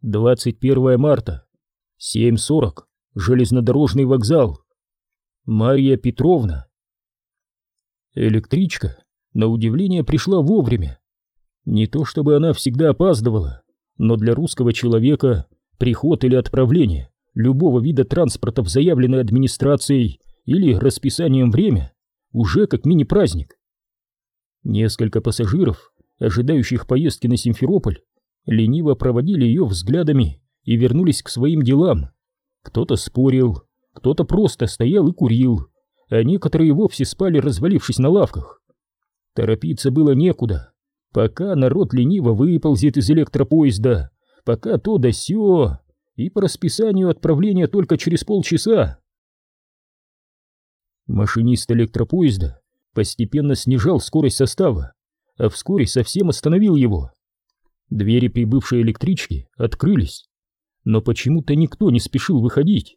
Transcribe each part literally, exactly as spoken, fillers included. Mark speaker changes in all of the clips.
Speaker 1: двадцать первое марта. семь сорок. Железнодорожный вокзал. Марья Петровна. Электричка, на удивление, пришла вовремя. Не то чтобы она всегда опаздывала, но для русского человека приход или отправление любого вида транспорта в заявленной администрацией или расписанием время уже как мини-праздник. Несколько пассажиров, ожидающих поездки на Симферополь, лениво проводили ее взглядами и вернулись к своим делам. Кто-то спорил, кто-то просто стоял и курил, а некоторые вовсе спали, развалившись на лавках. Торопиться было некуда. Пока народ лениво выползет из электропоезда, пока то да сё, и по расписанию отправления только через полчаса. Машинист электропоезда постепенно снижал скорость состава, а вскоре совсем остановил его. Двери прибывшей электрички открылись, но почему-то никто не спешил выходить.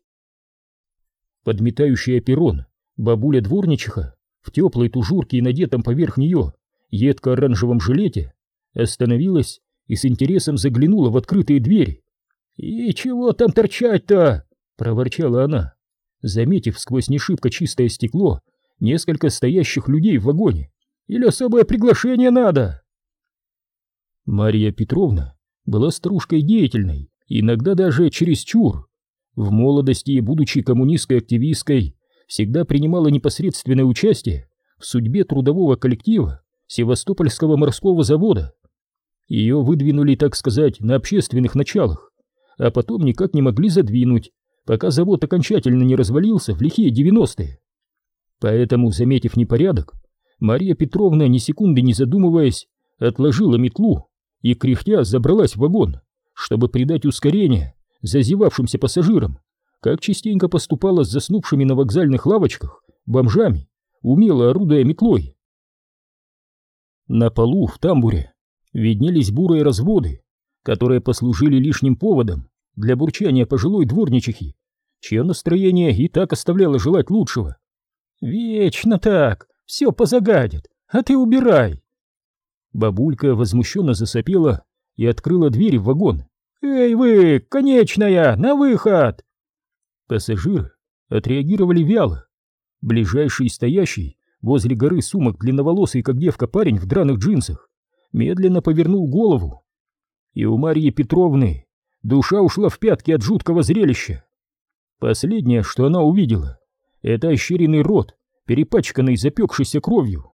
Speaker 1: Подметающая перрон бабуля-дворничиха в теплой тужурке и надетом поверх нее едко-оранжевом жилете остановилась и с интересом заглянула в открытые двери. «И чего там торчать-то?» — проворчала она, заметив сквозь не шибко чистое стекло несколько стоящих людей в вагоне. «Или особое приглашение надо?» Марья Петровна была старушкой деятельной, иногда даже чересчур. В молодости, будучи коммунистской активисткой, всегда принимала непосредственное участие в судьбе трудового коллектива Севастопольского морского завода. Ее выдвинули, так сказать, на общественных началах, а потом никак не могли задвинуть, пока завод окончательно не развалился в лихие девяностые. Поэтому, заметив непорядок, Марья Петровна, ни секунды не задумываясь, отложила метлу и, кряхтя, забралась в вагон, чтобы придать ускорение зазевавшимся пассажирам, как частенько поступала с заснувшими на вокзальных лавочках бомжами, умело орудуя метлой. На полу в тамбуре виднелись бурые разводы, которые послужили лишним поводом для бурчания пожилой дворничихи, чье настроение и так оставляло желать лучшего. «Вечно так, все позагадит, а ты убирай!» Бабулька возмущенно засопела и открыла дверь в вагон. «Эй вы, конечная, на выход!» Пассажиры отреагировали вяло. Ближайший стоящий возле горы сумок длинноволосый, как девка, парень в драных джинсах медленно повернул голову. И у Марьи Петровны душа ушла в пятки от жуткого зрелища. Последнее, что она увидела, это ощеренный рот, перепачканный запекшейся кровью.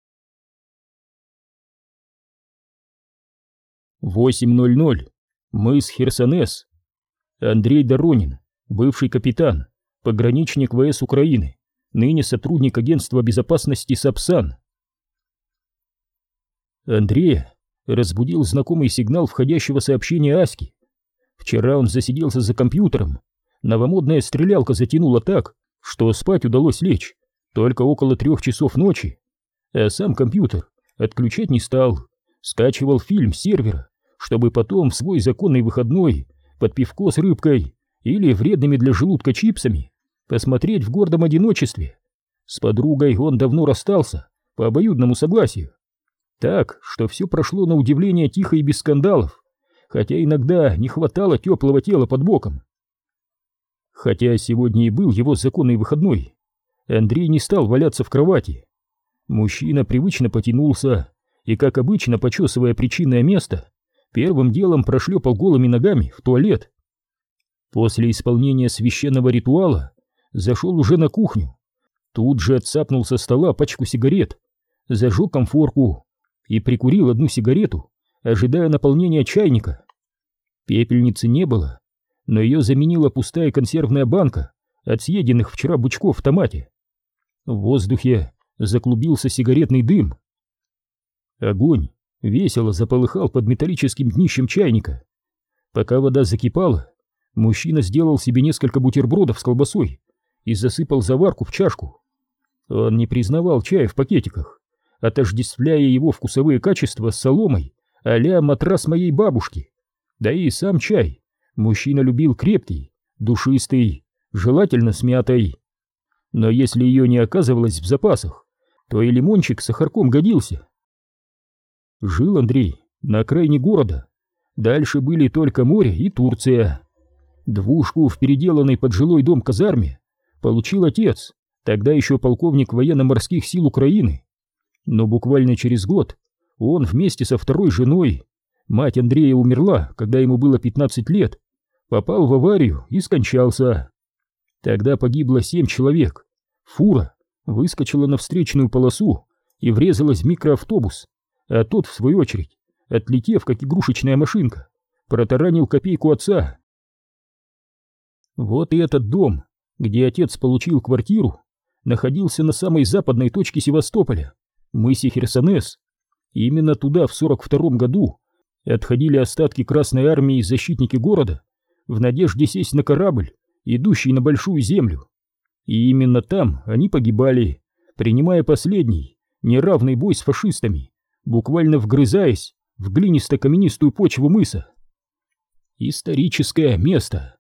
Speaker 1: восемь ноль ноль. Мыс Херсонес. Андрей Доронин, бывший капитан, пограничник ВС Украины, ныне сотрудник агентства безопасности Сапсан. Андрея разбудил знакомый сигнал входящего сообщения Аськи. Вчера он засиделся за компьютером, новомодная стрелялка затянула так, что спать удалось лечь только около трех часов ночи, а сам компьютер отключать не стал, скачивал фильм с сервера, чтобы потом в свой законный выходной под пивко с рыбкой или вредными для желудка чипсами посмотреть в гордом одиночестве. С подругой он давно расстался по обоюдному согласию. Так, что все прошло на удивление тихо и без скандалов, хотя иногда не хватало теплого тела под боком. Хотя сегодня и был его законный выходной, Андрей не стал валяться в кровати. Мужчина привычно потянулся и, как обычно, почесывая причинное место, первым делом прошлепал голыми ногами в туалет. После исполнения священного ритуала зашел уже на кухню, тут же отцапнул со стола пачку сигарет, зажег конфорку и прикурил одну сигарету, ожидая наполнения чайника. Пепельницы не было, но ее заменила пустая консервная банка от съеденных вчера бычков в томате. В воздухе заклубился сигаретный дым. Огонь весело заполыхал под металлическим днищем чайника. Пока вода закипала, мужчина сделал себе несколько бутербродов с колбасой и засыпал заварку в чашку. Он не признавал чая в пакетиках, отождествляя его вкусовые качества с соломой а-ля матрас моей бабушки. Да и сам чай мужчина любил крепкий, душистый, желательно с мятой. Но если ее не оказывалось в запасах, то и лимончик с сахарком годился. Жил Андрей на окраине города, Дальше были только море и Турция. Двушку в переделанной под жилой дом казарме получил отец, тогда еще полковник военно-морских сил Украины. Но буквально через год он вместе со второй женой, мать Андрея умерла, когда ему было пятнадцать лет, попал в аварию и скончался. Тогда погибло семь человек. Фура выскочила на встречную полосу и врезалась в микроавтобус, а тот, в свою очередь, отлетев, как игрушечная машинка, протаранил копейку отца. Вот и этот дом, где отец получил квартиру, находился на самой западной точке Севастополя, мысе Херсонес. Именно туда в сорок втором году отходили остатки Красной Армии и защитники города в надежде сесть на корабль, идущий на Большую Землю. И именно там они погибали, принимая последний, неравный бой с фашистами, буквально вгрызаясь в глинисто-каменистую почву мыса. Историческое место.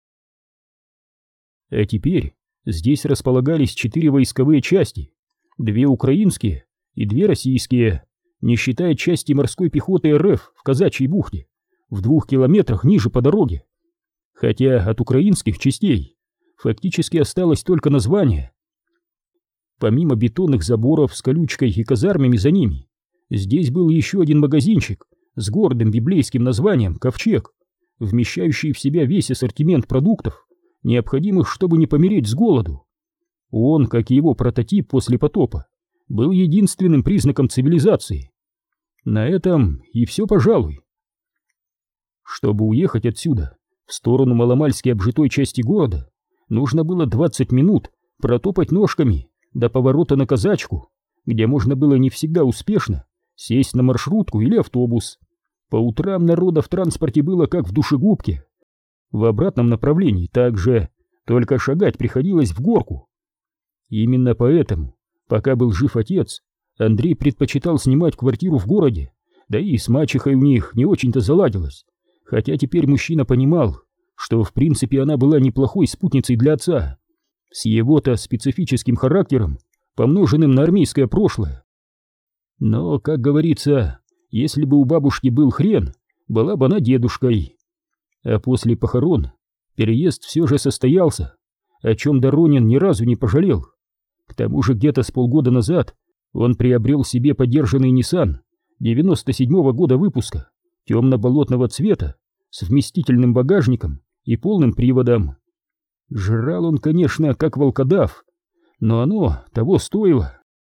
Speaker 1: А теперь здесь располагались четыре войсковые части, две украинские и две российские, не считая части морской пехоты РФ в Казачьей бухте, в двух километрах ниже по дороге. Хотя от украинских частей фактически осталось только название. Помимо бетонных заборов с колючкой и казармами за ними, здесь был еще один магазинчик с гордым библейским названием «Ковчег», вмещающий в себя весь ассортимент продуктов, необходимых, чтобы не помереть с голоду. Он, как и его прототип после потопа, был единственным признаком цивилизации. На этом и все, пожалуй. Чтобы уехать отсюда, в сторону маломальски обжитой части города, нужно было двадцать минут протопать ножками до поворота на Казачку, где можно было не всегда успешно сесть на маршрутку или автобус. По утрам народа в транспорте было как в душегубке. В обратном направлении также, только шагать приходилось в горку. Именно поэтому, пока был жив отец, Андрей предпочитал снимать квартиру в городе, да и с мачехой у них не очень-то заладилось, хотя теперь мужчина понимал, что в принципе она была неплохой спутницей для отца, с его-то специфическим характером, помноженным на армейское прошлое. Но, как говорится, если бы у бабушки был хрен, была бы она дедушкой. А после похорон переезд все же состоялся, о чем Доронин ни разу не пожалел. К тому же где-то с полгода назад он приобрел себе подержанный Nissan девяносто седьмого года выпуска, темно-болотного цвета, с вместительным багажником и полным приводом. Жрал он, конечно, как волкодав, но оно того стоило.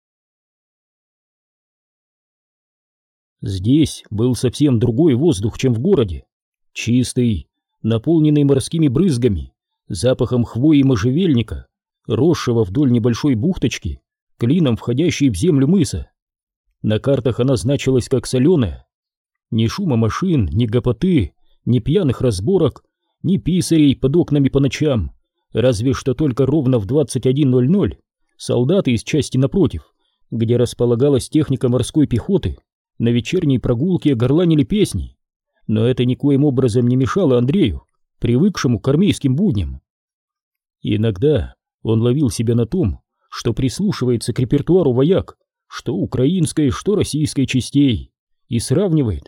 Speaker 1: Здесь был совсем другой воздух, чем в городе. Чистый, наполненный морскими брызгами, запахом хвои и можжевельника, росшего вдоль небольшой бухточки, клином входящей в землю мыса. На картах она значилась как соленая. Ни шума машин, ни гопоты, ни пьяных разборок, ни писарей под окнами по ночам, разве что только ровно в двадцать один ноль ноль солдаты из части напротив, где располагалась техника морской пехоты, на вечерней прогулке горланили песни. Но это никоим образом не мешало Андрею, привыкшему к армейским будням. Иногда он ловил себя на том, что прислушивается к репертуару вояк, что украинской, что российской частей, и сравнивает.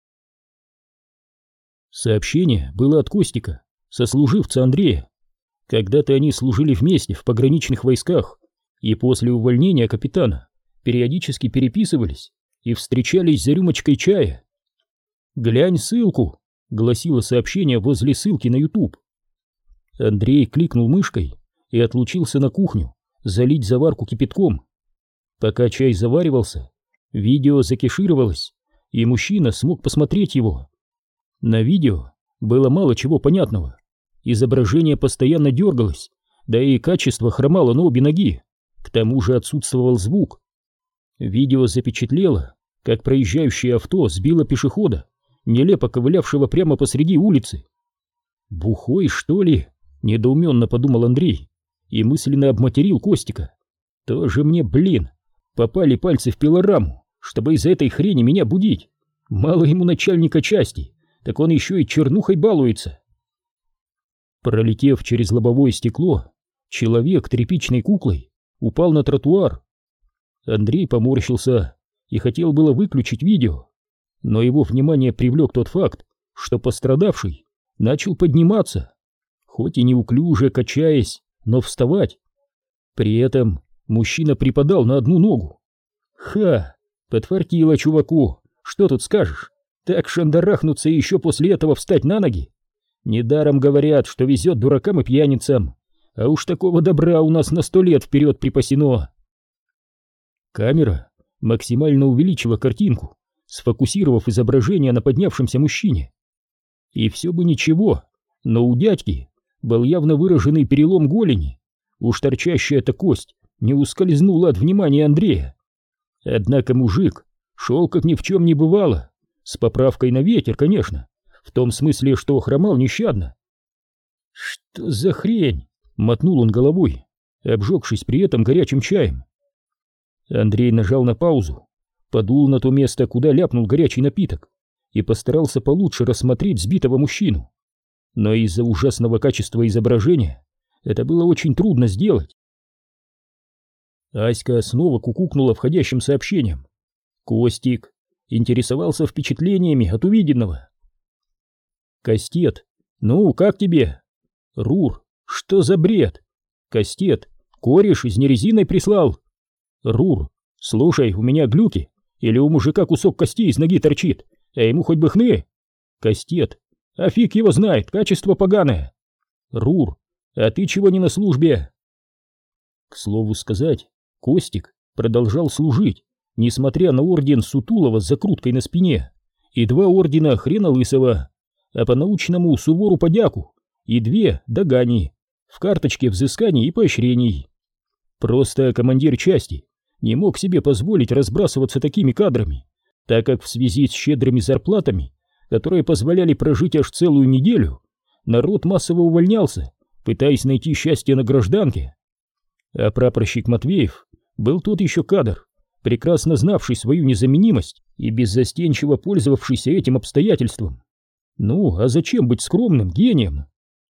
Speaker 1: Сообщение было от Костика, сослуживца Андрея. Когда-то они служили вместе в пограничных войсках, и после увольнения капитана периодически переписывались и встречались за рюмочкой чая. «Глянь ссылку», — гласило сообщение возле ссылки на YouTube. Андрей кликнул мышкой и отлучился на кухню залить заварку кипятком. Пока чай заваривался, видео закешировалось, и мужчина смог посмотреть его. На видео было мало чего понятного. Изображение постоянно дергалось, да и качество хромало на обе ноги. К тому же отсутствовал звук. Видео запечатлело, как проезжающее авто сбило пешехода, нелепо ковылявшего прямо посреди улицы. «Бухой, что ли?» — недоуменно подумал Андрей и мысленно обматерил Костика. «Тоже мне, блин, попали пальцы в пилораму, чтобы из-за этой хрени меня будить. Мало ему начальника части, так он еще и чернухой балуется». Пролетев через лобовое стекло, человек тряпичной куклой упал на тротуар. Андрей поморщился и хотел было выключить видео, но его внимание привлек тот факт, что пострадавший начал подниматься, хоть и неуклюже, качаясь, но вставать. При этом мужчина припадал на одну ногу. Ха! Подфартило чуваку, что тут скажешь? Так шандарахнуться и еще после этого встать на ноги? Недаром говорят, что везет дуракам и пьяницам, а уж такого добра у нас на сто лет вперед припасено. Камера максимально увеличила картинку, сфокусировав изображение на поднявшемся мужчине. И все бы ничего, но у дядьки был явно выраженный перелом голени, уж торчащая эта кость не ускользнула от внимания Андрея. Однако мужик шел как ни в чем не бывало, с поправкой на ветер, конечно, в том смысле, что хромал нещадно. «Что за хрень?» — мотнул он головой, обжегшись при этом горячим чаем. Андрей нажал на паузу, подул на то место, куда ляпнул горячий напиток, и постарался получше рассмотреть сбитого мужчину. Но из-за ужасного качества изображения это было очень трудно сделать. Аська снова кукукнула входящим сообщением. Костик интересовался впечатлениями от увиденного. Кастет: ну, как тебе? Рур: что за бред? Кастет: кореш из нерезиной прислал. Рур: слушай, у меня глюки, или у мужика кусок кости из ноги торчит, а ему хоть бы хны. Кастет: а фиг его знает, качество поганое. Рур: а ты чего не на службе? К слову сказать, Костик продолжал служить, несмотря на орден Сутулова с закруткой на спине и два ордена Хрена Лысого, а по-научному Сувору Подяку и две Дагани в карточке взысканий и поощрений. Просто командир части не мог себе позволить разбрасываться такими кадрами, так как в связи с щедрыми зарплатами, которые позволяли прожить аж целую неделю, народ массово увольнялся, пытаясь найти счастье на гражданке. А прапорщик Матвеев был тот еще кадр, прекрасно знавший свою незаменимость и беззастенчиво пользовавшийся этим обстоятельством. Ну, а зачем быть скромным гением?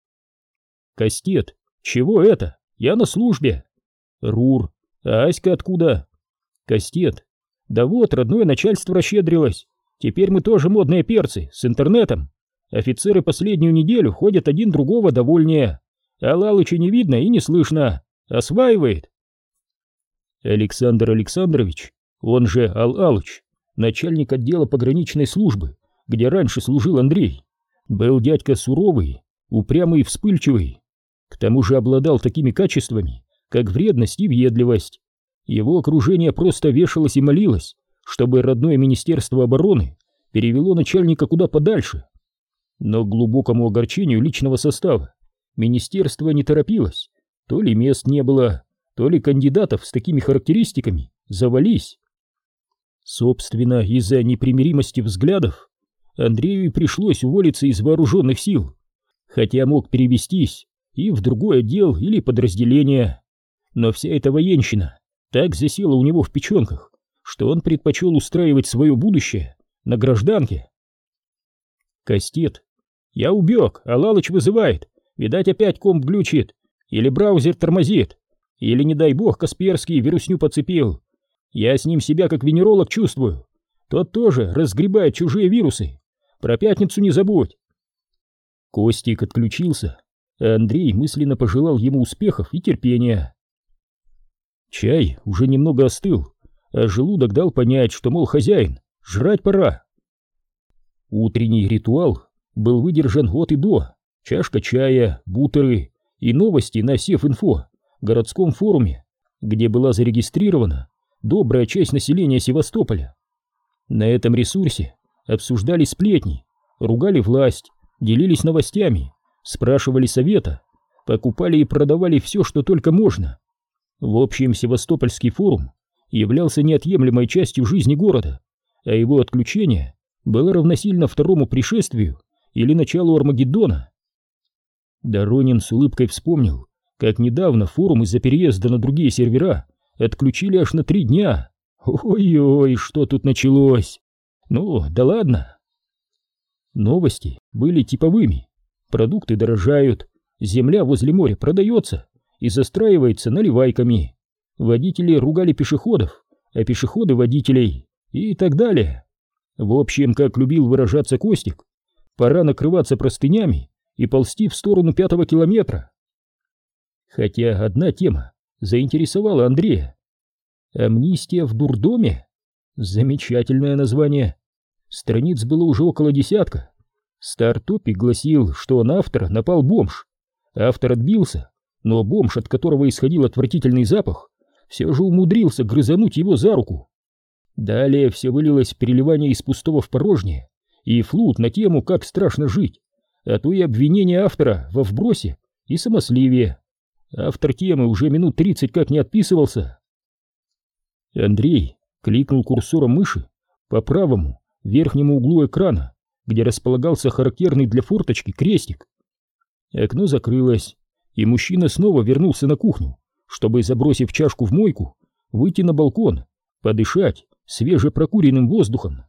Speaker 1: Кастет: чего это? Я на службе. Рур: а Аська откуда? Кастет: да вот, родное начальство расщедрилось. Теперь мы тоже модные перцы, с интернетом. Офицеры последнюю неделю ходят один другого довольнее, а Лалыча не видно и не слышно. Осваивает. Александр Александрович, он же Ал-Алыч, начальник отдела пограничной службы, где раньше служил Андрей, был дядька суровый, упрямый и вспыльчивый. К тому же обладал такими качествами, как вредность и въедливость. Его окружение просто вешалось и молилось, чтобы родное Министерство обороны перевело начальника куда подальше. Но к глубокому огорчению личного состава министерство не торопилось. То ли мест не было, то ли кандидатов с такими характеристиками завались. Собственно, из-за непримиримости взглядов Андрею и пришлось уволиться из вооруженных сил, хотя мог перевестись и в другой отдел или подразделение. Но вся эта военщина так засела у него в печенках, что он предпочел устраивать свое будущее на гражданке. Кастет: я убег, а Лалыч вызывает, видать опять комп глючит. Или браузер тормозит, или, не дай бог, Касперский вирусню подцепил. Я с ним себя как венеролог чувствую. Тот тоже разгребает чужие вирусы. Про пятницу не забудь. Костик отключился, а Андрей мысленно пожелал ему успехов и терпения. Чай уже немного остыл, а желудок дал понять, что, мол, хозяин, жрать пора. Утренний ритуал был выдержан от и до. Чашка чая, бутеры и новости на Севинфо, городском форуме, где была зарегистрирована добрая часть населения Севастополя. На этом ресурсе обсуждали сплетни, ругали власть, делились новостями, спрашивали совета, покупали и продавали все, что только можно. В общем, Севастопольский форум являлся неотъемлемой частью жизни города, а его отключение было равносильно второму пришествию или началу Армагеддона. Доронин с улыбкой вспомнил, как недавно форум из-за переезда на другие сервера отключили аж на три дня. Ой-ой, что тут началось? Ну, да ладно. Новости были типовыми. Продукты дорожают, земля возле моря продается и застраивается наливайками. Водители ругали пешеходов, а пешеходы водителей и так далее. В общем, как любил выражаться Костик, пора накрываться простынями и ползти в сторону пятого километра. Хотя одна тема заинтересовала Андрея. «Амнистия в дурдоме»? Замечательное название. Страниц было уже около десятка. Стартопик гласил, что на автора напал бомж. Автор отбился, но бомж, от которого исходил отвратительный запах, все же умудрился грызануть его за руку. Далее все вылилось в переливание из пустого в порожнее и флут на тему «Как страшно жить», а то и обвинение автора во вбросе и самосливе. Автор темы уже минут тридцать как не отписывался. Андрей кликнул курсором мыши по правому верхнему углу экрана, где располагался характерный для форточки крестик. Окно закрылось, и мужчина снова вернулся на кухню, чтобы, забросив чашку в мойку, выйти на балкон, подышать свежепрокуренным воздухом.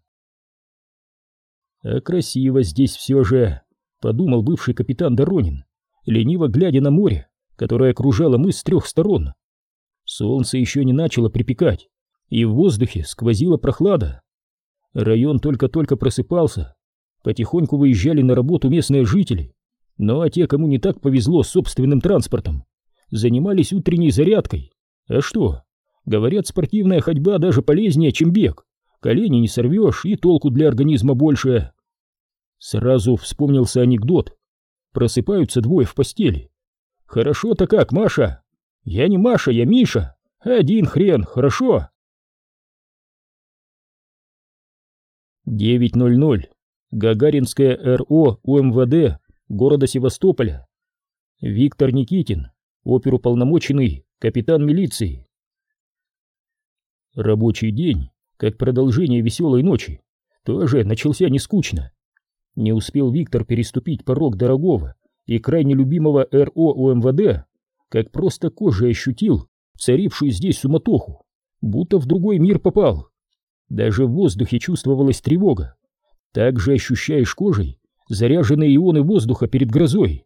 Speaker 1: «А красиво здесь все же», — подумал бывший капитан Доронин, лениво глядя на море, которое окружало мыс с трех сторон. Солнце еще не начало припекать, и в воздухе сквозила прохлада. Район только-только просыпался, потихоньку выезжали на работу местные жители, ну а те, кому не так повезло с собственным транспортом, занимались утренней зарядкой. А что? Говорят, спортивная ходьба даже полезнее, чем бег. Колени не сорвешь, и толку для организма больше. Сразу вспомнился анекдот. Просыпаются двое в постели. «Хорошо-то как, Маша?» «Я не Маша, я Миша. Один хрен, хорошо?» девять ноль ноль. Гагаринская РО УМВД города Севастополя. Виктор Никитин, оперуполномоченный, капитан милиции. Рабочий день, как продолжение веселой ночи, тоже начался нескучно. Не успел Виктор переступить порог дорогого и крайне любимого РО УМВД, как просто кожей ощутил царившую здесь суматоху, будто в другой мир попал. Даже в воздухе чувствовалась тревога. Также ощущаешь кожей заряженные ионы воздуха перед грозой.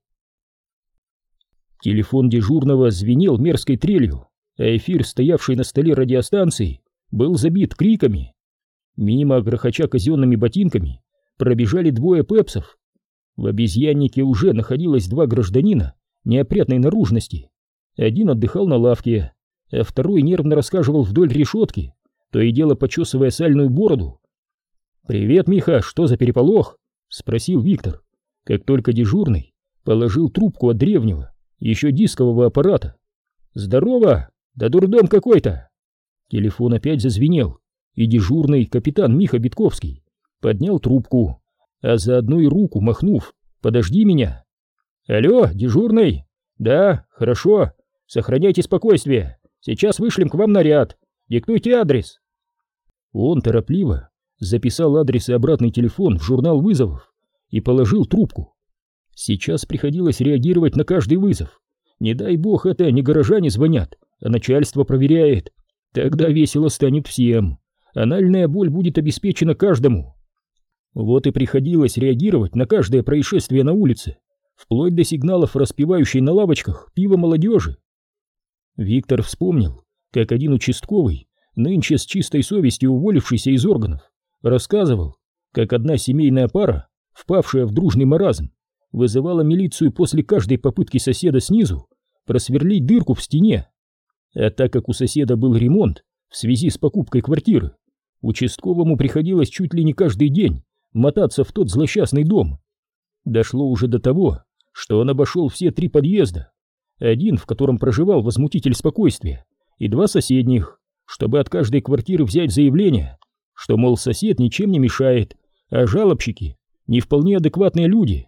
Speaker 1: Телефон дежурного звенел мерзкой трелью, а эфир, стоявший на столе радиостанции, был забит криками. Мимо, грохоча казенными ботинками, пробежали двое пепсов. В обезьяннике уже находилось два гражданина неопрятной наружности. Один отдыхал на лавке, а второй нервно рассказывал вдоль решетки, то и дело почесывая сальную бороду. «Привет, Миха, что за переполох?» — спросил Виктор, как только дежурный положил трубку от древнего, еще дискового аппарата. «Здорово! Да дурдом какой-то!» Телефон опять зазвенел, и дежурный капитан Миха Битковский поднял трубку, а заодно и руку махнув: «Подожди меня!» «Алло, дежурный?» «Да, хорошо, сохраняйте спокойствие, сейчас вышлем к вам наряд, диктуйте адрес». Он торопливо записал адрес и обратный телефон в журнал вызовов и положил трубку. Сейчас приходилось реагировать на каждый вызов. Не дай бог, это не горожане звонят, а начальство проверяет. Тогда весело станет всем. Анальная боль будет обеспечена каждому. Вот и приходилось реагировать на каждое происшествие на улице, вплоть до сигналов распивающей на лавочках пива молодежи. Виктор вспомнил, как один участковый, нынче с чистой совестью уволившийся из органов, рассказывал, как одна семейная пара, впавшая в дружный маразм, вызывала милицию после каждой попытки соседа снизу просверлить дырку в стене. А так как у соседа был ремонт в связи с покупкой квартиры, участковому приходилось чуть ли не каждый день мотаться в тот злосчастный дом. Дошло уже до того, что он обошел все три подъезда, один, в котором проживал возмутитель спокойствия, и два соседних, чтобы от каждой квартиры взять заявление, что, мол, сосед ничем не мешает, а жалобщики не вполне адекватные люди.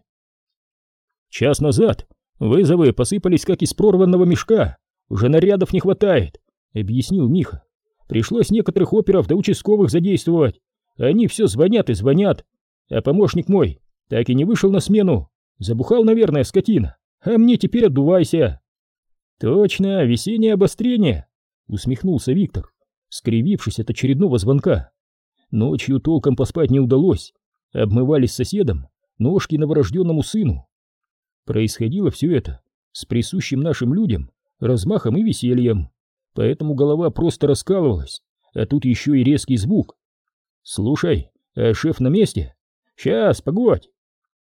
Speaker 1: Час назад вызовы посыпались как из прорванного мешка, уже нарядов не хватает, объяснил Миха. Пришлось некоторых оперов до участковых задействовать, они все звонят и звонят, а помощник мой так и не вышел на смену, забухал, наверное, скотина, а мне теперь отдувайся. Точно, весеннее обострение, усмехнулся Виктор, скривившись от очередного звонка. Ночью толком поспать не удалось, обмывались с соседом ножки новорожденному сыну. Происходило все это с присущим нашим людям размахом и весельем, поэтому голова просто раскалывалась, а тут еще и резкий звук. «Слушай, а шеф на месте?» «Сейчас, погодь!»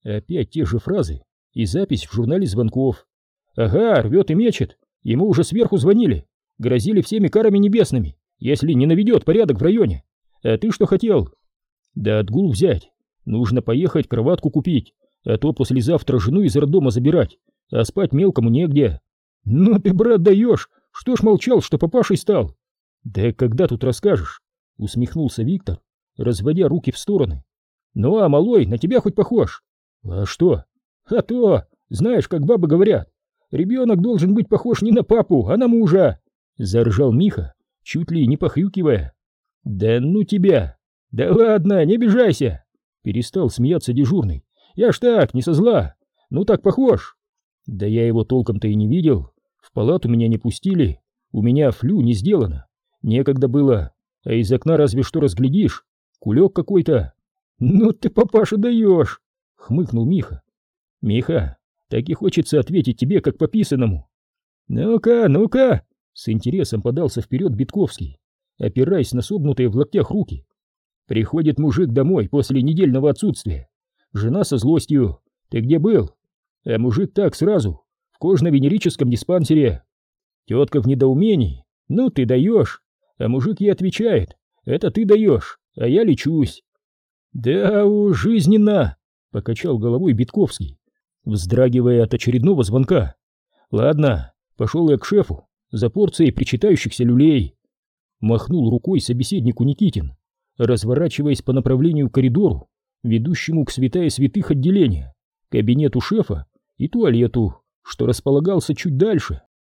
Speaker 1: Опять те же фразы и запись в журнале звонков. Ага, рвет и мечет. Ему уже сверху звонили. Грозили всеми карами небесными, если не наведет порядок в районе. А ты что хотел? Да отгул взять. Нужно поехать кроватку купить, а то послезавтра жену из роддома забирать, а спать мелкому негде. Ну ты, брат, даешь. Что ж молчал, что папашей стал? Да когда тут расскажешь? Усмехнулся Виктор, разводя руки в стороны. Ну а малой на тебя хоть похож? А что? А то, знаешь, как бабы говорят, ребенок должен быть похож не на папу, а на мужа. Заржал Миха, чуть ли не похрюкивая. Да ну тебя! Да ладно, не обижайся! Перестал смеяться дежурный. Я ж так, не со зла. Ну так похож. Да я его толком-то и не видел. В палату меня не пустили. У меня флю не сделано. Некогда было. А из окна разве что разглядишь. Кулек какой-то. Ну ты, папаша, даешь! Хмыкнул Миха. Миха, так и хочется ответить тебе, как по писаному. Ну-ка, ну-ка! С интересом подался вперед Битковский, опираясь на согнутые в локтях руки. Приходит мужик домой после недельного отсутствия. Жена со злостью. Ты где был? А мужик так сразу. В кожно-венерическом диспансере. Тетка в недоумении. Ну ты даешь. А мужик ей отвечает. Это ты даешь, а я лечусь. Да уж, жизненно. Покачал головой Битковский, вздрагивая от очередного звонка. Ладно, пошел я к шефу за порцией причитающихся люлей. Махнул рукой собеседнику Никитин, разворачиваясь по направлению к коридору, ведущему к святая святых отделения, кабинету шефа и туалету, что располагался чуть дальше.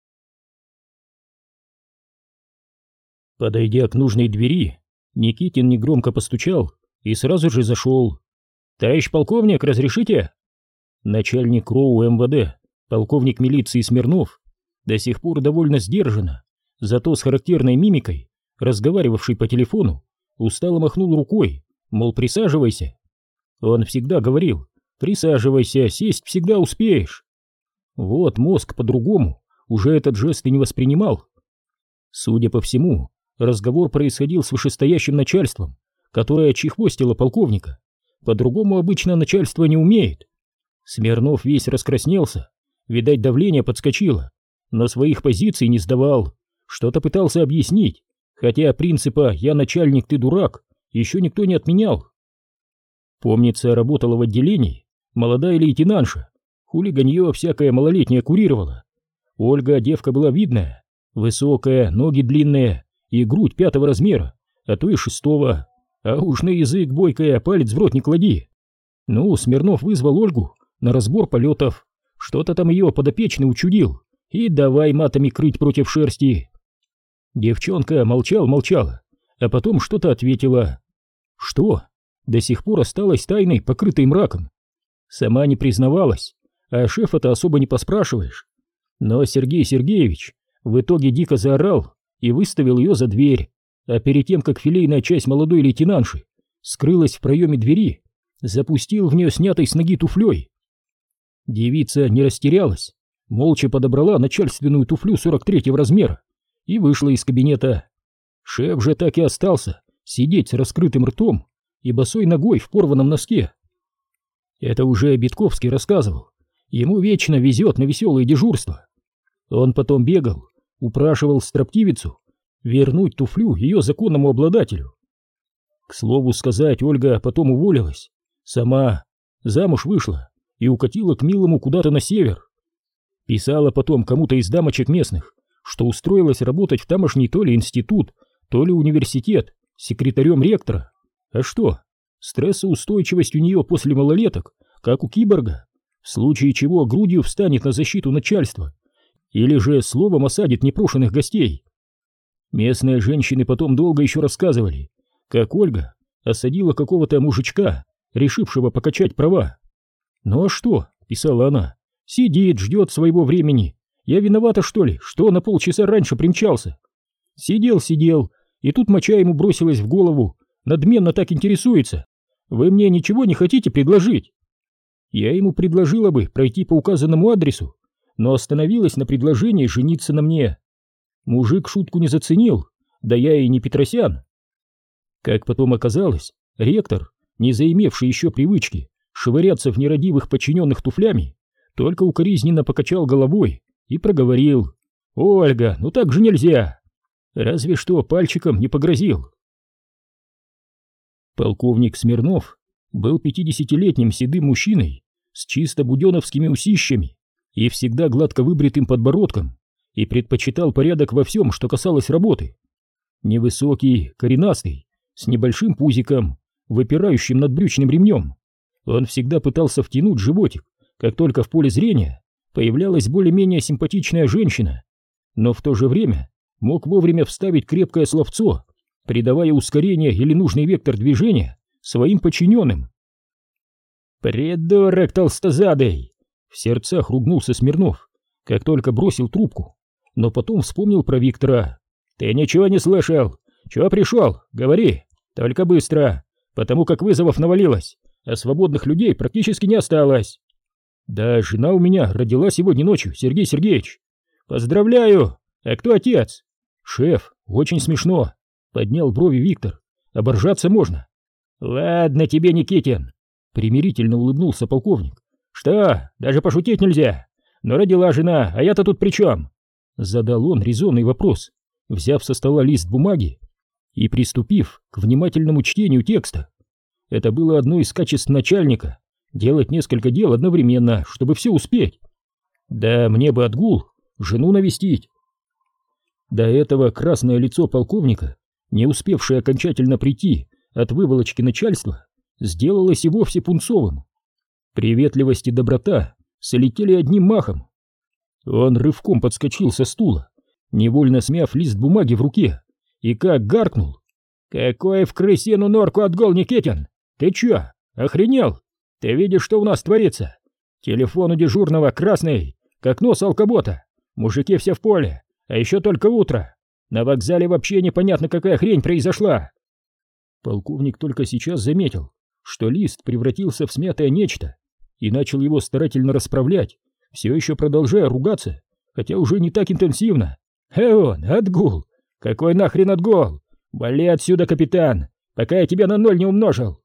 Speaker 1: Подойдя к нужной двери, Никитин негромко постучал и сразу же зашел. «Товарищ полковник, разрешите?» Начальник РОУ МВД, полковник милиции Смирнов, до сих пор довольно сдержанно, зато с характерной мимикой, разговаривавший по телефону, устало махнул рукой, мол, присаживайся. Он всегда говорил: присаживайся, сесть всегда успеешь. Вот мозг по-другому уже этот жест и не воспринимал. Судя по всему, разговор происходил с вышестоящим начальством, которое чехвостило полковника. По-другому обычно начальство не умеет. Смирнов весь раскраснелся, видать, давление подскочило, но своих позиций не сдавал, что-то пытался объяснить, хотя принципа «я начальник, ты дурак» еще никто не отменял. Помнится, работала в отделении молодая лейтенантша, хулиганье всякое малолетнее курировала. Ольга девка была видная, высокая, ноги длинные и грудь пятого размера, а то и шестого, а уж на язык бойкая, палец в рот не клади. Ну, Смирнов вызвал Ольгу на разбор полетов, что-то там ее подопечный учудил, и давай матами крыть против шерсти. Девчонка молчала-молчала, а потом что-то ответила. Что? До сих пор осталась тайной, покрытой мраком. Сама не признавалась, а шефа-то особо не поспрашиваешь. Но Сергей Сергеевич в итоге дико заорал и выставил ее за дверь, а перед тем, как филейная часть молодой лейтенантши скрылась в проеме двери, запустил в нее снятой с ноги туфлей. Девица не растерялась, молча подобрала начальственную туфлю сорок третьего размера и вышла из кабинета. Шеф же так и остался сидеть с раскрытым ртом и босой ногой в порванном носке. Это уже Битковский рассказывал, ему вечно везет на веселые дежурства. Он потом бегал, упрашивал строптивицу вернуть туфлю ее законному обладателю. К слову сказать, Ольга потом уволилась, сама замуж вышла и укатила к милому куда-то на север. Писала потом кому-то из дамочек местных, что устроилась работать в тамошний то ли институт, то ли университет секретарем ректора. А что? Стрессоустойчивость у нее после малолеток, как у киборга, в случае чего грудью встанет на защиту начальства или же словом осадит непрошенных гостей. Местные женщины потом долго еще рассказывали, как Ольга осадила какого-то мужичка, решившего покачать права. «Ну а что?» — писала она. «Сидит, ждет своего времени. Я виновата, что ли, что на полчаса раньше примчался? Сидел, сидел, и тут моча ему бросилась в голову, надменно так интересуется. Вы мне ничего не хотите предложить?» Я ему предложила бы пройти по указанному адресу, но остановилась на предложении жениться на мне. Мужик шутку не заценил, да я и не Петросян. Как потом оказалось, ректор, не заимевший еще привычки швыряться в нерадивых подчиненных туфлями, только укоризненно покачал головой и проговорил: «Ольга, ну так же нельзя!» Разве что пальчиком не погрозил. Полковник Смирнов был пятидесятилетним седым мужчиной с чисто буденовскими усищами и всегда гладко выбритым подбородком, и предпочитал порядок во всем, что касалось работы. Невысокий, коренастый, с небольшим пузиком, выпирающим над брючным ремнем, он всегда пытался втянуть животик, как только в поле зрения появлялась более-менее симпатичная женщина, но в то же время мог вовремя вставить крепкое словцо, придавая ускорение или нужный вектор движения своим подчиненным. «Придурок толстозадый!» — в сердцах ругнулся Смирнов, как только бросил трубку, но потом вспомнил про Виктора. «Ты ничего не слышал? Чего пришел? Говори, только быстро, потому как вызовов навалилось, а свободных людей практически не осталось». «Да, жена у меня родила сегодня ночью, Сергей Сергеевич». «Поздравляю! А кто отец?» «Шеф, очень смешно», — поднял брови Виктор. «Оборжаться можно». «Ладно тебе, Никитин», — примирительно улыбнулся полковник. «Что, даже пошутить нельзя? Но родила жена, а я-то тут при чем?» Задал он резонный вопрос, взяв со стола лист бумаги и приступив к внимательному чтению текста. Это было одно из качеств начальника — делать несколько дел одновременно, чтобы все успеть. Да мне бы отгул, жену навестить. До этого красное лицо полковника, не успевшее окончательно прийти от выволочки начальства, сделалось и вовсе пунцовым. Приветливость и доброта слетели одним махом. Он рывком подскочил со стула, невольно смяв лист бумаги в руке, и как гаркнул: «Какой в крысину норку отгул, Никитин? Ты чё, охренел? Ты видишь, что у нас творится? Телефон у дежурного красный, как нос алкобота. Мужики все в поле, а еще только утро. На вокзале вообще непонятно, какая хрень произошла». Полковник только сейчас заметил, что лист превратился в смятое нечто, и начал его старательно расправлять, все еще продолжая ругаться, хотя уже не так интенсивно. «Э он, отгул! Какой нахрен отгул? Вали отсюда, капитан, пока я тебя на ноль не умножил!»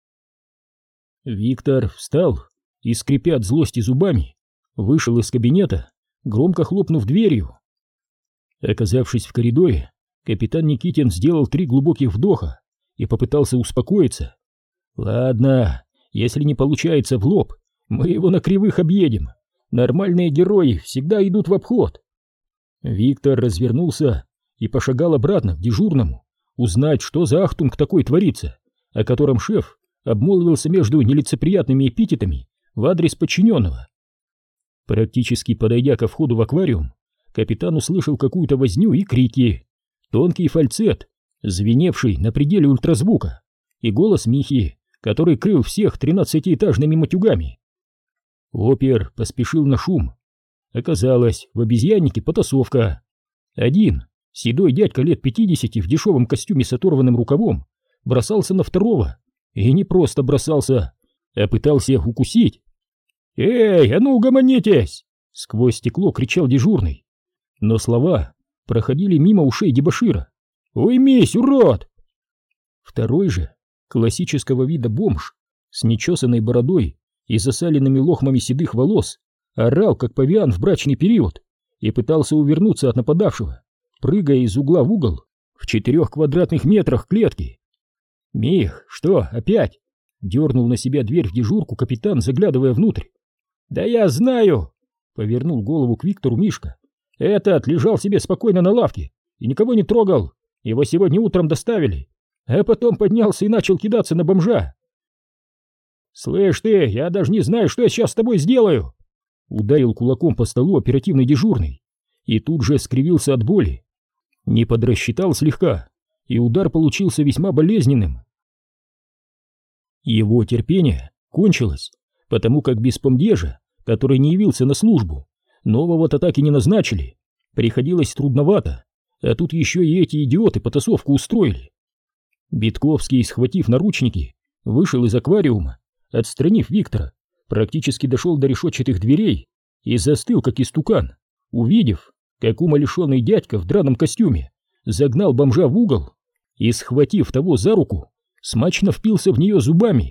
Speaker 1: Виктор встал и, скрипя от злости зубами, вышел из кабинета, громко хлопнув дверью. Оказавшись в коридоре, капитан Никитин сделал три глубоких вдоха и попытался успокоиться. «Ладно, если не получается в лоб, мы его на кривых объедем. Нормальные герои всегда идут в обход». Виктор развернулся и пошагал обратно к дежурному, узнать, что за ахтунг такой творится, о котором шеф обмолвился между нелицеприятными эпитетами в адрес подчиненного. Практически подойдя ко входу в аквариум, капитан услышал какую-то возню и крики, тонкий фальцет, звеневший на пределе ультразвука, и голос Михи, который крыл всех тринадцатиэтажными матюгами. Опер поспешил на шум. Оказалось, в обезьяннике потасовка. Один, седой дядька лет пятидесяти в дешевом костюме с оторванным рукавом, бросался на второго. И не просто бросался, а пытался их укусить. «Эй, а ну угомонитесь!» — сквозь стекло кричал дежурный. Но слова проходили мимо ушей дебошира. «Уймись, урод!» Второй же, классического вида бомж, с нечесанной бородой и засаленными лохмами седых волос, орал, как павиан в брачный период, и пытался увернуться от нападавшего, прыгая из угла в угол в четырех квадратных метрах клетки. «Мих, что, опять?» — дернул на себя дверь в дежурку капитан, заглядывая внутрь. «Да я знаю!» — повернул голову к Виктору Мишка. «Этот лежал себе спокойно на лавке и никого не трогал. Его сегодня утром доставили, а потом поднялся и начал кидаться на бомжа». «Слышь ты, я даже не знаю, что я сейчас с тобой сделаю!» Ударил кулаком по столу оперативный дежурный и тут же скривился от боли. Не подрасчитал слегка, и удар получился весьма болезненным. Его терпение кончилось, потому как без помдежа, который не явился на службу, нового-то так и не назначили. Приходилось трудновато, а тут еще и эти идиоты потасовку устроили. Битковский, схватив наручники, вышел из аквариума, отстранив Виктора, практически дошел до решетчатых дверей и застыл, как истукан, увидев, как умалишенный дядька в драном костюме загнал бомжа в угол и, схватив того за руку, смачно впился в нее зубами,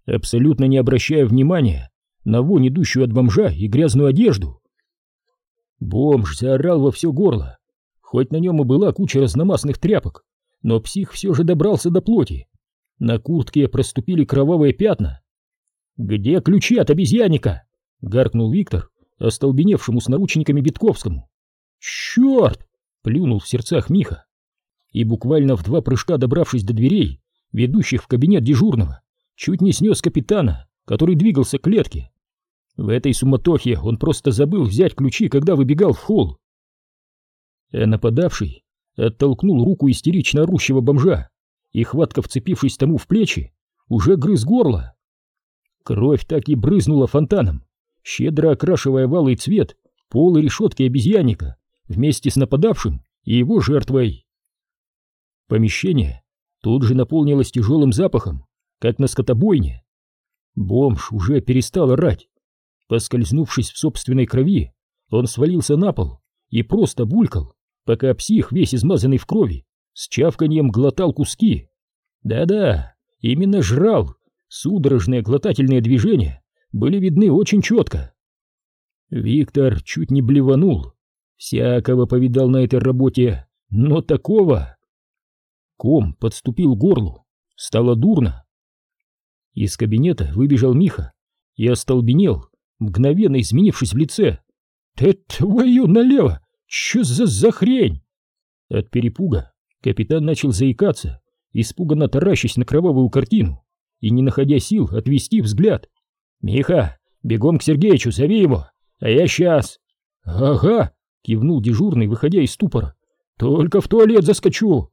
Speaker 1: абсолютно не обращая внимания на вонь, идущую от бомжа, и грязную одежду. Бомж заорал во все горло. Хоть на нем и была куча разномастных тряпок, но псих все же добрался до плоти. На куртке проступили кровавые пятна. «Где ключи от обезьянника?» — гаркнул Виктор остолбеневшему с наручниками Битковскому. «Черт!» — плюнул в сердцах Миха. И буквально в два прыжка, добравшись до дверей, ведущих в кабинет дежурного, чуть не снес капитана, который двигался к клетке. В этой суматохе он просто забыл взять ключи, когда выбегал в холл. А нападавший оттолкнул руку истерично орущего бомжа и, хватко вцепившись тому в плечи, уже грыз горло. Кровь так и брызнула фонтаном, щедро окрашивая в алый цвет пол и решетки обезьянника вместе с нападавшим и его жертвой. Помещение тут же наполнилось тяжелым запахом, как на скотобойне. Бомж уже перестал орать. Поскользнувшись в собственной крови, он свалился на пол и просто булькал, пока псих, весь измазанный в крови, с чавканьем глотал куски. Да-да, именно жрал. Судорожные глотательные движения были видны очень четко. Виктор чуть не блеванул. Всякого повидал на этой работе, но такого... Ком подступил к горлу, стало дурно. Из кабинета выбежал Миха и остолбенел, мгновенно изменившись в лице. «Ты твою налево! Чё за за хрень?» От перепуга капитан начал заикаться, испуганно таращась на кровавую картину и не находя сил отвести взгляд. «Миха, бегом к Сергеичу, зови его, а я сейчас». «Ага», — кивнул дежурный, выходя из ступора. «Только в туалет заскочу».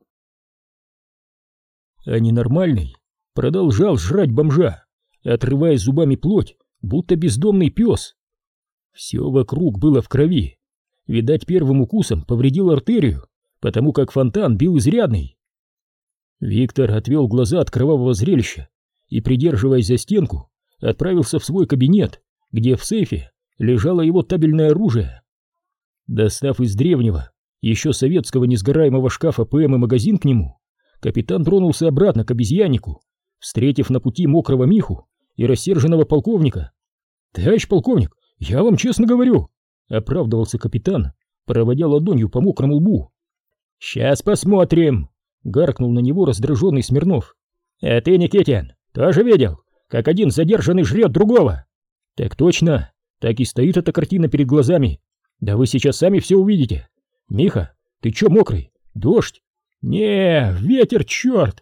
Speaker 1: А ненормальный продолжал жрать бомжа, отрывая зубами плоть, будто бездомный пес. Все вокруг было в крови. Видать, первым укусом повредил артерию, потому как фонтан бил изрядный. Виктор отвел глаза от кровавого зрелища и, придерживаясь за стенку, отправился в свой кабинет, где в сейфе лежало его табельное оружие. Достав из древнего, еще советского несгораемого шкафа ПМ и магазин к нему, капитан тронулся обратно к обезьяннику, встретив на пути мокрого Миху и рассерженного полковника. «Товарищ полковник, я вам честно говорю», — оправдывался капитан, проводя ладонью по мокрому лбу. «Сейчас посмотрим», — гаркнул на него раздраженный Смирнов. «А ты, Никитин, тоже видел, как один задержанный жрет другого?» «Так точно, так и стоит эта картина перед глазами. Да вы сейчас сами все увидите. Миха, ты че мокрый? Дождь?» «Не, ветер, черт!»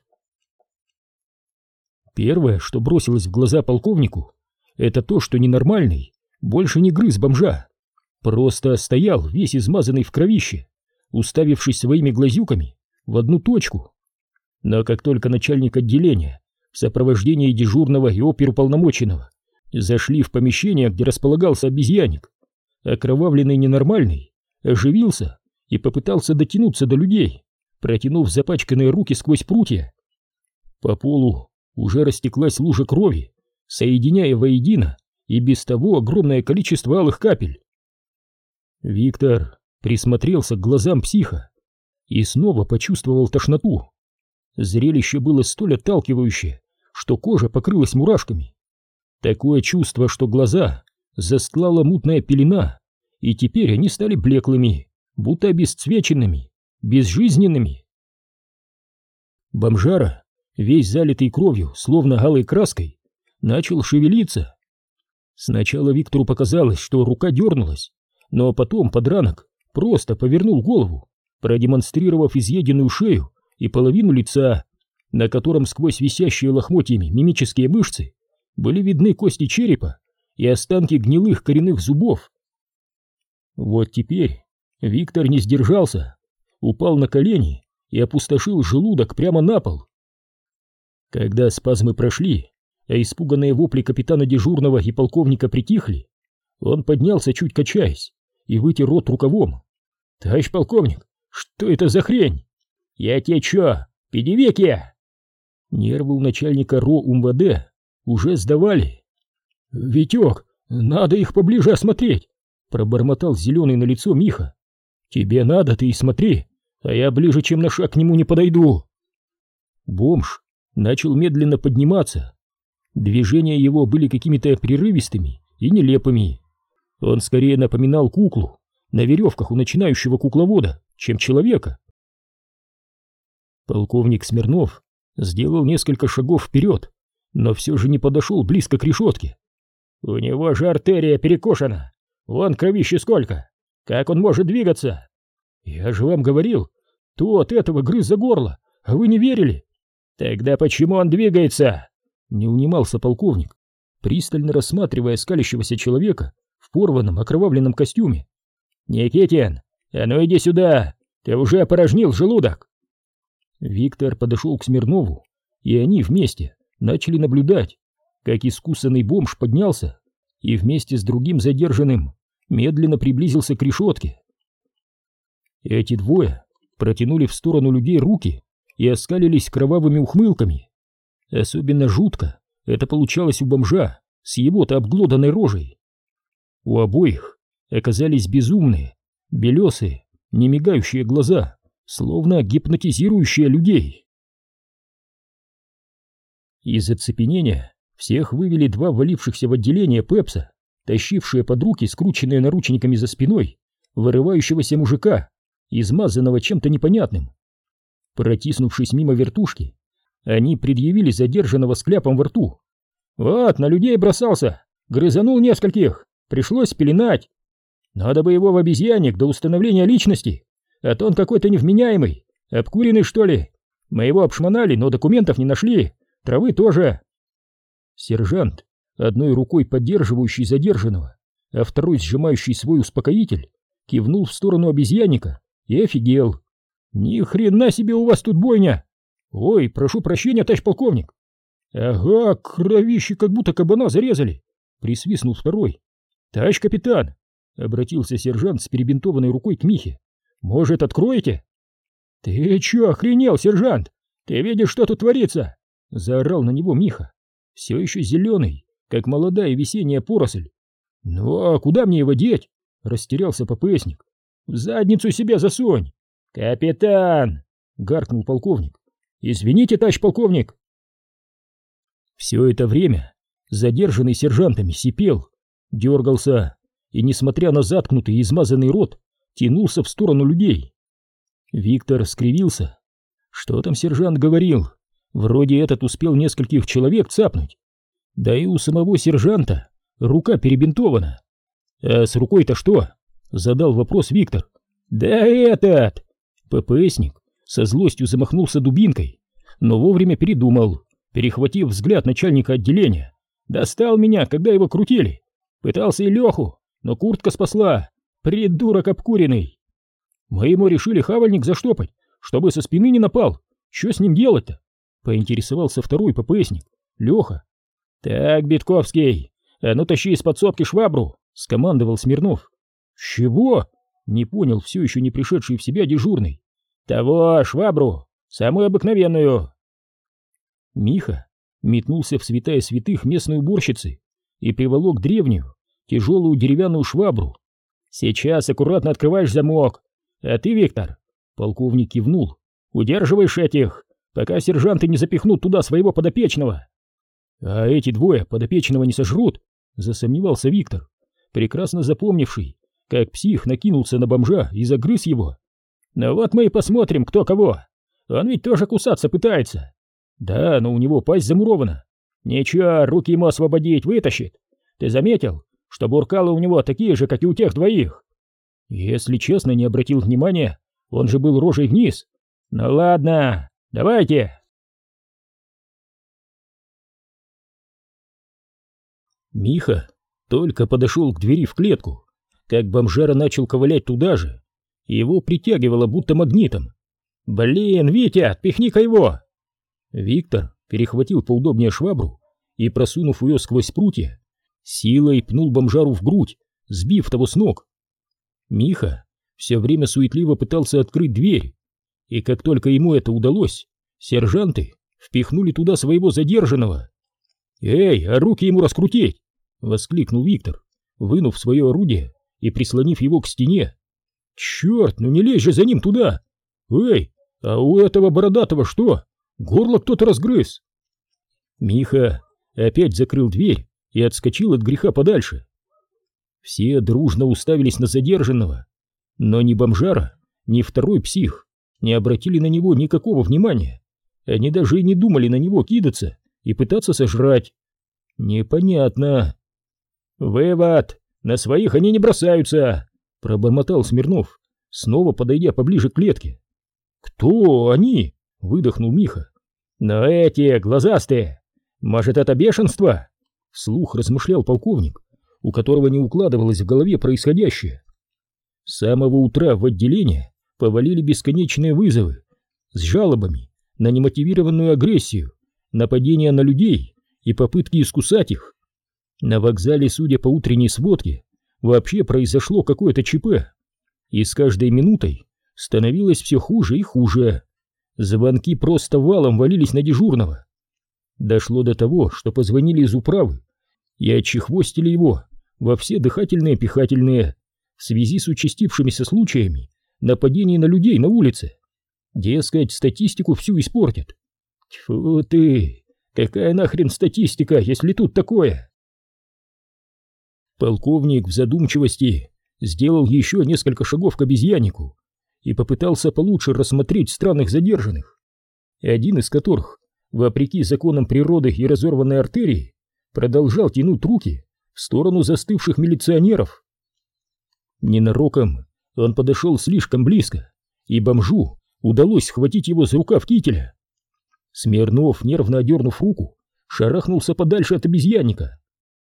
Speaker 1: Первое, что бросилось в глаза полковнику, это то, что ненормальный больше не грыз бомжа, просто стоял весь измазанный в кровище, уставившись своими глазюками в одну точку. Но как только начальник отделения в сопровождении дежурного и оперуполномоченного зашли в помещение, где располагался обезьянник, окровавленный ненормальный оживился и попытался дотянуться до людей, протянув запачканные руки сквозь прутья. По полу уже растеклась лужа крови, соединяя воедино и без того огромное количество алых капель. Виктор присмотрелся к глазам психа и снова почувствовал тошноту. Зрелище было столь отталкивающее, что кожа покрылась мурашками. Такое чувство, что глаза застлала мутная пелена, и теперь они стали блеклыми, будто обесцвеченными, безжизненными. Бомжара, весь залитый кровью, словно алой краской, начал шевелиться. Сначала Виктору показалось, что рука дернулась, но потом подранок просто повернул голову, продемонстрировав изъеденную шею и половину лица, на котором сквозь висящие лохмотьями мимические мышцы были видны кости черепа и останки гнилых коренных зубов. Вот теперь Виктор не сдержался, упал на колени и опустошил желудок прямо на пол. Когда спазмы прошли, а испуганные вопли капитана дежурного и полковника притихли, он поднялся, чуть качаясь, и вытер рот рукавом. «Товарищ полковник, что это за хрень?» «Я тебе чё, педевекия?» Нервы у начальника РО УМВД уже сдавали. «Витек, надо их поближе осмотреть», — пробормотал зеленый на лицо Миха. «Тебе надо, ты и смотри, а я ближе, чем на шаг к нему не подойду». Бомж начал медленно подниматься. Движения его были какими-то прерывистыми и нелепыми. Он скорее напоминал куклу на веревках у начинающего кукловода, чем человека. Полковник Смирнов сделал несколько шагов вперед, но все же не подошел близко к решетке. «У него же артерия перекошена! Вон кровище сколько! Как он может двигаться?» «Я же вам говорил, тот этого грыз за горло, а вы не верили!» «Тогда почему он двигается?» — не унимался полковник, пристально рассматривая скалящегося человека в порванном окровавленном костюме. «Никитин, а ну иди сюда! Ты уже опорожнил желудок!» Виктор подошел к Смирнову, и они вместе начали наблюдать, как искусанный бомж поднялся и вместе с другим задержанным медленно приблизился к решетке. Эти двое протянули в сторону людей руки и оскалились кровавыми ухмылками. Особенно жутко это получалось у бомжа с его-то обглоданной рожей. У обоих оказались безумные, белесые, немигающие глаза, словно гипнотизирующие людей. Из оцепенения всех вывели два валившихся в отделение Пепса, тащившие под руки скрученные наручниками за спиной вырывающегося мужика, измазанного чем-то непонятным. Протиснувшись мимо вертушки, они предъявили задержанного с кляпом во рту. «Вот, на людей бросался, грызанул нескольких, пришлось пеленать. Надо бы его в обезьянник до установления личности, а то он какой-то невменяемый, обкуренный что ли. Мы его обшмонали, но документов не нашли, травы тоже». Сержант, одной рукой поддерживающий задержанного, а второй сжимающий свой успокоитель, кивнул в сторону обезьянника и офигел. «Ни хрена себе у вас тут бойня! Ой, прошу прощения, товарищ полковник!» «Ага, кровище, как будто кабана зарезали!» — присвистнул второй. «Товарищ капитан!» — обратился сержант с перебинтованной рукой к Михе. «Может, откроете?» «Ты чё, охренел, сержант? Ты видишь, что тут творится?» — заорал на него Миха, все еще зеленый, как молодая весенняя поросль. «Ну а куда мне его деть?» — растерялся ППСник. «В задницу себе засунь!» «Капитан!» — гаркнул полковник. «Извините, товарищ полковник!» Все это время задержанный сержантами сипел, дергался и, несмотря на заткнутый и измазанный рот, тянулся в сторону людей. Виктор скривился. Что там сержант говорил? Вроде этот успел нескольких человек цапнуть. Да и у самого сержанта рука перебинтована. «А с рукой-то что?» — задал вопрос Виктор. «Да этот!» ППСник со злостью замахнулся дубинкой, но вовремя передумал, перехватив взгляд начальника отделения. «Достал меня, когда его крутили. Пытался и Леху, но куртка спасла. Придурок обкуренный. Мы ему решили хавальник заштопать, чтобы со спины не напал. Что с ним делать-то?» Поинтересовался второй ППСник, Леха. «Так, Битковский, а ну тащи из подсобки швабру!» — скомандовал Смирнов. «Чего?» — не понял все еще не пришедший в себя дежурный. «Того, швабру, самую обыкновенную!» Миха метнулся в святая святых местной уборщицы и приволок древнюю, тяжелую деревянную швабру. «Сейчас аккуратно открываешь замок, а ты, Виктор!» — полковник кивнул. «Удерживаешь этих, пока сержанты не запихнут туда своего подопечного». «А эти двое подопечного не сожрут?» — засомневался Виктор, прекрасно запомнивший, как псих накинулся на бомжа и загрыз его. «Ну вот мы и посмотрим, кто кого. Он ведь тоже кусаться пытается». «Да, но у него пасть замурована». «Ничего, руки ему освободить, вытащит. Ты заметил, что буркалы у него такие же, как и у тех двоих?» «Если честно, не обратил внимания, он же был рожей вниз». «Ну ладно, давайте». Миха только подошел к двери в клетку, как бомжара начал ковылять туда же. Его притягивало будто магнитом. «Блин, Витя, отпихни-ка его!» Виктор перехватил поудобнее швабру и, просунув ее сквозь прутья, силой пнул бомжару в грудь, сбив того с ног. Миха все время суетливо пытался открыть дверь, и как только ему это удалось, сержанты впихнули туда своего задержанного. «Эй, а руки ему раскрутить!» — воскликнул Виктор, вынув свое орудие и прислонив его к стене. «Черт, ну не лезь же за ним туда! Эй, а у этого бородатого что? Горло кто-то разгрыз!» Миха опять закрыл дверь и отскочил от греха подальше. Все дружно уставились на задержанного, но ни бомжара, ни второй псих не обратили на него никакого внимания. Они даже и не думали на него кидаться и пытаться сожрать. Непонятно. «Вывод! На своих они не бросаются!» — пробормотал Смирнов, снова подойдя поближе к клетке. «Кто они?» — выдохнул Миха. «Но эти, глазастые! Может, это бешенство?» — вслух размышлял полковник, у которого не укладывалось в голове происходящее. С самого утра в отделение повалили бесконечные вызовы с жалобами на немотивированную агрессию, нападения на людей и попытки искусать их. На вокзале, судя по утренней сводке, вообще произошло какое-то ЧП, и с каждой минутой становилось все хуже и хуже. Звонки просто валом валились на дежурного. Дошло до того, что позвонили из управы и отчехвостили его во все дыхательные-пихательные в связи с участившимися случаями нападений на людей на улице. Дескать, статистику всю испортят. Тьфу ты, какая нахрен статистика, если тут такое? Полковник в задумчивости сделал еще несколько шагов к обезьяннику и попытался получше рассмотреть странных задержанных, один из которых, вопреки законам природы и разорванной артерии, продолжал тянуть руки в сторону застывших милиционеров. Ненароком он подошел слишком близко, и бомжу удалось схватить его за рукав кителя. Смирнов, нервно одернув руку, шарахнулся подальше от обезьянника.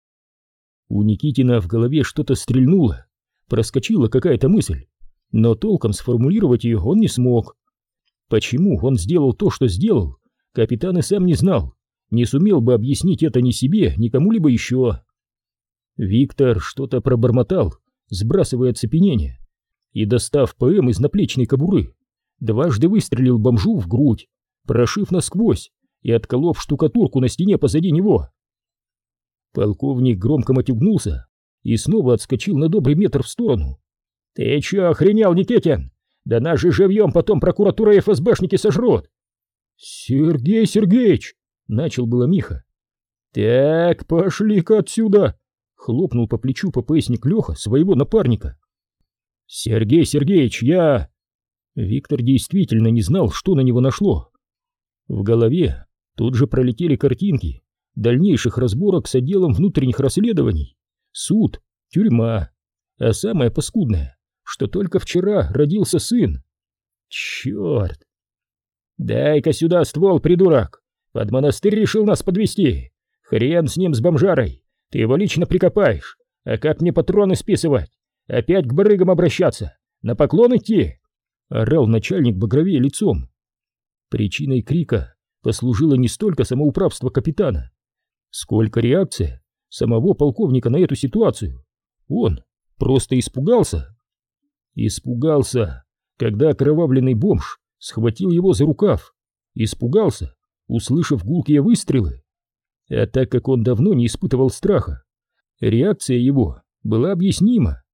Speaker 1: У Никитина в голове что-то стрельнуло, проскочила какая-то мысль, но толком сформулировать ее он не смог. Почему он сделал то, что сделал, капитан и сам не знал, не сумел бы объяснить это ни себе, ни кому-либо еще. Виктор что-то пробормотал, сбрасывая оцепенение, и, достав ПМ из наплечной кобуры, дважды выстрелил бомжу в грудь, прошив насквозь и отколов штукатурку на стене позади него. Полковник громко матюгнулся и снова отскочил на добрый метр в сторону. «Ты че, охренел, Никитин? Да нас же живьем потом прокуратура и эф эс бэшники сожрут!» «Сергей Сергеевич!» — начал было Миха. «Так, пошли-ка отсюда!» — хлопнул по плечу ППСник Леха своего напарника. «Сергей Сергеевич, я...» Виктор действительно не знал, что на него нашло. В голове тут же пролетели картинки дальнейших разборок с отделом внутренних расследований, суд, тюрьма, а самое паскудное, что только вчера родился сын. Черт! «Дай-ка сюда ствол, придурок! Под монастырь решил нас подвести. Хрен с ним, с бомжарой! Ты его лично прикопаешь! А как мне патроны списывать? Опять к барыгам обращаться? На поклон идти?» — орал начальник багровее лицом. Причиной крика послужило не столько самоуправство капитана, сколько реакция самого полковника на эту ситуацию. Он просто испугался. Испугался, когда окровавленный бомж схватил его за рукав. Испугался, услышав гулкие выстрелы. А так как он давно не испытывал страха, реакция его была объяснима.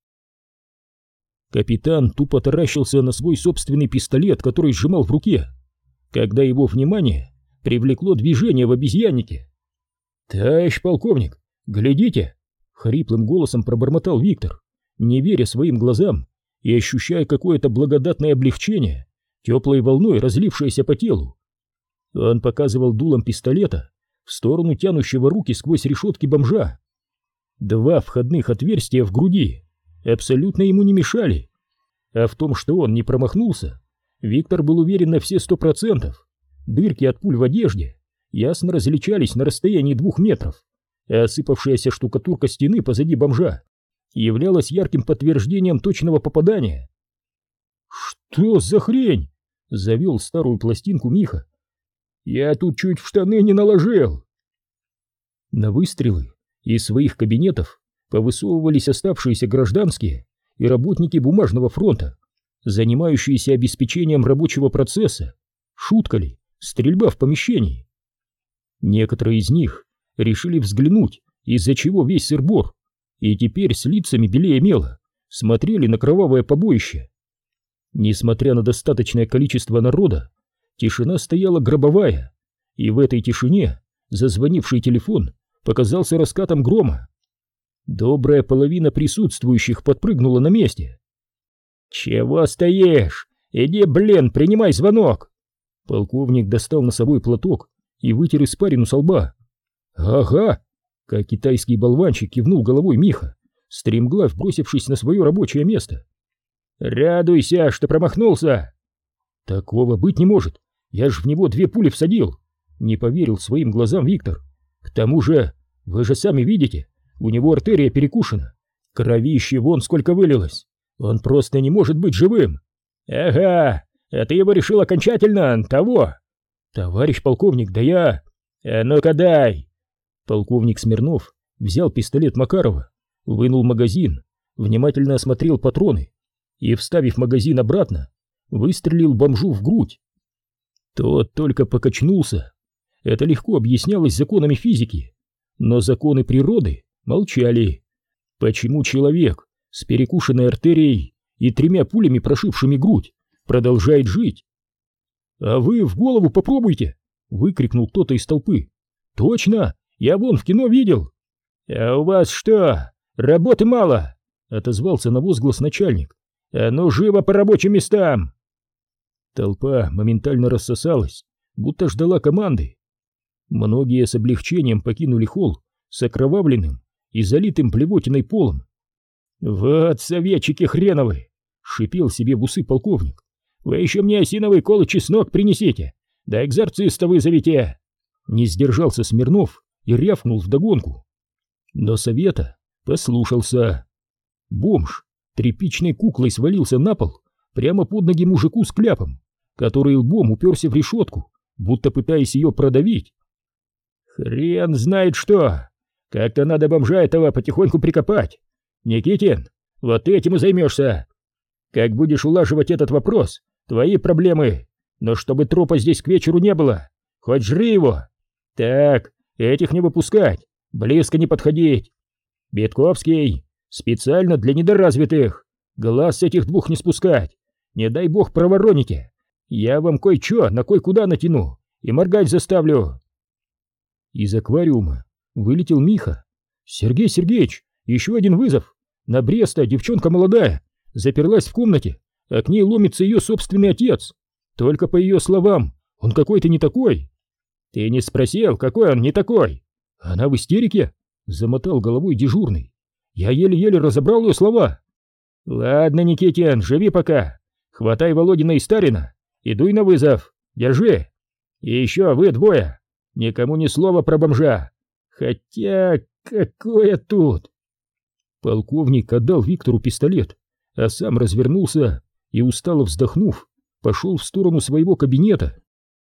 Speaker 1: Капитан тупо таращился на свой собственный пистолет, который сжимал в руке, когда его внимание привлекло движение в обезьяннике. «Товарищ полковник, глядите!» — хриплым голосом пробормотал Виктор, не веря своим глазам и ощущая какое-то благодатное облегчение, теплой волной разлившееся по телу. Он показывал дулом пистолета в сторону тянущего руки сквозь решетки бомжа. Два входных отверстия в груди абсолютно ему не мешали, а в том, что он не промахнулся, Виктор был уверен на все сто процентов. Дырки от пуль в одежде ясно различались на расстоянии двух метров, а осыпавшаяся штукатурка стены позади бомжа являлась ярким подтверждением точного попадания. «Что за хрень?» — завел старую пластинку Миха. «Я тут чуть в штаны не наложил!» На выстрелы из своих кабинетов повысовывались оставшиеся гражданские и работники бумажного фронта, занимающиеся обеспечением рабочего процесса. Шутка ли? Стрельба в помещении. Некоторые из них решили взглянуть, из-за чего весь сыр-бор, и теперь с лицами белее мела смотрели на кровавое побоище. Несмотря на достаточное количество народа, тишина стояла гробовая, и в этой тишине зазвонивший телефон показался раскатом грома. Добрая половина присутствующих подпрыгнула на месте. «Чего стоишь? Иди, блин, принимай звонок!» Полковник достал носовой платок и вытер испарину со лба. «Ага!» — как китайский болванчик кивнул головой Миха, стремглав бросившись на свое рабочее место. «Радуйся, что промахнулся!» «Такого быть не может! Я ж в него две пули всадил!» Не поверил своим глазам Виктор. «К тому же, вы же сами видите, у него артерия перекушена. Кровище вон сколько вылилось. Он просто не может быть живым!» «Ага, а ты его решил окончательно, того!» «Товарищ полковник, да я...» «А ну-ка дай!» Полковник Смирнов взял пистолет Макарова, вынул магазин, внимательно осмотрел патроны и, вставив магазин обратно, выстрелил бомжу в грудь. Тот только покачнулся. Это легко объяснялось законами физики, но законы природы молчали. Почему человек с перекушенной артерией и тремя пулями, прошившими грудь, продолжает жить? «А вы в голову попробуйте!» — выкрикнул кто-то из толпы. «Точно! Я вон в кино видел!» «А у вас что, работы мало?» — отозвался на возглас начальник. «А ну живо по рабочим местам!» Толпа моментально рассосалась, будто ждала команды. Многие с облегчением покинули холл с окровавленным и залитым блевотиной полом. «Вот советчики хреновы!» — шипел себе в усы полковник. «Вы еще мне осиновый кол и чеснок принесите, да экзорциста вызовите!» Не сдержался Смирнов и рявкнул вдогонку. Но совета послушался. Бомж тряпичной куклой свалился на пол прямо под ноги мужику с кляпом, который лбом уперся в решетку, будто пытаясь ее продавить. «Хрен знает что! Как-то надо бомжа этого потихоньку прикопать! Никитин, вот ты этим и займешься! Как будешь улаживать этот вопрос, твои проблемы, но чтобы трупа здесь к вечеру не было, хоть жри его! Так, этих не выпускать, близко не подходить! Битковский, специально для недоразвитых, глаз с этих двух не спускать, не дай бог провороните, я вам кое-что на кое-куда натяну и моргать заставлю!» Из аквариума вылетел Миха. «Сергей Сергеевич, еще один вызов! На Бреста девчонка молодая, заперлась в комнате, а к ней ломится ее собственный отец. Только по ее словам, он какой-то не такой». «Ты не спросил, какой он не такой?» «Она в истерике», — замотал головой дежурный. «Я еле-еле разобрал ее слова». «Ладно, Никитин, живи пока. Хватай Володина и Старина и дуй на вызов. Держи. И еще вы двое. Никому ни слова про бомжа. Хотя, какое тут...» Полковник отдал Виктору пистолет, а сам развернулся и, устало вздохнув, пошел в сторону своего кабинета.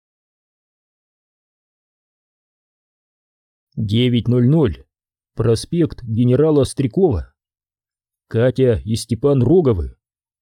Speaker 1: девять ноль ноль. Проспект генерала Острякова. Катя и Степан Роговы.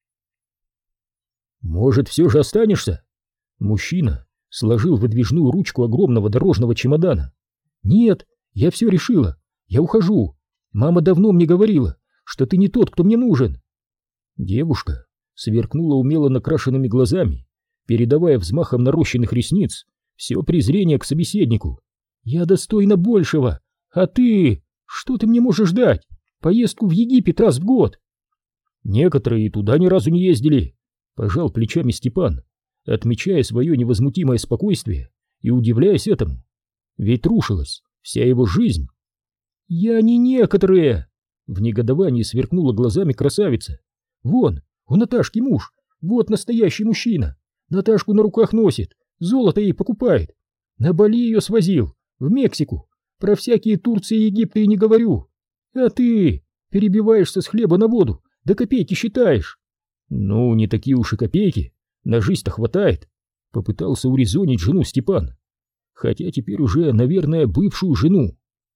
Speaker 1: «Может, все же останешься?» Мужчина сложил выдвижную ручку огромного дорожного чемодана. «Нет, я все решила. Я ухожу. Мама давно мне говорила, что ты не тот, кто мне нужен». Девушка сверкнула умело накрашенными глазами, передавая взмахом нарощенных ресниц все презрение к собеседнику. «Я достойна большего, а ты... Что ты мне можешь дать? Поездку в Египет раз в год?» «Некоторые и туда ни разу не ездили», — пожал плечами Степан, отмечая свое невозмутимое спокойствие и удивляясь этому. Ведь рушилась вся его жизнь. «Я не некоторые!» — в негодовании сверкнула глазами красавица. «Вон, у Наташки муж, вот настоящий мужчина. Наташку на руках носит, золото ей покупает. На Бали ее свозил, в Мексику. Про всякие Турции и Египты и не говорю. А ты перебиваешься с хлеба на воду, до копейки считаешь». «Ну, не такие уж и копейки, на жизнь-то хватает», — попытался урезонить жену Степан. Хотя теперь уже, наверное, бывшую жену.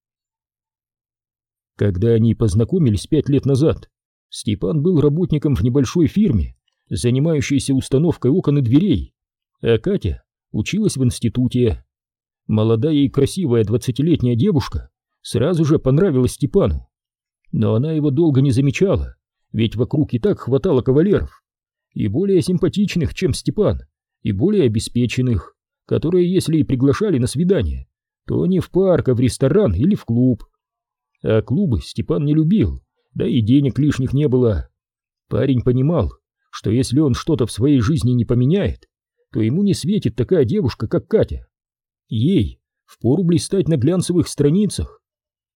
Speaker 1: Когда они познакомились пять лет назад, Степан был работником в небольшой фирме, занимающейся установкой окон и дверей, а Катя училась в институте. Молодая и красивая двадцатилетняя девушка сразу же понравилась Степану. Но она его долго не замечала, ведь вокруг и так хватало кавалеров, и более симпатичных, чем Степан, и более обеспеченных, которые, если и приглашали на свидание, то не в парк, а в ресторан или в клуб. А клубы Степан не любил, да и денег лишних не было. Парень понимал, что если он что-то в своей жизни не поменяет, то ему не светит такая девушка, как Катя. Ей впору блистать на глянцевых страницах.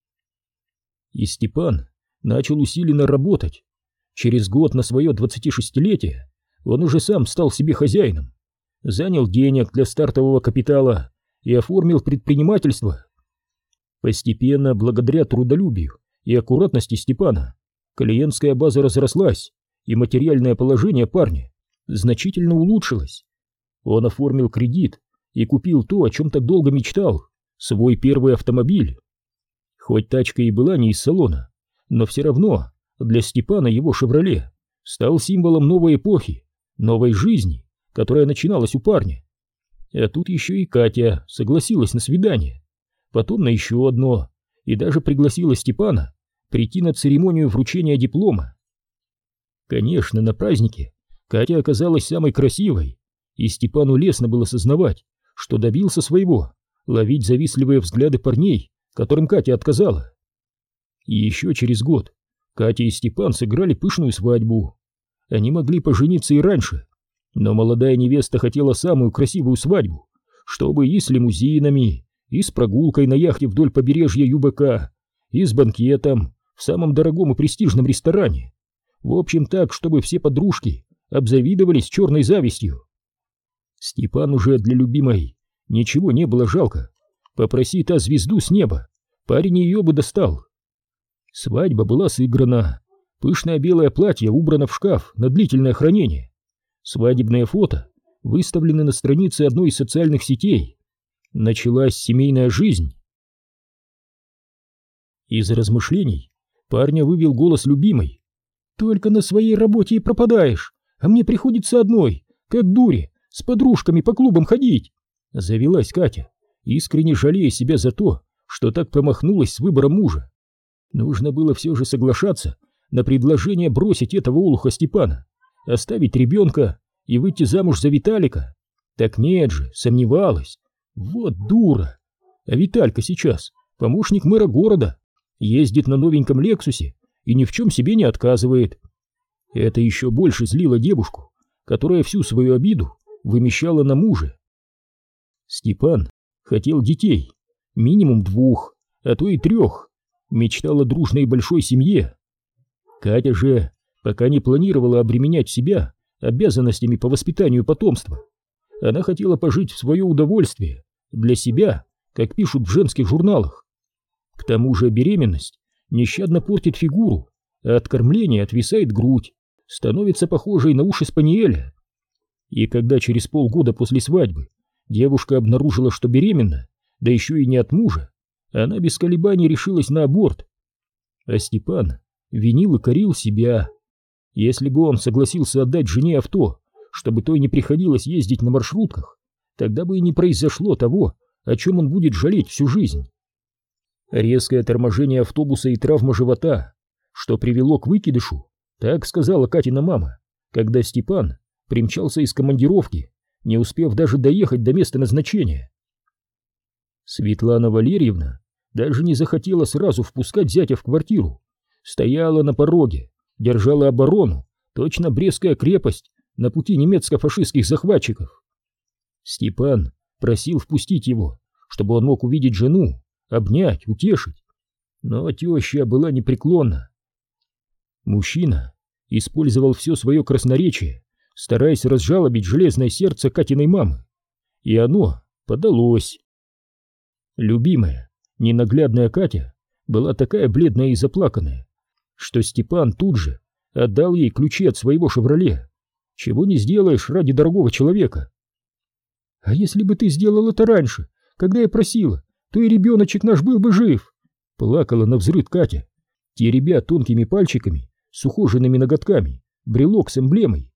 Speaker 1: И Степан начал усиленно работать. Через год на свое двадцатишестилетие он уже сам стал себе хозяином, занял денег для стартового капитала и оформил предпринимательство. Постепенно, благодаря трудолюбию и аккуратности Степана, клиентская база разрослась, и материальное положение парня значительно улучшилось. Он оформил кредит и купил то, о чем так долго мечтал, свой первый автомобиль. Хоть тачка и была не из салона, но все равно для Степана его «Шевроле» стал символом новой эпохи, новой жизни, которая начиналась у парня. А тут еще и Катя согласилась на свидание, потом на еще одно, и даже пригласила Степана прийти на церемонию вручения диплома. Конечно, на празднике Катя оказалась самой красивой, и Степану лестно было сознавать, что добился своего, ловить завистливые взгляды парней, которым Катя отказала. И еще через год Катя и Степан сыграли пышную свадьбу. Они могли пожениться и раньше, но молодая невеста хотела самую красивую свадьбу, чтобы и с лимузинами, и с прогулкой на яхте вдоль побережья ЮБК, и с банкетом в самом дорогом и престижном ресторане. В общем, так, чтобы все подружки обзавидовались черной завистью. Степан уже для любимой ничего не было жалко. Попроси та звезду с неба, парень ее бы достал. Свадьба была сыграна, пышное белое платье убрано в шкаф на длительное хранение. Свадебные фото выставлены на странице одной из социальных сетей. Началась семейная жизнь. Из размышлений парня вывел голос любимой. «Только на своей работе и пропадаешь, а мне приходится одной, как дуре, с подружками по клубам ходить», — завелась Катя, искренне жалея себя за то, что так промахнулась с выбором мужа. Нужно было все же соглашаться на предложение бросить этого олуха Степана, оставить ребенка и выйти замуж за Виталика. Так нет же, сомневалась. Вот дура. А Виталька сейчас помощник мэра города, ездит на новеньком Лексусе и ни в чем себе не отказывает. Это еще больше злило девушку, которая всю свою обиду вымещала на муже. Степан хотел детей, минимум двух, а то и трех, мечтал о дружной большой семье. Катя же пока не планировала обременять себя обязанностями по воспитанию потомства. Она хотела пожить в свое удовольствие, для себя, как пишут в женских журналах. К тому же беременность нещадно портит фигуру, а от кормления отвисает грудь, становится похожей на уши спаниеля. И когда через полгода после свадьбы девушка обнаружила, что беременна, да еще и не от мужа, она без колебаний решилась на аборт. А Степан винил и корил себя. Если бы он согласился отдать жене авто, чтобы той не приходилось ездить на маршрутках, тогда бы и не произошло того, о чем он будет жалеть всю жизнь. Резкое торможение автобуса и травма живота, что привело к выкидышу, так сказала Катина мама, когда Степан примчался из командировки, не успев даже доехать до места назначения. Светлана Валерьевна даже не захотела сразу впускать зятя в квартиру, стояла на пороге, держала оборону, точно Брестская крепость на пути немецко-фашистских захватчиков. Степан просил впустить его, чтобы он мог увидеть жену, обнять, утешить, но теща была непреклонна. Мужчина использовал все свое красноречие, стараясь разжалобить железное сердце Катиной мамы, и оно подалось. Любимая, ненаглядная Катя была такая бледная и заплаканная, что Степан тут же отдал ей ключи от своего «Шевроле», чего не сделаешь ради дорогого человека. «А если бы ты сделал это раньше, когда я просила, то и ребеночек наш был бы жив», — плакала навзрыд Катя, теребя тонкими пальчиками с ухоженными ноготками брелок с эмблемой.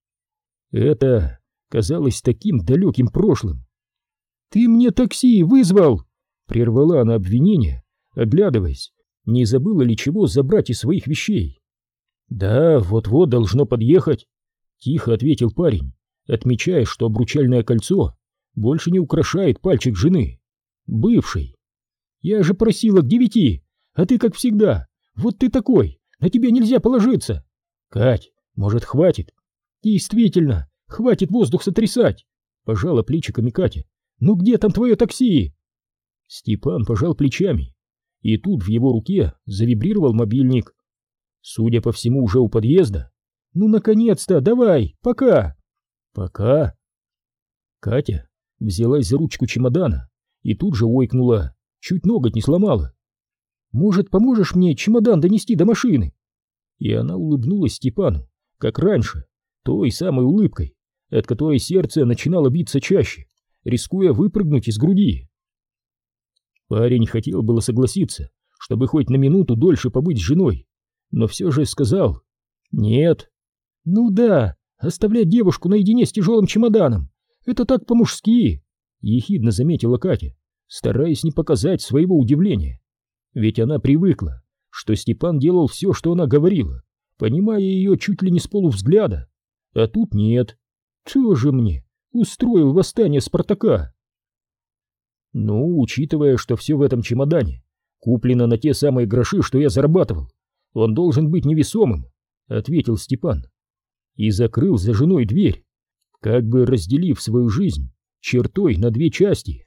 Speaker 1: Это казалось таким далеким прошлым. «Ты мне такси вызвал!» — прервала она обвинение, оглядываясь, не забыла ли чего забрать из своих вещей. «Да, вот-вот должно подъехать», — тихо ответил парень, отмечая, что обручальное кольцо больше не украшает пальчик жены. бывшей. «Я же просила к девяти, а ты как всегда. Вот ты такой, на тебя нельзя положиться». «Кать, может, хватит?» «Действительно, хватит воздух сотрясать», — пожала плечиками Катя. «Ну где там твое такси?» Степан пожал плечами, и тут в его руке завибрировал мобильник. Судя по всему, уже у подъезда. «Ну, наконец-то, давай, пока!» «Пока!» Катя взялась за ручку чемодана и тут же ойкнула, чуть ноготь не сломала. «Может, поможешь мне чемодан донести до машины?» И она улыбнулась Степану, как раньше, той самой улыбкой, от которой сердце начинало биться чаще, рискуя выпрыгнуть из груди. Парень хотел было согласиться, чтобы хоть на минуту дольше побыть с женой, но все же сказал «нет». «Ну да, оставлять девушку наедине с тяжелым чемоданом — это так по-мужски», — ехидно заметила Катя, стараясь не показать своего удивления. Ведь она привыкла, что Степан делал все, что она говорила, понимая ее чуть ли не с полувзгляда. А тут нет. Тоже мне устроил восстание Спартака. Ну, учитывая, что все в этом чемодане куплено на те самые гроши, что я зарабатывал, он должен быть невесомым, — ответил Степан. И закрыл за женой дверь, как бы разделив свою жизнь чертой на две части.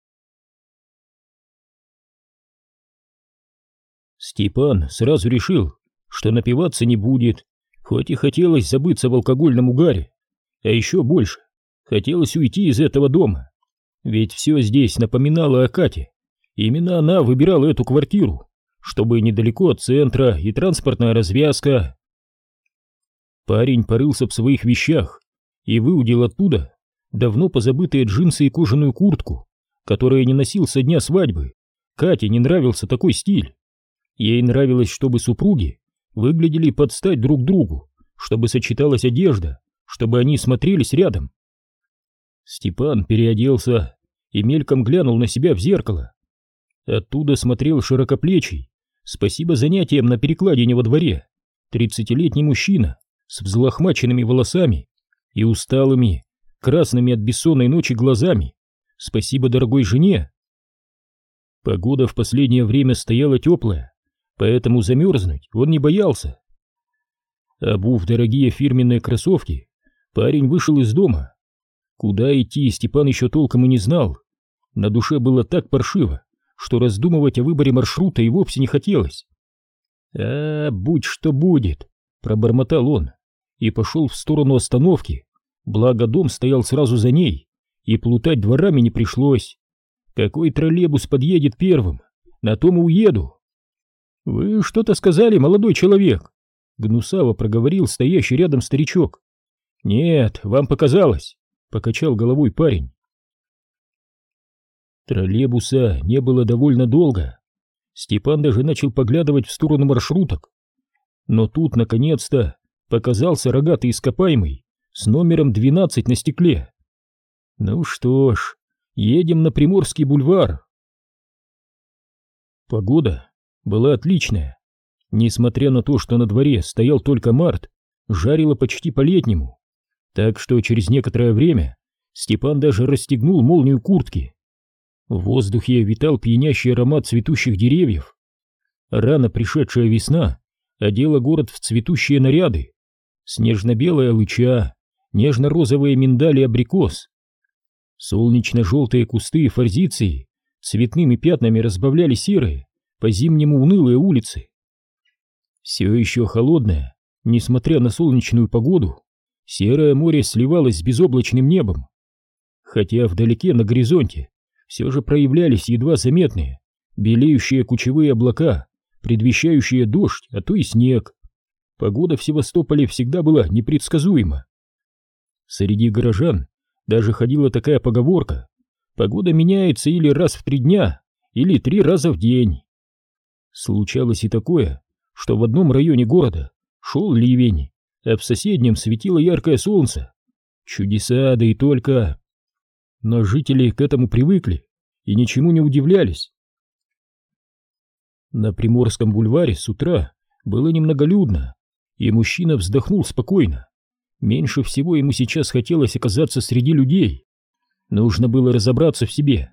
Speaker 1: Степан сразу решил, что напиваться не будет, хоть и хотелось забыться в алкогольном угаре, а еще больше хотелось уйти из этого дома, ведь все здесь напоминало о Кате. Именно она выбирала эту квартиру, чтобы недалеко от центра и транспортная развязка. Парень порылся в своих вещах и выудил оттуда давно позабытые джинсы и кожаную куртку, которую не носил со дня свадьбы. Кате не нравился такой стиль. Ей нравилось, чтобы супруги выглядели под стать друг другу, чтобы сочеталась одежда, чтобы они смотрелись рядом. Степан переоделся и мельком глянул на себя в зеркало. Оттуда смотрел широкоплечий, спасибо занятиям на перекладине во дворе, тридцатилетний мужчина с взлохмаченными волосами и усталыми, красными от бессонной ночи глазами. Спасибо дорогой жене. Погода в последнее время стояла теплая, поэтому замерзнуть он не боялся. Обув дорогие фирменные кроссовки, парень вышел из дома. Куда идти, Степан еще толком и не знал. На душе было так паршиво, что раздумывать о выборе маршрута и вовсе не хотелось. «А, будь что будет», — пробормотал он и пошел в сторону остановки, благо дом стоял сразу за ней, и плутать дворами не пришлось. Какой троллейбус подъедет первым, на том и уеду. «Вы что-то сказали, молодой человек?» — гнусаво проговорил стоящий рядом старичок. «Нет, вам показалось», — покачал головой парень. Троллейбуса не было довольно долго. Степан даже начал поглядывать в сторону маршруток. Но тут, наконец-то, показался рогатый ископаемый с номером двенадцать на стекле. Ну что ж, едем на Приморский бульвар. Погода была отличная. Несмотря на то, что на дворе стоял только март, жарило почти по-летнему. Так что через некоторое время Степан даже расстегнул молнию куртки. В воздухе витал пьянящий аромат цветущих деревьев. Рано пришедшая весна одела город в цветущие наряды. Снежно-белая лыча, нежно-розовые миндали и абрикос. Солнечно-желтые кусты форзиции цветными пятнами разбавляли серые, по-зимнему унылые улицы. Все еще холодное, несмотря на солнечную погоду, серое море сливалось с безоблачным небом. Хотя вдалеке на горизонте все же проявлялись едва заметные, белеющие кучевые облака, предвещающие дождь, а то и снег. Погода в Севастополе всегда была непредсказуема. Среди горожан даже ходила такая поговорка: погода меняется или раз в три дня, или три раза в день. Случалось и такое, что в одном районе города шел ливень, а в соседнем светило яркое солнце. Чудеса, да и только. Но жители к этому привыкли и ничему не удивлялись. На Приморском бульваре с утра было немноголюдно, и мужчина вздохнул спокойно. Меньше всего ему сейчас хотелось оказаться среди людей. Нужно было разобраться в себе,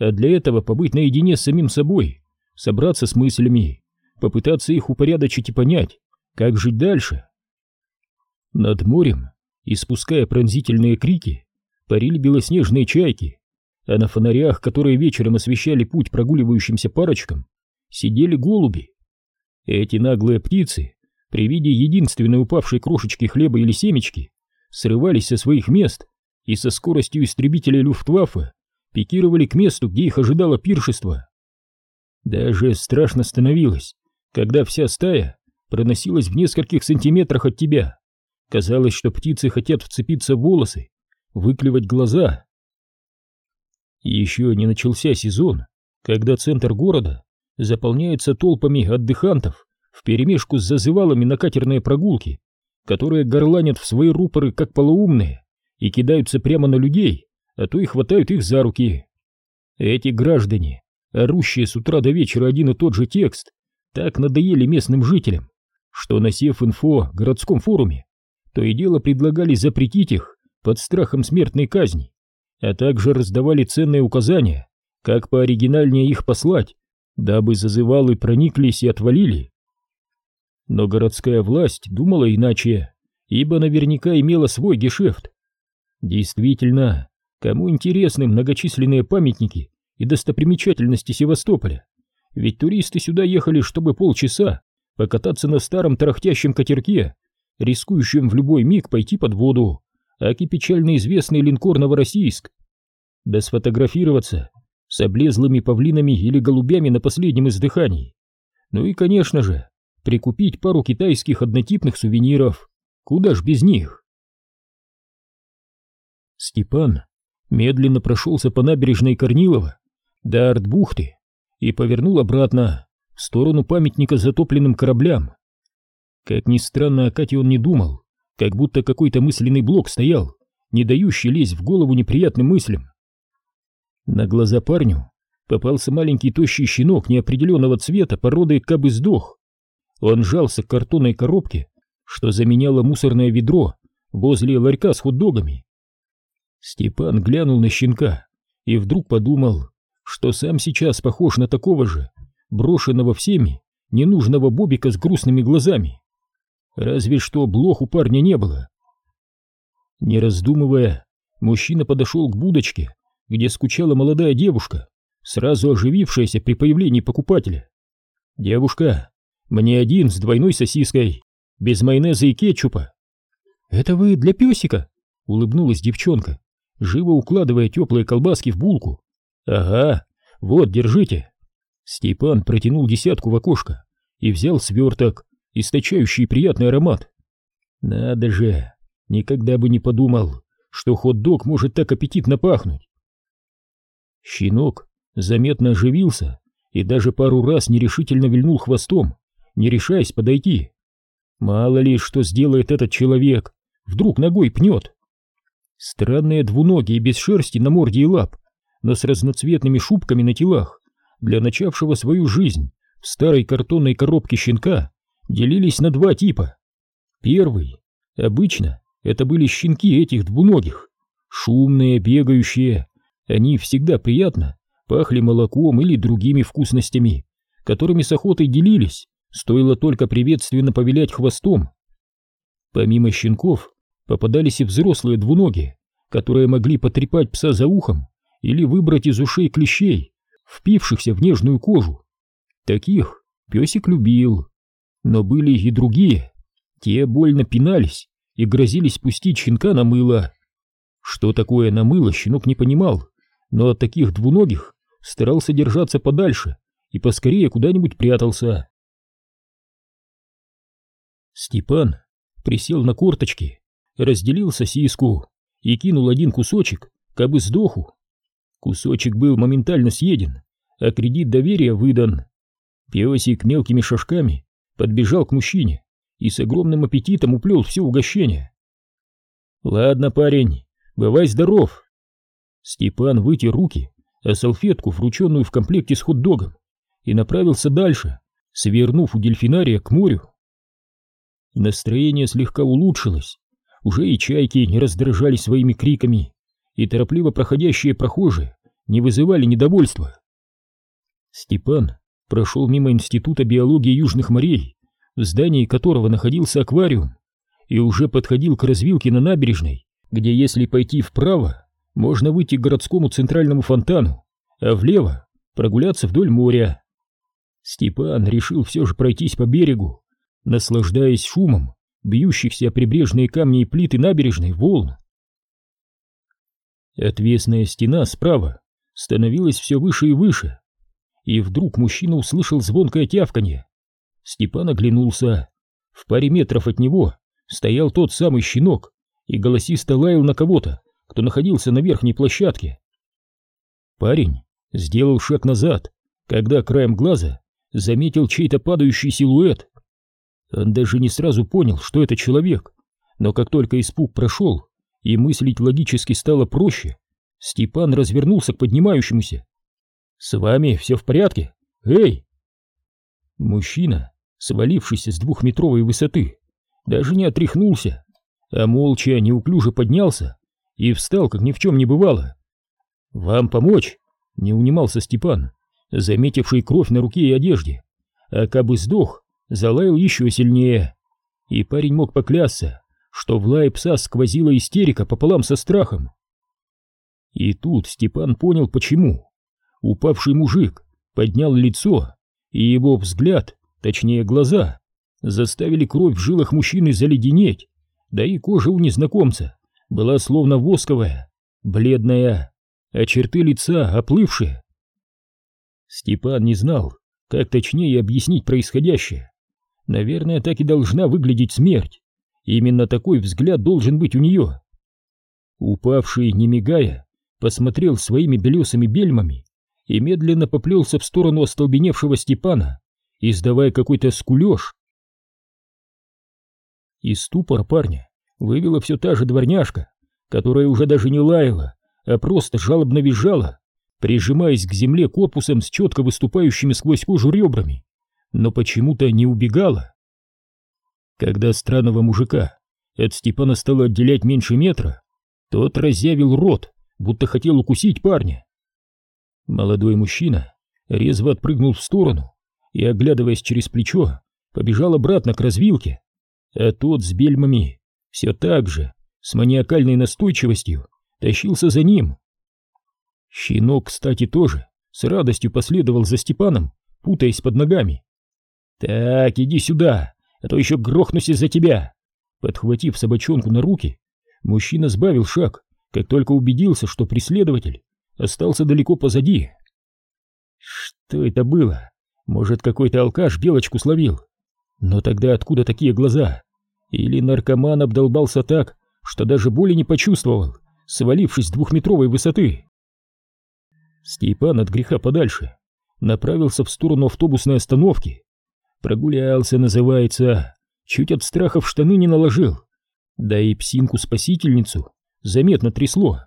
Speaker 1: а для этого побыть наедине с самим собой, собраться с мыслями, попытаться их упорядочить и понять, как жить дальше. Над морем, испуская пронзительные крики, парили белоснежные чайки, а на фонарях, которые вечером освещали путь прогуливающимся парочкам, сидели голуби. Эти наглые птицы, при виде единственной упавшей крошечки хлеба или семечки, срывались со своих мест и со скоростью истребителя Люфтваффе пикировали к месту, где их ожидало пиршество. Даже страшно становилось, когда вся стая проносилась в нескольких сантиметрах от тебя. Казалось, что птицы хотят вцепиться в волосы, выклевать глаза. И еще не начался сезон, когда центр города заполняется толпами отдыхантов вперемешку с зазывалами на катерные прогулки, которые горланят в свои рупоры как полоумные и кидаются прямо на людей, а то и хватают их за руки. Эти граждане, орущие с утра до вечера один и тот же текст, так надоели местным жителям, что на Севинфо городском форуме то и дело предлагали запретить их под страхом смертной казни, а также раздавали ценные указания, как пооригинальнее их послать, дабы зазывалы прониклись и отвалили. Но городская власть думала иначе, ибо наверняка имела свой гешефт. Действительно, кому интересны многочисленные памятники и достопримечательности Севастополя? Ведь туристы сюда ехали, чтобы полчаса покататься на старом тарахтящем катерке, рискующем в любой миг пойти под воду, аки печально известный линкор Новороссийск, да сфотографироваться с облезлыми павлинами или голубями на последнем издыхании. Ну и, конечно же, прикупить пару китайских однотипных сувениров. Куда ж без них? Степан медленно прошелся по набережной Корнилова до Артбухты и повернул обратно в сторону памятника затопленным кораблям. Как ни странно, о Кате он не думал, как будто какой-то мысленный блок стоял, не дающий лезть в голову неприятным мыслям. На глаза парню попался маленький тощий щенок неопределенного цвета породы кабы-сдох. Он жался к картонной коробке, что заменяло мусорное ведро возле ларька с хот-догами. Степан глянул на щенка и вдруг подумал, что сам сейчас похож на такого же, брошенного всеми, ненужного бобика с грустными глазами. Разве что блох у парня не было. Не раздумывая, мужчина подошел к будочке, где скучала молодая девушка, сразу оживившаяся при появлении покупателя. «Девушка, мне один с двойной сосиской, без майонеза и кетчупа». «Это вы для песика?» — улыбнулась девчонка, живо укладывая теплые колбаски в булку. «Ага, вот, держите». Степан протянул десятку в окошко и взял сверток, источающий приятный аромат. Надо же, никогда бы не подумал, что хот-дог может так аппетитно пахнуть. Щенок заметно оживился и даже пару раз нерешительно вильнул хвостом, не решаясь подойти. Мало ли, что сделает этот человек, вдруг ногой пнет. Странные двуногие без шерсти на морде и лап, но с разноцветными шубками на телах, для начавшего свою жизнь в старой картонной коробке щенка, делились на два типа. Первый, обычно, это были щенки этих двуногих, шумные, бегающие. Они всегда приятно пахли молоком или другими вкусностями, которыми с охотой делились, стоило только приветственно повилять хвостом. Помимо щенков попадались и взрослые двуногие, которые могли потрепать пса за ухом или выбрать из ушей клещей, впившихся в нежную кожу. Таких песик любил. Но были и другие. Те больно пинались и грозились пустить щенка на мыло. Что такое на мыло, щенок не понимал, но от таких двуногих старался держаться подальше и поскорее куда-нибудь прятался. Степан присел на корточки, разделил сосиску и кинул один кусочек, кабы сдоху. Кусочек был моментально съеден, а кредит доверия выдан. Песик мелкими шажками подбежал к мужчине и с огромным аппетитом уплел все угощение. «Ладно, парень, бывай здоров!» Степан вытер руки о салфетку, врученную в комплекте с хот-догом, и направился дальше, свернув у дельфинария к морю. Настроение слегка улучшилось, уже и чайки не раздражали своими криками, и торопливо проходящие прохожие не вызывали недовольства. Степан прошел мимо Института биологии южных морей, в здании которого находился аквариум, и уже подходил к развилке на набережной, где, если пойти вправо, можно выйти к городскому центральному фонтану, а влево прогуляться вдоль моря. Степан решил все же пройтись по берегу, наслаждаясь шумом бьющихся о прибрежные камни и плиты набережной волн. Отвесная стена справа становилась все выше и выше, и вдруг мужчина услышал звонкое тявканье. Степан оглянулся. В паре метров от него стоял тот самый щенок и голосисто лаял на кого-то, кто находился на верхней площадке. Парень сделал шаг назад, когда краем глаза заметил чей-то падающий силуэт. Он даже не сразу понял, что это человек, но как только испуг прошел и мыслить логически стало проще, Степан развернулся к поднимающемуся. «С вами все в порядке? Эй!» Мужчина, свалившийся с двухметровой высоты, даже не отряхнулся, а молча неуклюже поднялся и встал, как ни в чем не бывало. «Вам помочь?» — не унимался Степан, заметивший кровь на руке и одежде, а кабы сдох, залаял еще сильнее, и парень мог поклясться, что в лае пса сквозила истерика пополам со страхом. И тут Степан понял, почему. Упавший мужик поднял лицо, и его взгляд, точнее глаза, заставили кровь в жилах мужчины заледенеть, да и кожа у незнакомца была словно восковая, бледная, а черты лица оплывшие. Степан не знал, как точнее объяснить происходящее. Наверное, так и должна выглядеть смерть. Именно такой взгляд должен быть у нее. Упавший, не мигая, посмотрел своими белесыми бельмами и медленно поплелся в сторону остолбеневшего Степана, издавая какой-то скулеж. Из ступора парня вывела все та же дворняжка, которая уже даже не лаяла, а просто жалобно визжала, прижимаясь к земле корпусом с четко выступающими сквозь кожу ребрами, но почему-то не убегала. Когда странного мужика от Степана стало отделять меньше метра, тот разъявил рот, будто хотел укусить парня. Молодой мужчина резво отпрыгнул в сторону и, оглядываясь через плечо, побежал обратно к развилке, а тот с бельмами все так же, с маниакальной настойчивостью, тащился за ним. Щенок, кстати, тоже с радостью последовал за Степаном, путаясь под ногами. «Так, иди сюда, а то еще грохнусь из-за тебя!» Подхватив собачонку на руки, мужчина сбавил шаг, как только убедился, что преследователь остался далеко позади. Что это было? Может, какой-то алкаш белочку словил? Но тогда откуда такие глаза? Или наркоман обдолбался так, что даже боли не почувствовал, свалившись с двухметровой высоты? Степан от греха подальше направился в сторону автобусной остановки. Прогулялся, называется, чуть от страха в штаны не наложил, да и псинку-спасительницу заметно трясло.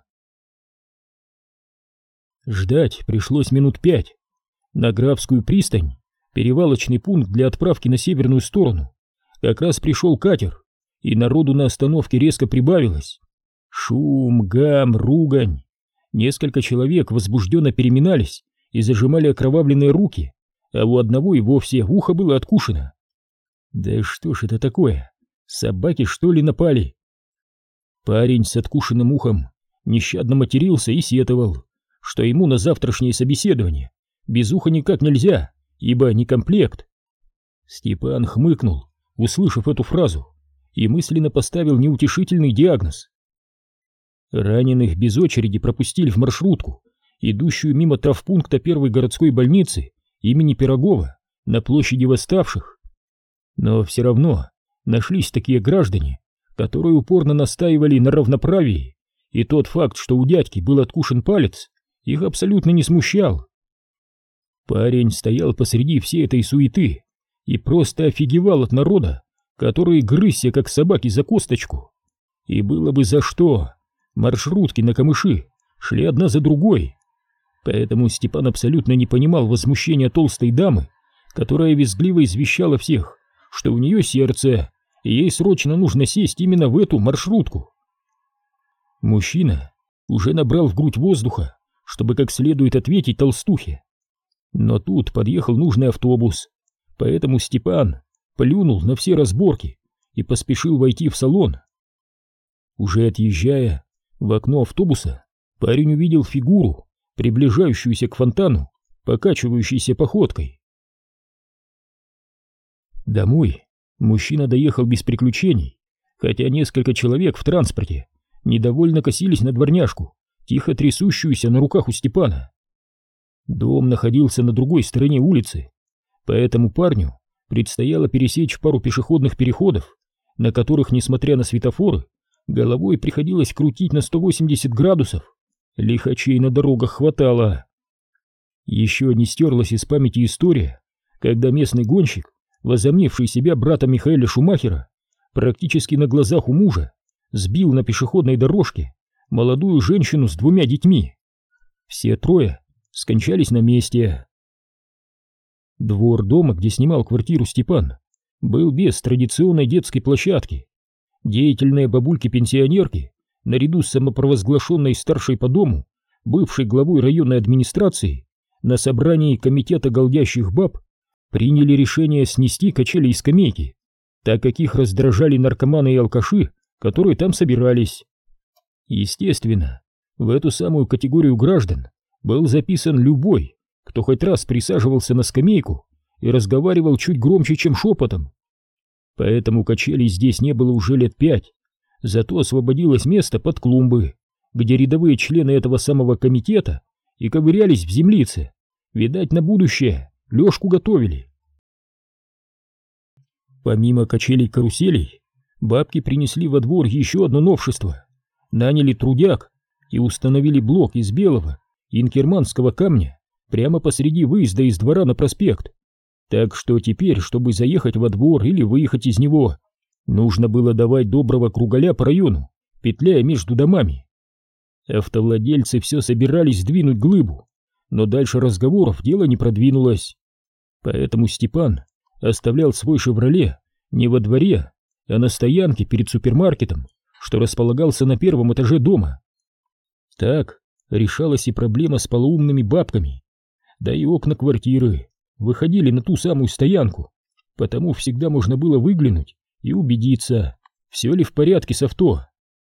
Speaker 1: Ждать пришлось минут пять. На Графскую пристань, перевалочный пункт для отправки на северную сторону, как раз пришел катер, и народу на остановке резко прибавилось. Шум, гам, ругань. Несколько человек возбужденно переминались и зажимали окровавленные руки, а у одного и вовсе ухо было откушено. Да что ж это такое? Собаки, что ли, напали? Парень с откушенным ухом нещадно матерился и сетовал, что ему на завтрашнее собеседование без уха никак нельзя, ибо не комплект. Степан хмыкнул, услышав эту фразу, и мысленно поставил неутешительный диагноз. Раненых без очереди пропустили в маршрутку, идущую мимо травмпункта первой городской больницы имени Пирогова на площади Восставших. Но все равно нашлись такие граждане, которые упорно настаивали на равноправии, и тот факт, что у дядьки был откушен палец, их абсолютно не смущал. Парень стоял посреди всей этой суеты и просто офигевал от народа, который грызся как собаки за косточку. И было бы за что. Маршрутки на камыши шли одна за другой. Поэтому Степан абсолютно не понимал возмущения толстой дамы, которая визгливо извещала всех, что у нее сердце, и ей срочно нужно сесть именно в эту маршрутку. Мужчина уже набрал в грудь воздуха, чтобы как следует ответить толстухе. Но тут подъехал нужный автобус, поэтому Степан плюнул на все разборки и поспешил войти в салон. Уже отъезжая, в окно автобуса парень увидел фигуру, приближающуюся к фонтану, покачивающейся походкой. Домой мужчина доехал без приключений, хотя несколько человек в транспорте недовольно косились на дворняжку, тихо трясущуюся на руках у Степана. Дом находился на другой стороне улицы, поэтому парню предстояло пересечь пару пешеходных переходов, на которых, несмотря на светофоры, головой приходилось крутить на сто восемьдесят градусов. Лихачей на дорогах хватало. Еще не стерлась из памяти история, когда местный гонщик, возомнивший себя брата Михаэля Шумахера, практически на глазах у мужа сбил на пешеходной дорожке молодую женщину с двумя детьми. Все трое скончались на месте. Двор дома, где снимал квартиру Степан, был без традиционной детской площадки. Деятельные бабульки-пенсионерки, наряду с самопровозглашенной старшей по дому, бывшей главой районной администрации, на собрании комитета голдящих баб приняли решение снести качели и скамейки, так как их раздражали наркоманы и алкаши, которые там собирались. Естественно, в эту самую категорию граждан был записан любой, кто хоть раз присаживался на скамейку и разговаривал чуть громче, чем шепотом. Поэтому качелей здесь не было уже лет пять, зато освободилось место под клумбы, где рядовые члены этого самого комитета и ковырялись в землице, видать, на будущее лёжку готовили. Помимо качелей-каруселей, бабки принесли во двор еще одно новшество. Наняли трудяг и установили блок из белого инкерманского камня прямо посреди выезда из двора на проспект. Так что теперь, чтобы заехать во двор или выехать из него, нужно было давать доброго кругаля по району, петляя между домами. Автовладельцы все собирались сдвинуть глыбу, но дальше разговоров дело не продвинулось. Поэтому Степан оставлял свой «Шевроле» не во дворе, а на стоянке перед супермаркетом, что располагался на первом этаже дома. Так решалась и проблема с полоумными бабками, да и окна квартиры выходили на ту самую стоянку, потому всегда можно было выглянуть и убедиться, все ли в порядке с авто.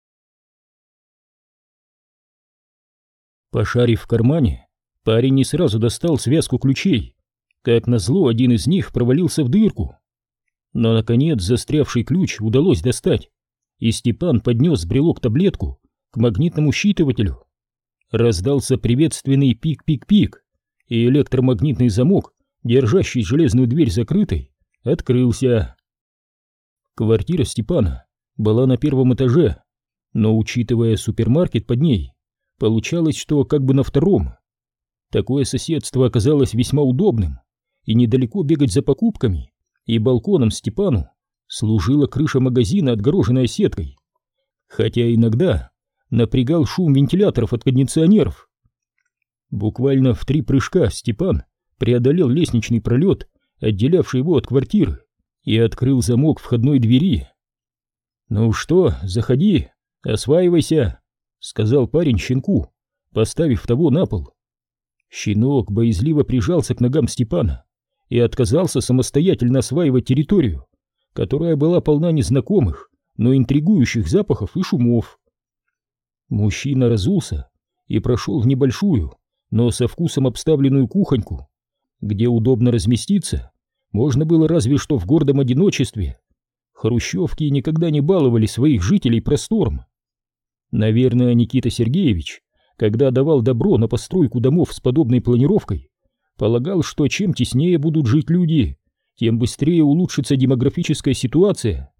Speaker 1: Пошарив в кармане, парень не сразу достал связку ключей. Как назло, один из них провалился в дырку. Но, наконец, застрявший ключ удалось достать, и Степан поднес брелок-таблетку к магнитному считывателю. Раздался приветственный пик-пик-пик, и электромагнитный замок, держащий железную дверь закрытой, открылся. Квартира Степана была на первом этаже, но, учитывая супермаркет под ней, получалось, что как бы на втором. Такое соседство оказалось весьма удобным, и недалеко бегать за покупками и балконом Степану служила крыша магазина, отгороженная сеткой, хотя иногда напрягал шум вентиляторов от кондиционеров. Буквально в три прыжка Степан преодолел лестничный пролет, отделявший его от квартиры, и открыл замок входной двери. «Ну что, заходи, осваивайся», — сказал парень щенку, поставив того на пол. Щенок боязливо прижался к ногам Степана и отказался самостоятельно осваивать территорию, которая была полна незнакомых, но интригующих запахов и шумов. Мужчина разулся и прошел в небольшую, но со вкусом обставленную кухоньку, где удобно разместиться можно было разве что в гордом одиночестве. Хрущевки никогда не баловали своих жителей простором. Наверное, Никита Сергеевич, когда давал добро на постройку домов с подобной планировкой, полагал, что чем теснее будут жить люди, тем быстрее улучшится демографическая ситуация.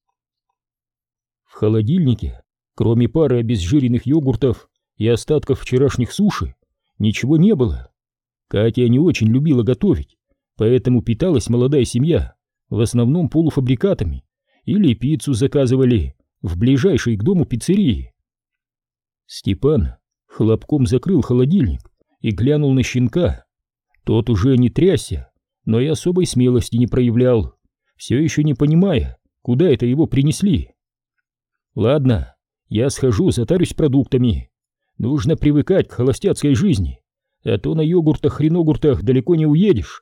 Speaker 1: В холодильнике, кроме пары обезжиренных йогуртов и остатков вчерашних суши, ничего не было. Катя не очень любила готовить, поэтому питалась молодая семья в основном полуфабрикатами или пиццу заказывали в ближайшей к дому пиццерии. Степан хлопком закрыл холодильник и глянул на щенка. Тот уже не трясся, но и особой смелости не проявлял, все еще не понимая, куда это его принесли. «Ладно, я схожу, затарюсь продуктами. Нужно привыкать к холостяцкой жизни, а то на йогуртах-хреногуртах далеко не уедешь.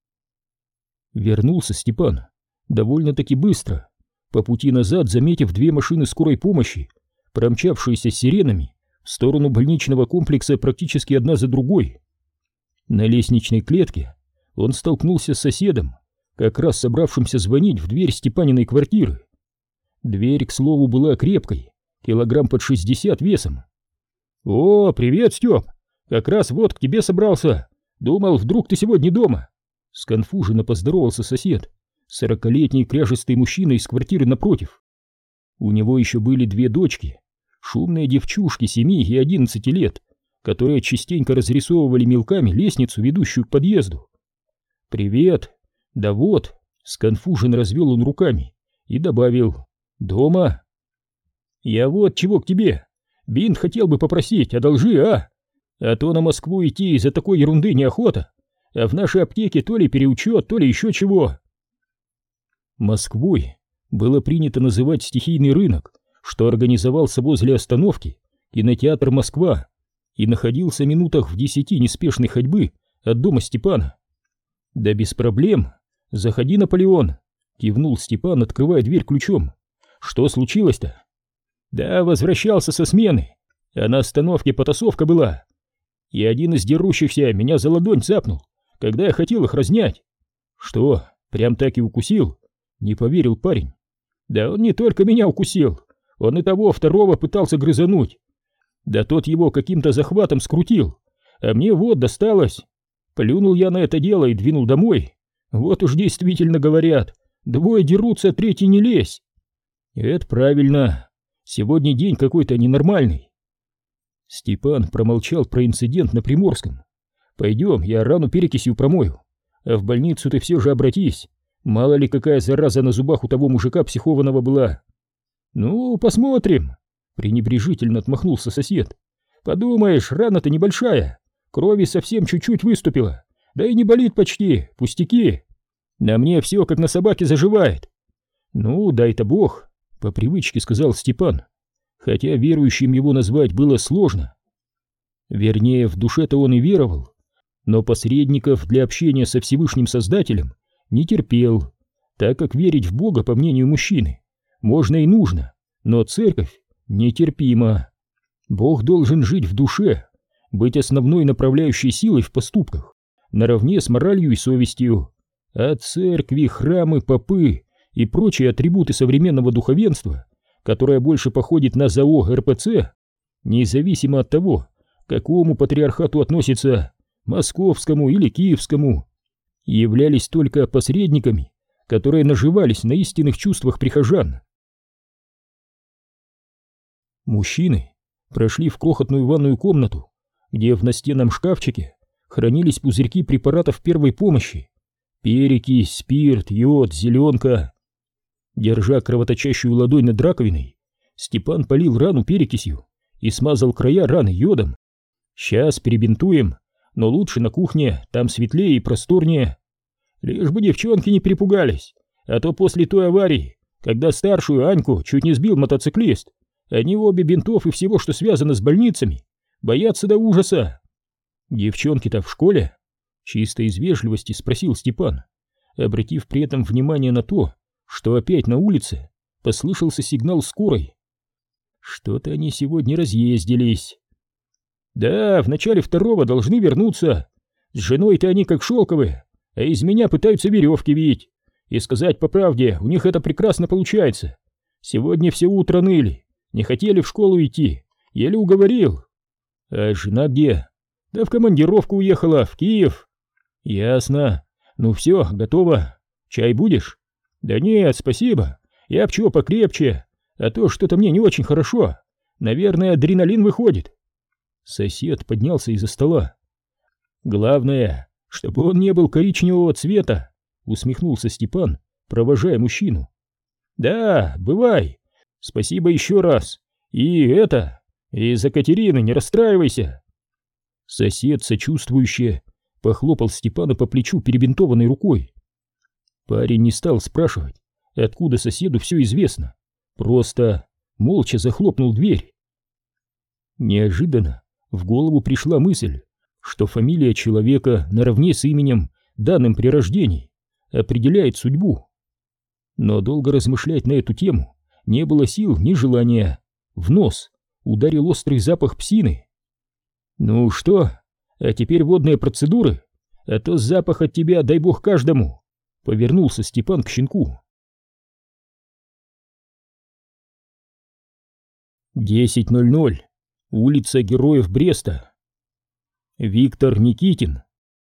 Speaker 1: Вернулся Степан довольно-таки быстро, по пути назад заметив две машины скорой помощи, промчавшиеся с сиренами в сторону больничного комплекса практически одна за другой. На лестничной клетке он столкнулся с соседом, как раз собравшимся звонить в дверь Степаниной квартиры. Дверь, к слову, была крепкой, килограмм под шестьдесят весом. «О, привет, Степ! Как раз вот к тебе собрался. Думал, вдруг ты сегодня дома?» Сконфуженно поздоровался сосед, сорокалетний кряжестый мужчина из квартиры напротив. У него еще были две дочки, шумные девчушки семи и одиннадцати лет, которые частенько разрисовывали мелками лестницу, ведущую к подъезду. «Привет! Да вот!» — сконфуженно развел он руками и добавил: «Дома?» «Я вот чего к тебе. Бинт хотел бы попросить, одолжи, а? А то на Москву идти из-за такой ерунды неохота, а в нашей аптеке то ли переучет, то ли еще чего». Москвой было принято называть стихийный рынок, что организовался возле остановки кинотеатр «Москва» и находился минутах в десяти неспешной ходьбы от дома Степана. «Да без проблем. Заходи, Наполеон», — кивнул Степан, открывая дверь ключом. «Что случилось-то?» «Да возвращался со смены, а на остановке потасовка была, и один из дерущихся меня за ладонь цапнул, когда я хотел их разнять». «Что, прям так и укусил?» — не поверил парень. «Да он не только меня укусил, он и того второго пытался грызануть. Да тот его каким-то захватом скрутил, а мне вот досталось. Плюнул я на это дело и двинул домой. Вот уж действительно говорят, двое дерутся, а третий не лезь». «Это правильно. Сегодня день какой-то ненормальный». Степан промолчал про инцидент на Приморском. «Пойдем, я рану перекисью промою. А в больницу ты все же обратись. Мало ли какая зараза на зубах у того мужика психованного была». «Ну, посмотрим», — пренебрежительно отмахнулся сосед. «Подумаешь, рана-то небольшая, крови совсем чуть-чуть выступила, да и не болит почти, пустяки. На мне все как на собаке заживает». «Ну, дай-то бог», — по привычке сказал Степан, хотя верующим его назвать было сложно. Вернее, в душе-то он и веровал, но посредников для общения со Всевышним Создателем не терпел, так как верить в Бога, по мнению мужчины, можно и нужно, но церковь нетерпима. Бог должен жить в душе, быть основной направляющей силой в поступках, наравне с моралью и совестью. А церкви, храмы, попы и прочие атрибуты современного духовенства, которое больше походит на ЗАО эр пэ цэ, независимо от того, к какому патриархату относится, московскому или киевскому, являлись только посредниками, которые наживались на истинных чувствах прихожан. Мужчины прошли в крохотную ванную комнату, где в настенном шкафчике хранились пузырьки препаратов первой помощи: перекись, спирт, йод, зеленка. Держа кровоточащую ладонь над раковиной, Степан полил рану перекисью и смазал края раны йодом. «Сейчас перебинтуем, но лучше на кухне, там светлее и просторнее. Лишь бы девчонки не перепугались, а то после той аварии, когда старшую Аньку чуть не сбил мотоциклист, они обе бинтов и всего, что связано с больницами, боятся до ужаса». «Девчонки-то в школе?» — чисто из вежливости спросил Степан, обратив при этом внимание на то, что опять на улице послышался сигнал скорой. Что-то они сегодня разъездились. «Да, в начале второго должны вернуться. С женой-то они как шелковые, а из меня пытаются веревки вить. И сказать по правде, у них это прекрасно получается. Сегодня все утро ныли, не хотели в школу идти, еле уговорил». «А жена где?» «Да в командировку уехала, в Киев». «Ясно. Ну все, готово. Чай будешь?» «Да нет, спасибо. Я б чего покрепче, а то что-то мне не очень хорошо. Наверное, адреналин выходит». Сосед поднялся из-за стола. «Главное, чтобы он не был коричневого цвета», — усмехнулся Степан, провожая мужчину. «Да, бывай. Спасибо еще раз. И это, из-за Катерины не расстраивайся». Сосед, сочувствующе, похлопал Степана по плечу перебинтованной рукой. Парень не стал спрашивать, откуда соседу все известно, просто молча захлопнул дверь. Неожиданно В голову пришла мысль, что фамилия человека наравне с именем, данным при рождении, определяет судьбу. Но долго размышлять на эту тему не было сил ни желания. В нос ударил острый запах псины. «Ну что, а теперь водные процедуры, а то запах от тебя, дай бог каждому!» — повернулся Степан к щенку. десять ноль ноль. Улица Героев Бреста. Виктор Никитин.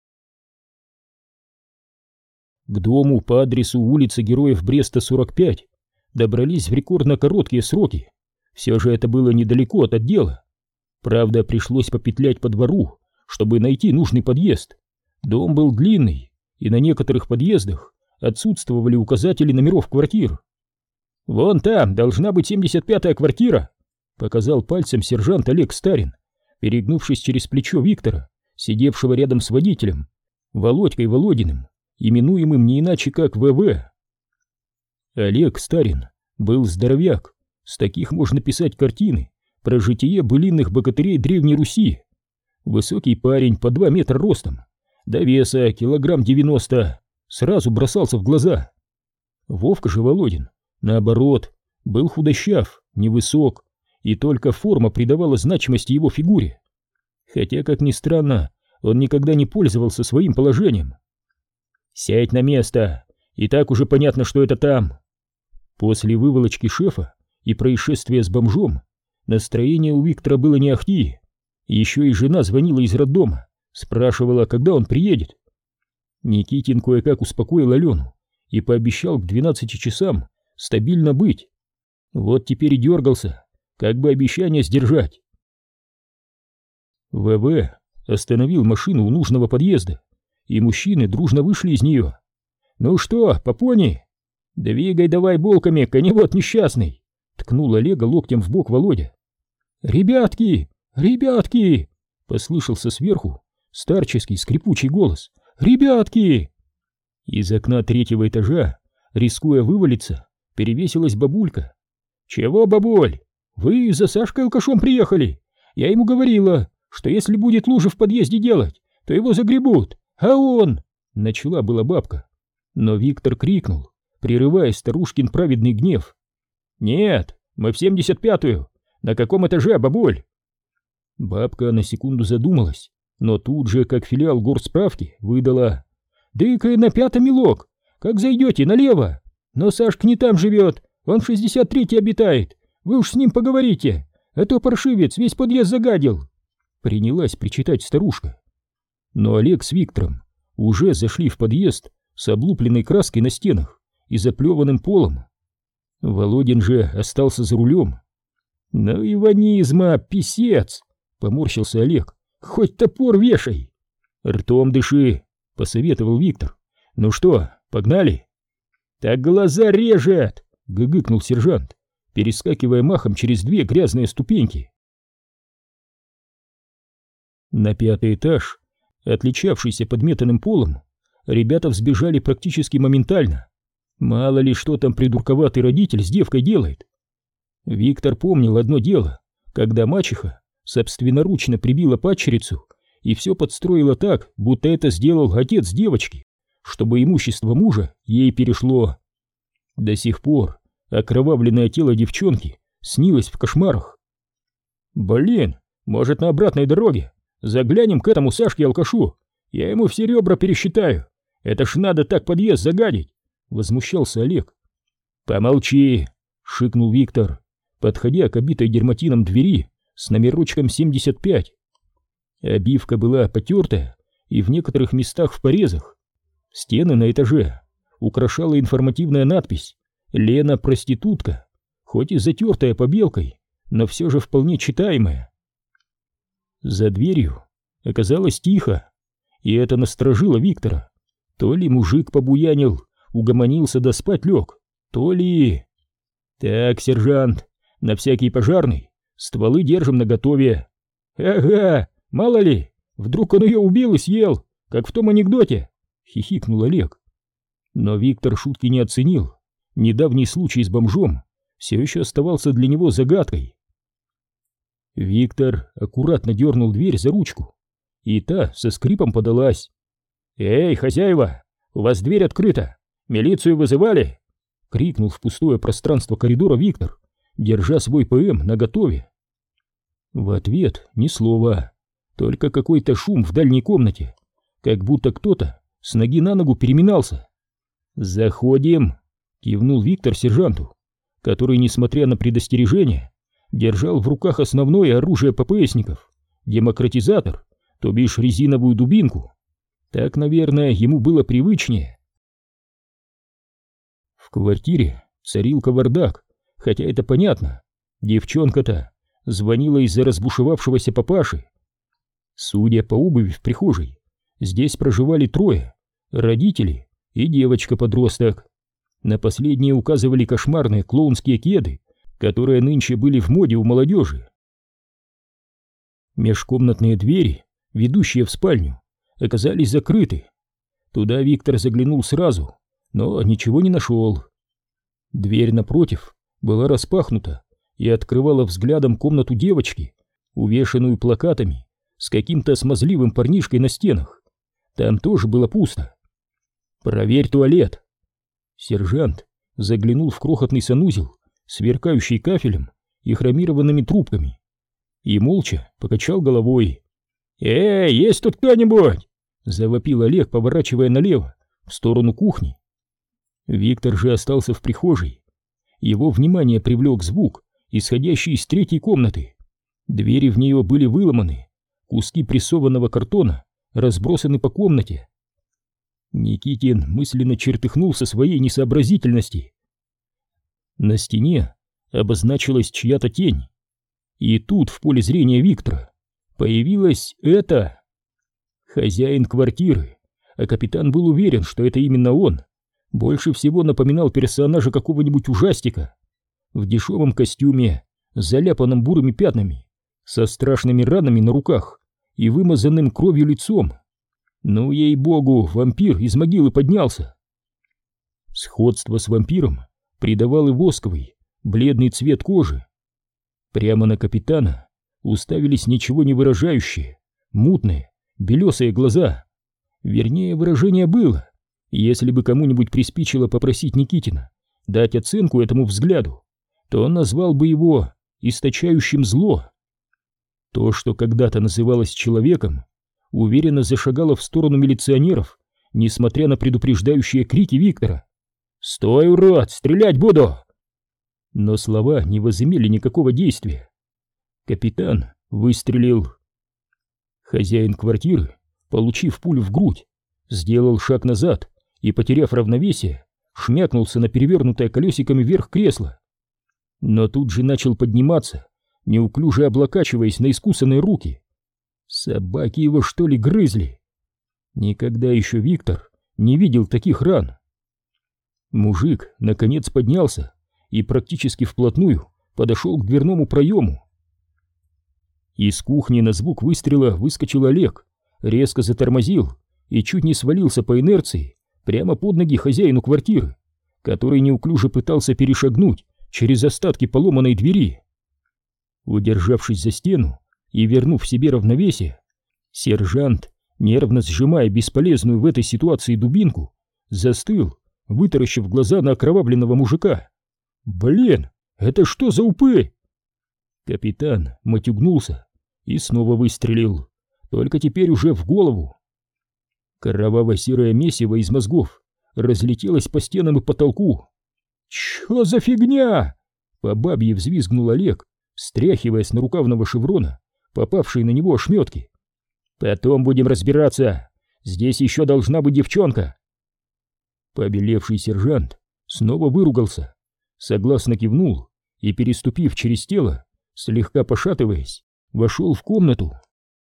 Speaker 1: К дому по адресу улица Героев Бреста, сорок пять добрались в рекордно короткие сроки. Все же это было недалеко от отдела. Правда, пришлось попетлять по двору, чтобы найти нужный подъезд. Дом был длинный, и на некоторых подъездах отсутствовали указатели номеров квартир. «Вон там должна быть семьдесят пятая квартира», — показал пальцем сержант Олег Старин, перегнувшись через плечо Виктора, сидевшего рядом с водителем, Володькой Володиным, именуемым не иначе как ВВ. Олег Старин был здоровяк, с таких можно писать картины про житие былинных богатырей Древней Руси. Высокий парень по два метра ростом, до веса килограмм девяносто, сразу бросался в глаза. Вовка же Володин, наоборот, был худощав, невысок, и только форма придавала значимости его фигуре. Хотя, как ни странно, он никогда не пользовался своим положением. «Сядь на место, и так уже понятно, что это там». После выволочки шефа и происшествия с бомжом настроение у Виктора было не ахти. Еще и жена звонила из роддома, спрашивала, когда он приедет. Никитин кое-как успокоил Алену и пообещал к двенадцати часам стабильно быть. Вот теперь и дергался, как бы обещание сдержать. ВВ остановил машину у нужного подъезда, и мужчины дружно вышли из нее. «Ну что, по пони? Двигай давай булками, коневод несчастный!» — ткнул Олега локтем в бок Володя. «Ребятки! Ребятки!» — послышался сверху старческий скрипучий голос. «Ребятки!» Из окна третьего этажа, рискуя вывалиться, перевесилась бабулька. «Чего, бабуль? Вы за Сашкой алкашом приехали? Я ему говорила, что если будет лужи в подъезде делать, то его загребут, а он...» Начала была бабка, но Виктор крикнул, прерывая старушкин праведный гнев. «Нет, мы в семьдесят пятую. На каком этаже, бабуль?» Бабка на секунду задумалась, но тут же, как филиал горсправки, выдала: «Дыка на пятом, милок. Как зайдете, налево. Но Сашка не там живет, он в шестьдесят третьей обитает. Вы уж с ним поговорите, а то паршивец весь подъезд загадил». Принялась причитать старушка. Но Олег с Виктором уже зашли в подъезд с облупленной краской на стенах и заплеванным полом. Володин же остался за рулем. «Ну и ванизма, писец!» — поморщился Олег. «Хоть топор вешай!» «Ртом дыши!» — посоветовал Виктор. «Ну что, погнали?» «Так глаза режет!» — гыгыкнул сержант, перескакивая махом через две грязные ступеньки. На пятый этаж, отличавшийся подметанным полом, ребята взбежали практически моментально. Мало ли, что там придурковатый родитель с девкой делает. Виктор помнил одно дело, когда мачеха собственноручно прибила падчерицу и все подстроила так, будто это сделал отец девочки, чтобы имущество мужа ей перешло. До сих пор окровавленное тело девчонки снилось в кошмарах. «Блин, может, на обратной дороге заглянем к этому Сашке-алкашу, я ему все ребра пересчитаю, это ж надо так подъезд загадить!» — возмущался Олег. «Помолчи!» — шикнул Виктор, подходя к обитой дерматином двери с номерочком семьдесят пять. Обивка была потертая и в некоторых местах в порезах. Стены на этаже украшала информативная надпись «Лена проститутка», хоть и затертая побелкой, но все же вполне читаемая. За дверью оказалось тихо, и это насторожило Виктора. То ли мужик побуянил, угомонился да спать лег, то ли... «Так, сержант, на всякий пожарный стволы держим наготове». «Ага, мало ли, вдруг он ее убил и съел, как в том анекдоте», — хихикнул Олег. Но Виктор шутки не оценил. Недавний случай с бомжом все еще оставался для него загадкой. Виктор аккуратно дернул дверь за ручку, и та со скрипом подалась. «Эй, хозяева, у вас дверь открыта! Милицию вызывали?» — крикнул в пустое пространство коридора Виктор, держа свой ПМ наготове. В ответ ни слова, только какой-то шум в дальней комнате, как будто кто-то с ноги на ногу переминался. «Заходим!» — кивнул Виктор сержанту, который, несмотря на предостережение, держал в руках основное оружие ППСников — демократизатор, то бишь резиновую дубинку. Так, наверное, ему было привычнее. В квартире царил кавардак, хотя это понятно. Девчонка-то звонила из-за разбушевавшегося папаши. Судя по обуви в прихожей, здесь проживали трое — родители и девочка-подросток. На последние указывали кошмарные клоунские кеды, которые нынче были в моде у молодежи. Межкомнатные двери, ведущие в спальню, оказались закрыты. Туда Виктор заглянул сразу, но ничего не нашел. Дверь напротив была распахнута и открывала взглядом комнату девочки, увешанную плакатами с каким-то смазливым парнишкой на стенах. Там тоже было пусто. «Проверь туалет!» Сержант заглянул в крохотный санузел, сверкающий кафелем и хромированными трубками, и молча покачал головой. «Эй, есть тут кто-нибудь?» — завопил Олег, поворачивая налево, в сторону кухни. Виктор же остался в прихожей. Его внимание привлек звук, исходящий из третьей комнаты. Двери в нее были выломаны, куски прессованного картона разбросаны по комнате. Никитин мысленно чертыхнулся своей несообразительности. На стене обозначилась чья-то тень. И тут в поле зрения Виктора появилась эта... Хозяин квартиры, а капитан был уверен, что это именно он, больше всего напоминал персонажа какого-нибудь ужастика. В дешевом костюме, заляпанном бурыми пятнами, со страшными ранами на руках и вымазанным кровью лицом. Ну, ей-богу, вампир из могилы поднялся. Сходство с вампиром придавал и восковый, бледный цвет кожи. Прямо на капитана уставились ничего не выражающие, мутные, белесые глаза. Вернее, выражение было. Если бы кому-нибудь приспичило попросить Никитина дать оценку этому взгляду, то он назвал бы его источающим зло. То, что когда-то называлось человеком, уверенно зашагало в сторону милиционеров, несмотря на предупреждающие крики Виктора. «Стой, урод, стрелять буду!» Но слова не возымели никакого действия. Капитан выстрелил. Хозяин квартиры, получив пулю в грудь, сделал шаг назад и, потеряв равновесие, шмякнулся на перевернутое колесиками вверх кресло. Но тут же начал подниматься, неуклюже облокачиваясь на искусанные руки. Собаки его, что ли, грызли? Никогда еще Виктор не видел таких ран. Мужик наконец поднялся и практически вплотную подошел к дверному проему. Из кухни на звук выстрела выскочил Олег, резко затормозил и чуть не свалился по инерции прямо под ноги хозяину квартиры, который неуклюже пытался перешагнуть через остатки поломанной двери. Удержавшись за стену и вернув себе равновесие, сержант, нервно сжимая бесполезную в этой ситуации дубинку, застыл, вытаращив глаза на окровавленного мужика. «Блин, это что за упырь?» Капитан матюгнулся и снова выстрелил, только теперь уже в голову. Кроваво-серое месиво из мозгов разлетелось по стенам и потолку. «Чё за фигня?» — по бабье взвизгнул Олег, стряхивая с нарукавного шеврона попавшие на него ошметки. «Потом будем разбираться. Здесь еще должна быть девчонка». Побелевший сержант снова выругался, согласно кивнул и, переступив через тело, слегка пошатываясь, вошел в комнату.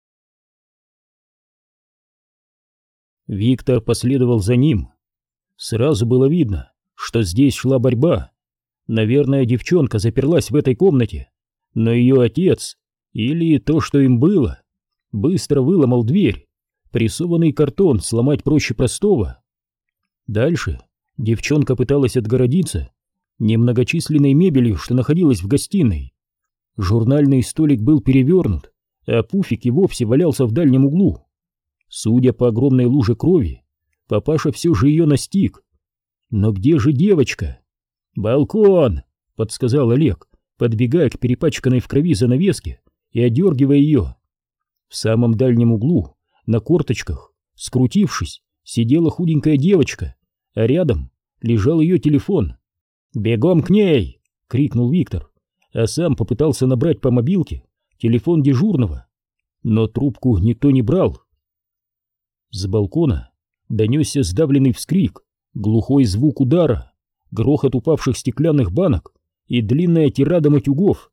Speaker 1: Виктор последовал за ним. Сразу было видно, что здесь шла борьба. Наверное, девчонка заперлась в этой комнате, но ее отец, или то, что им было, быстро выломал дверь. Прессованный картон сломать проще простого. Дальше девчонка пыталась отгородиться немногочисленной мебелью, что находилась в гостиной. Журнальный столик был перевернут, а пуфик и вовсе валялся в дальнем углу. Судя по огромной луже крови, папаша все же ее настиг. Но где же девочка? «Балкон!» — подсказал Олег, подбегая к перепачканной в крови занавеске и одергивая ее. В самом дальнем углу, на корточках, скрутившись, сидела худенькая девочка, а рядом лежал ее телефон. «Бегом к ней!» — крикнул Виктор, а сам попытался набрать по мобилке телефон дежурного, но трубку никто не брал. С балкона донесся сдавленный вскрик, глухой звук удара, грохот упавших стеклянных банок и длинная тирада матюгов.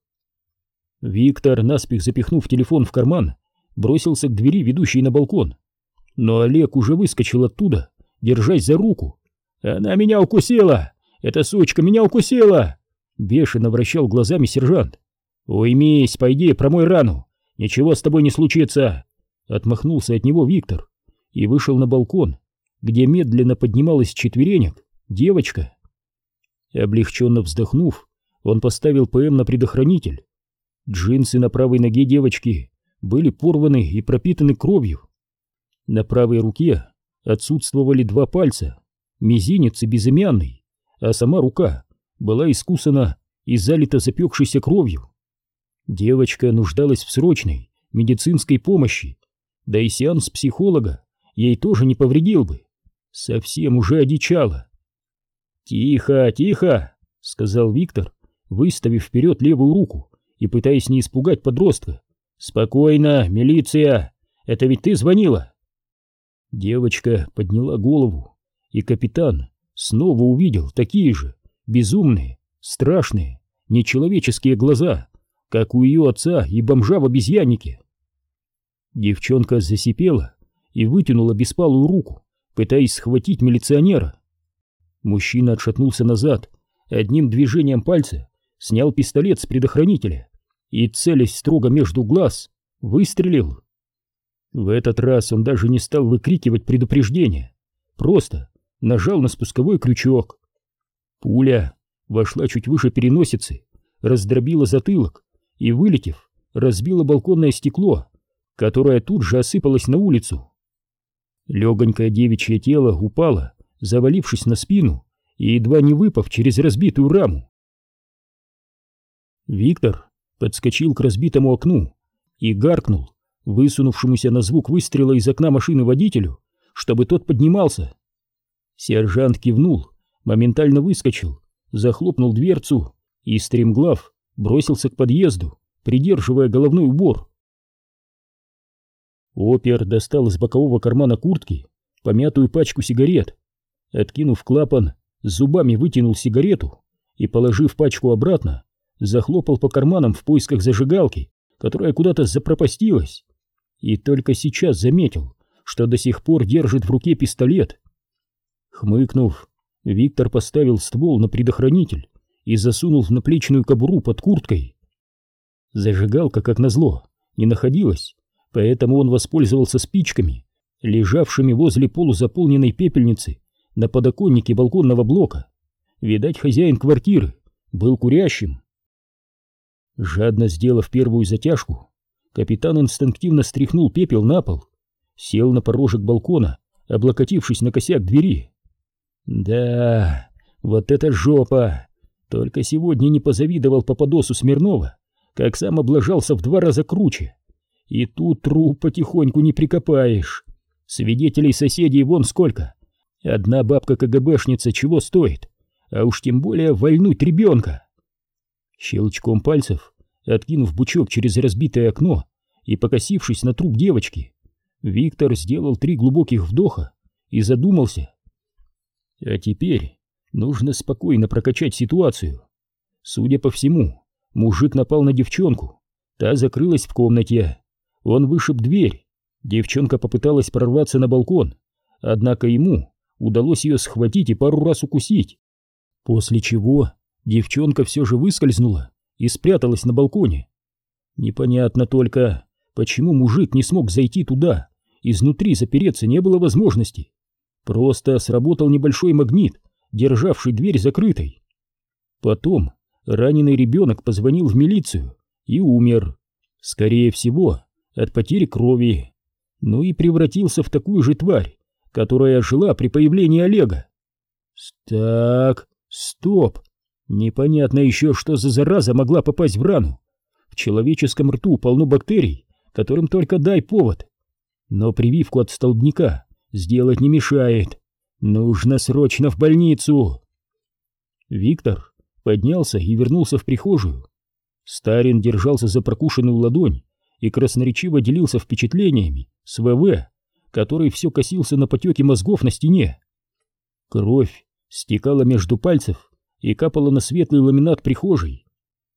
Speaker 1: Виктор, наспех запихнув телефон в карман, бросился к двери, ведущей на балкон, но Олег уже выскочил оттуда, держась за руку. «Она меня укусила! Эта сучка меня укусила!» Бешено вращал глазами сержант. «Уймись, пойди, промой рану, ничего с тобой не случится!» Отмахнулся от него Виктор и вышел на балкон, где медленно поднималась с четверенек девочка. Облегченно вздохнув, он поставил ПМ на предохранитель. Джинсы на правой ноге девочки были порваны и пропитаны кровью. На правой руке отсутствовали два пальца, мизинец и безымянный, а сама рука была искусана и залита запекшейся кровью. Девочка нуждалась в срочной медицинской помощи, да и сеанс психолога ей тоже не повредил бы. Совсем уже одичала. «Тихо, тихо!» — сказал Виктор, выставив вперед левую руку и пытаясь не испугать подростка. «Спокойно, милиция! Это ведь ты звонила?» Девочка подняла голову, и капитан снова увидел такие же безумные, страшные, нечеловеческие глаза, как у ее отца и бомжа в обезьяннике. Девчонка засипела и вытянула беспалую руку, пытаясь схватить милиционера. Мужчина отшатнулся назад, одним движением пальца снял пистолет с предохранителя и, целясь строго между глаз, выстрелил. В этот раз он даже не стал выкрикивать предупреждение, просто нажал на спусковой крючок. Пуля вошла чуть выше переносицы, раздробила затылок и, вылетев, разбила балконное стекло, которое тут же осыпалось на улицу. Легонькое девичье тело упало, завалившись на спину и едва не выпав через разбитую раму. Виктор подскочил к разбитому окну и гаркнул высунувшемуся на звук выстрела из окна машины водителю, чтобы тот поднимался. Сержант кивнул, моментально выскочил, захлопнул дверцу и, стремглав, бросился к подъезду, придерживая головной убор. Опер достал из бокового кармана куртки помятую пачку сигарет, откинув клапан, зубами вытянул сигарету и, положив пачку обратно, захлопал по карманам в поисках зажигалки, которая куда-то запропастилась, и только сейчас заметил, что до сих пор держит в руке пистолет. Хмыкнув, Виктор поставил ствол на предохранитель и засунул в наплечную кобуру под курткой. Зажигалка, как назло, не находилась, поэтому он воспользовался спичками, лежавшими возле полузаполненной пепельницы на подоконнике балконного блока. Видать, хозяин квартиры был курящим. Жадно сделав первую затяжку, капитан инстинктивно стряхнул пепел на пол, сел на порожек балкона, облокотившись на косяк двери. Да, вот это жопа! Только сегодня не позавидовал Попадосу Смирнова, как сам облажался в два раза круче. И тут труп потихоньку не прикопаешь. Свидетелей соседей вон сколько. Одна бабка-КГБшница чего стоит, а уж тем более вольнуть ребенка. Щелчком пальцев, откинув бучок через разбитое окно и покосившись на труп девочки, Виктор сделал три глубоких вдоха и задумался. А теперь нужно спокойно прокачать ситуацию. Судя по всему, мужик напал на девчонку, та закрылась в комнате, он вышиб дверь, девчонка попыталась прорваться на балкон, однако ему удалось ее схватить и пару раз укусить, после чего девчонка все же выскользнула и спряталась на балконе. Непонятно только, почему мужик не смог зайти туда, изнутри запереться не было возможности. Просто сработал небольшой магнит, державший дверь закрытой. Потом раненый ребенок позвонил в милицию и умер. Скорее всего, от потери крови. Ну и превратился в такую же тварь, которая жила при появлении Олега. Так, стоп. Непонятно еще, что за зараза могла попасть в рану. В человеческом рту полно бактерий, которым только дай повод. Но прививку от столбняка сделать не мешает. Нужно срочно в больницу. Виктор поднялся и вернулся в прихожую. Старин держался за прокушенную ладонь и красноречиво делился впечатлениями с ВВ, который все косился на потеки мозгов на стене. Кровь стекала между пальцев и капала на светлый ламинат прихожей.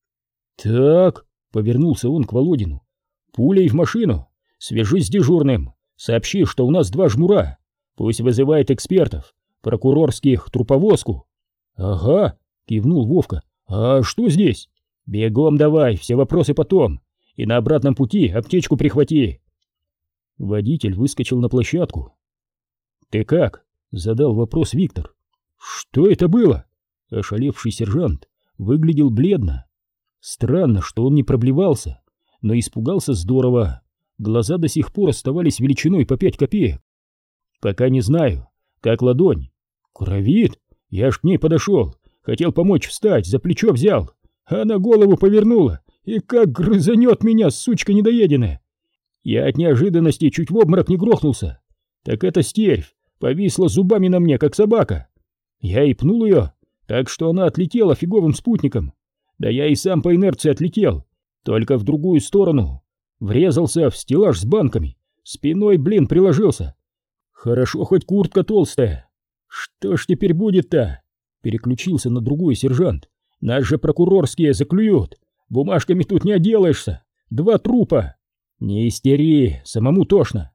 Speaker 1: «Так», — повернулся он к Володину, — «пулей в машину, свяжись с дежурным, сообщи, что у нас два жмура, пусть вызывает экспертов, прокурорских, труповозку». «Ага», — кивнул Вовка, — «а что здесь?» «Бегом давай, все вопросы потом, и на обратном пути аптечку прихвати». Водитель выскочил на площадку. «Ты как?» — задал вопрос Виктор. «Что это было?» Ошалевший сержант выглядел бледно. Странно, что он не проблевался, но испугался здорово. Глаза до сих пор оставались величиной по пять копеек. «Пока не знаю. Как ладонь?» «Кровит? Я ж к ней подошел. Хотел помочь встать, за плечо взял. А она голову повернула. И как грызанет меня, сучка недоеденная!» Я от неожиданности чуть в обморок не грохнулся. Так эта стервь повисла зубами на мне, как собака. Я и пнул ее, так что она отлетела фиговым спутником. Да я и сам по инерции отлетел, только в другую сторону. Врезался в стеллаж с банками, спиной, блин, приложился. Хорошо, хоть куртка толстая. Что ж теперь будет-то? Переключился на другой сержант. Нас же прокурорские заклюют. Бумажками тут не отделаешься. Два трупа. Не истери, самому тошно.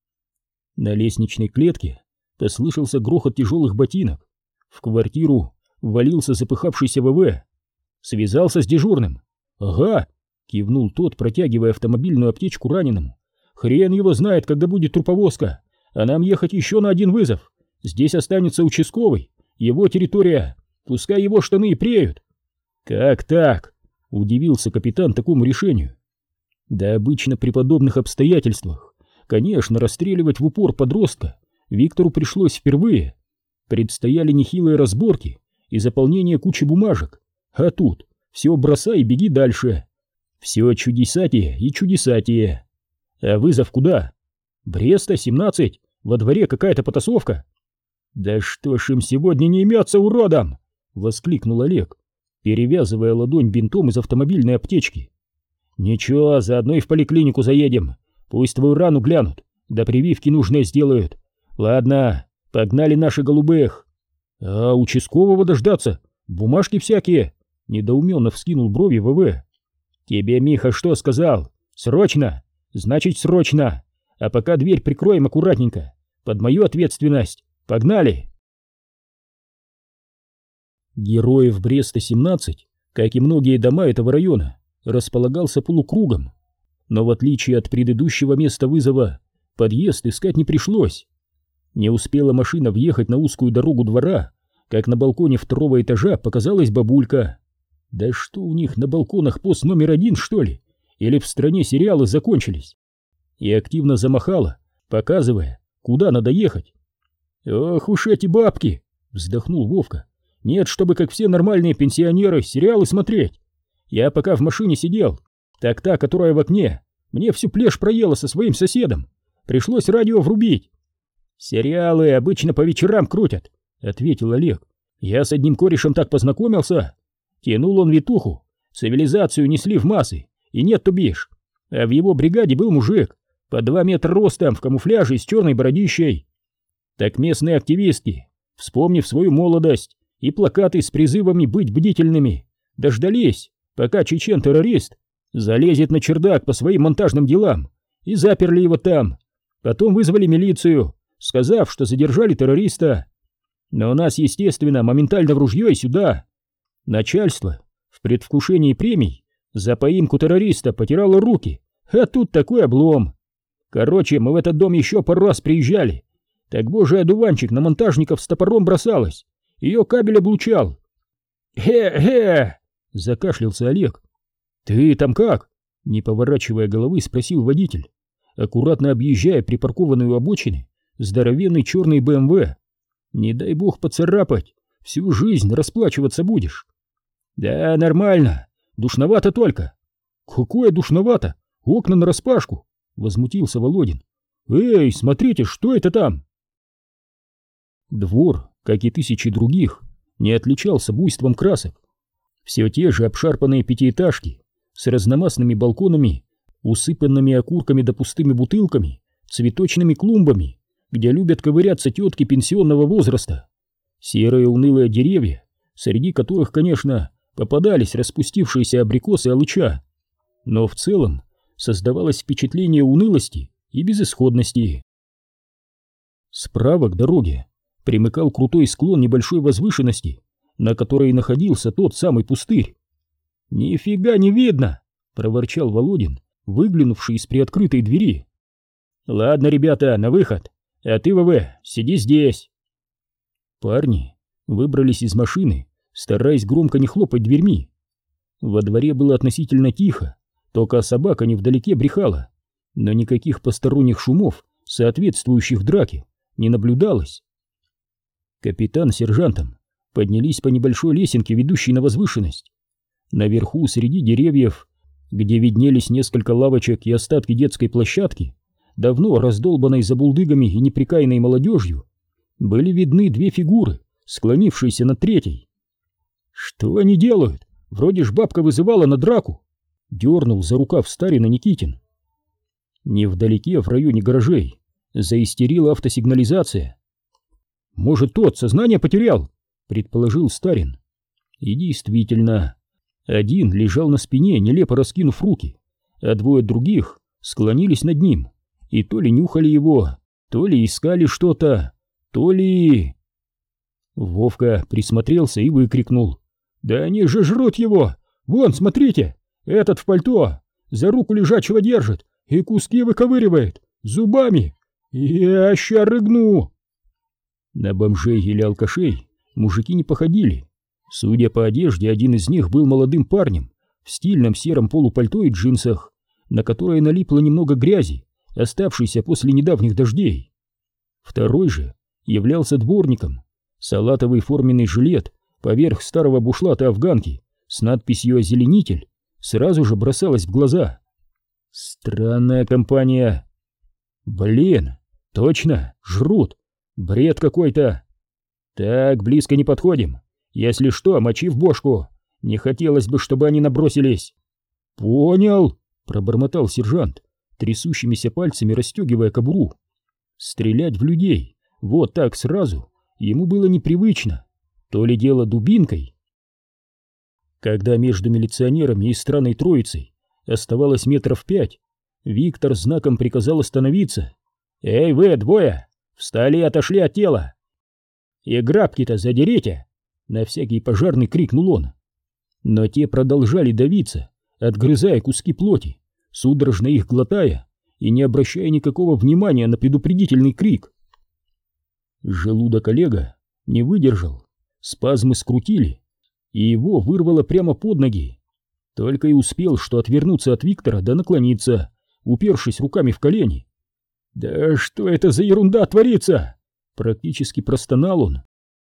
Speaker 1: На лестничной клетке послышался грохот тяжелых ботинок. В квартиру ввалился запыхавшийся ВВ. Связался с дежурным. «Ага», — кивнул тот, протягивая автомобильную аптечку раненому. «Хрен его знает, когда будет труповозка, а нам ехать еще на один вызов. Здесь останется участковый, его территория, пускай его штаны и преют». «Как так?» — удивился капитан такому решению. Да обычно при подобных обстоятельствах, конечно, расстреливать в упор подростка Виктору пришлось впервые. Предстояли нехилые разборки и заполнение кучи бумажек, а тут все бросай и беги дальше. Все чудесатие и чудесатие. А вызов куда? Бреста, семнадцать, во дворе какая-то потасовка. «Да что ж им сегодня не имется, уродам!» — воскликнул Олег, перевязывая ладонь бинтом из автомобильной аптечки. «Ничего, заодно и в поликлинику заедем. Пусть твою рану глянут, да прививки нужные сделают. Ладно, погнали наших голубых». «А участкового дождаться? Бумажки всякие?» — недоуменно вскинул брови ВВ. «Тебе Миха что сказал? Срочно? Значит, срочно. А пока дверь прикроем аккуратненько. Под мою ответственность. Погнали!» Героев Бреста семнадцать, как и многие дома этого района, располагался полукругом, но в отличие от предыдущего места вызова, подъезд искать не пришлось. Не успела машина въехать на узкую дорогу двора, как на балконе второго этажа показалась бабулька. Да что у них на балконах пост номер один, что ли? Или в стране сериалы закончились? И активно замахала, показывая, куда надо ехать. «Ох уж эти бабки!» — вздохнул Вовка. «Нет, чтобы как все нормальные пенсионеры сериалы смотреть. Я пока в машине сидел, так та, которая в окне, мне всю плешь проела со своим соседом. Пришлось радио врубить». «Сериалы обычно по вечерам крутят», — ответил Олег. «Я с одним корешем так познакомился. Тянул он витуху, цивилизацию несли в массы, и нет, тубишь. А в его бригаде был мужик, по два метра ростом, в камуфляже и с черной бородищей. Так местные активистки, вспомнив свою молодость и плакаты с призывами быть бдительными, дождались, пока чечен-террорист залезет на чердак по своим монтажным делам, и заперли его там. Потом вызвали милицию, сказав, что задержали террориста. Но нас, естественно, моментально в ружье и сюда. Начальство в предвкушении премий за поимку террориста потирало руки, а тут такой облом. Короче, мы в этот дом еще пару раз приезжали. Так божий одуванчик на монтажников с топором бросалась, ее кабель облучал. «Хе-хе!» — закашлялся Олег. «Ты там как?» — не поворачивая головы, спросил водитель, аккуратно объезжая припаркованную обочину здоровенный черный бэ эм вэ. «Не дай бог поцарапать, всю жизнь расплачиваться будешь». «Да нормально, душновато только». «Какое душновато? Окна нараспашку!» — возмутился Володин. «Эй, смотрите, что это там?» Двор, как и тысячи других, не отличался буйством красок. Все те же обшарпанные пятиэтажки с разномастными балконами, усыпанными окурками да пустыми бутылками, цветочными клумбами, где любят ковыряться тетки пенсионного возраста, серые унылые деревья, среди которых, конечно, попадались распустившиеся абрикосы алыча, но в целом создавалось впечатление унылости и безысходности. Справа к дороге примыкал крутой склон небольшой возвышенности, на которой находился тот самый пустырь. «Нифига не видно!» — проворчал Володин, выглянувший из приоткрытой двери. «Ладно, ребята, на выход, а ты, ВВ, сиди здесь». Парни выбрались из машины, стараясь громко не хлопать дверьми. Во дворе было относительно тихо, только собака невдалеке брехала, но никаких посторонних шумов, соответствующих драке, не наблюдалось. Капитан с сержантом поднялись по небольшой лесенке, ведущей на возвышенность. Наверху, среди деревьев, где виднелись несколько лавочек и остатки детской площадки, давно раздолбанной забулдыгами и неприкаянной молодежью, были видны две фигуры, склонившиеся над третьей. «Что они делают? Вроде ж бабка вызывала на драку!» — дернул за рукав Старина Никитин. Невдалеке, в районе гаражей, заистерила автосигнализация. «Может, тот сознание потерял?» — предположил Старин. И действительно, один лежал на спине, нелепо раскинув руки, а двое других склонились над ним и то ли нюхали его, то ли искали что-то, то ли... Вовка присмотрелся и выкрикнул: «Да они же жрут его! Вон, смотрите! Этот в пальто за руку лежачего держит и куски выковыривает зубами! Я ща рыгну!» На бомжей или алкашей мужики не походили. Судя по одежде, один из них был молодым парнем в стильном сером полупальто и джинсах, на которое налипло немного грязи, оставшейся после недавних дождей. Второй же являлся дворником. Салатовый форменный жилет поверх старого бушлата афганки с надписью «Озеленитель» сразу же бросалась в глаза. Странная компания. Блин, точно, жрут. Бред какой-то. Так, близко не подходим. Если что, мочи в бошку. Не хотелось бы, чтобы они набросились. Понял, пробормотал сержант, трясущимися пальцами расстегивая кобуру. Стрелять в людей вот так сразу ему было непривычно. То ли дело дубинкой. Когда между милиционерами и странной троицей оставалось метров пять, Виктор знаком приказал остановиться. «Эй, вы, двое! Встали и отошли от тела! И грабки-то задерите!» На всякий пожарный крикнул он. Но те продолжали давиться, отгрызая куски плоти, судорожно их глотая и не обращая никакого внимания на предупредительный крик. Желудок Олега не выдержал, спазмы скрутили, и его вырвало прямо под ноги. Только и успел, что отвернуться от Виктора да наклониться, упершись руками в колени. «Да что это за ерунда творится?» — практически простонал он.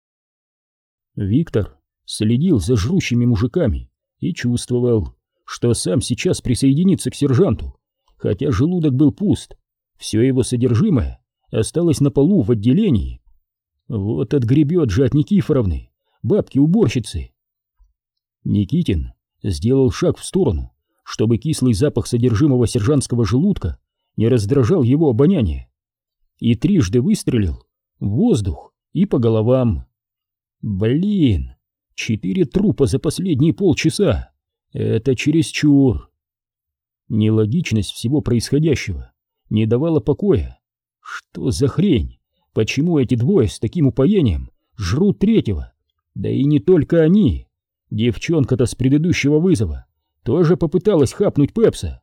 Speaker 1: Виктор следил за жрущими мужиками и чувствовал, что сам сейчас присоединится к сержанту, хотя желудок был пуст, все его содержимое осталось на полу в отделении. Вот отгребет же от Никифоровны, бабки-уборщицы. Никитин сделал шаг в сторону, чтобы кислый запах содержимого сержантского желудка не раздражал его обоняние, и трижды выстрелил в воздух и по головам. Блин, четыре трупа за последние полчаса. Это чересчур. Нелогичность всего происходящего не давала покоя. Что за хрень? Почему эти двое с таким упоением жрут третьего? Да и не только они. Девчонка-то с предыдущего вызова тоже попыталась хапнуть Пепса.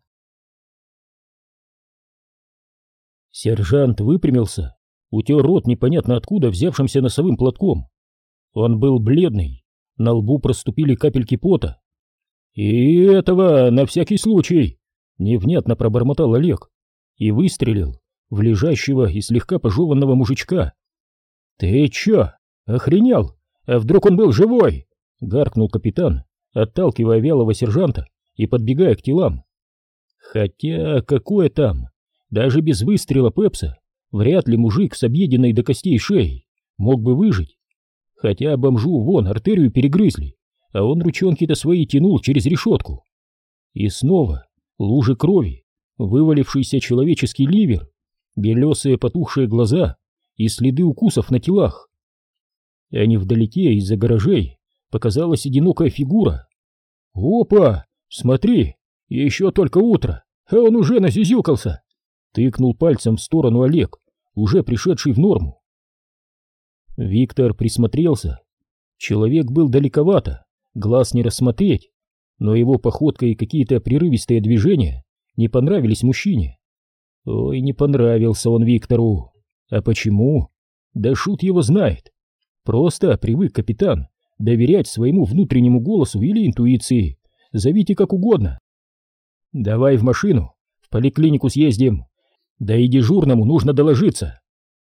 Speaker 1: Сержант выпрямился, утер рот непонятно откуда взявшимся носовым платком. Он был бледный, на лбу проступили капельки пота. «И этого на всякий случай!» — невнятно пробормотал Олег и выстрелил в лежащего и слегка пожеванного мужичка. «Ты чё, охренел? А вдруг он был живой?» — гаркнул капитан, отталкивая вялого сержанта и подбегая к телам. Хотя какое там, даже без выстрела Пепса вряд ли мужик с объеденной до костей шеей мог бы выжить. Хотя бомжу вон артерию перегрызли, а он ручонки-то свои тянул через решетку. И снова лужи крови, вывалившийся человеческий ливер, белесые потухшие глаза и следы укусов на телах. А невдалеке из-за гаражей показалась одинокая фигура. «Опа! Смотри! Еще только утро, а он уже насюзюкался!» — тыкнул пальцем в сторону Олег, уже пришедший в норму. Виктор присмотрелся. Человек был далековато, глаз не рассмотреть, но его походка и какие-то прерывистые движения не понравились мужчине. Ой, не понравился он Виктору. А почему? Да шут его знает. Просто привык капитан доверять своему внутреннему голосу или интуиции, зовите как угодно. «Давай в машину, в поликлинику съездим, да и дежурному нужно доложиться».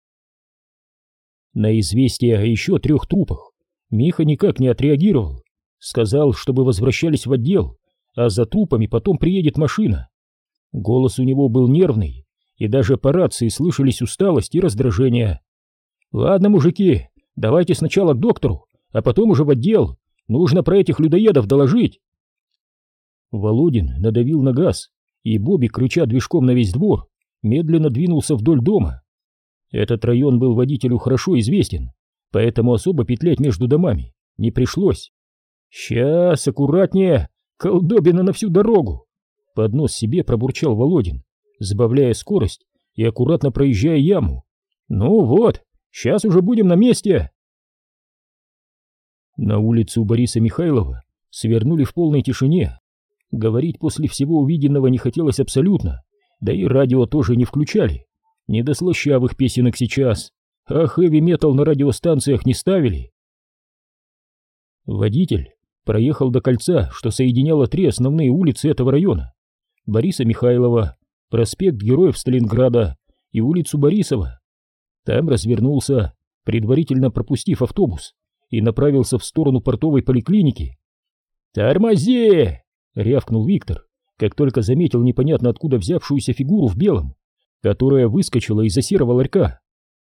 Speaker 1: На известие о еще трех трупах Миха никак не отреагировал. Сказал, чтобы возвращались в отдел, а за трупами потом приедет машина. Голос у него был нервный, и даже по рации слышались усталость и раздражение. «Ладно, мужики, давайте сначала к доктору, а потом уже в отдел. Нужно про этих людоедов доложить». Володин надавил на газ, и Бобик, крича движком на весь двор, медленно двинулся вдоль дома. Этот район был водителю хорошо известен, поэтому особо петлять между домами не пришлось. «Сейчас, аккуратнее, колдобина на всю дорогу!» Под нос себе пробурчал Володин, сбавляя скорость и аккуратно проезжая яму. «Ну вот, сейчас уже будем на месте!» На улицу Бориса Михайлова свернули в полной тишине. Говорить после всего увиденного не хотелось абсолютно, да и радио тоже не включали. Не до слащавых песенок сейчас, а хэви-метал на радиостанциях не ставили. Водитель проехал до кольца, что соединяло три основные улицы этого района: Бориса Михайлова, проспект Героев Сталинграда и улицу Борисова. Там развернулся, предварительно пропустив автобус, и направился в сторону портовой поликлиники. «Тормози!» — рявкнул Виктор, как только заметил непонятно откуда взявшуюся фигуру в белом, которая выскочила из-за серого ларька.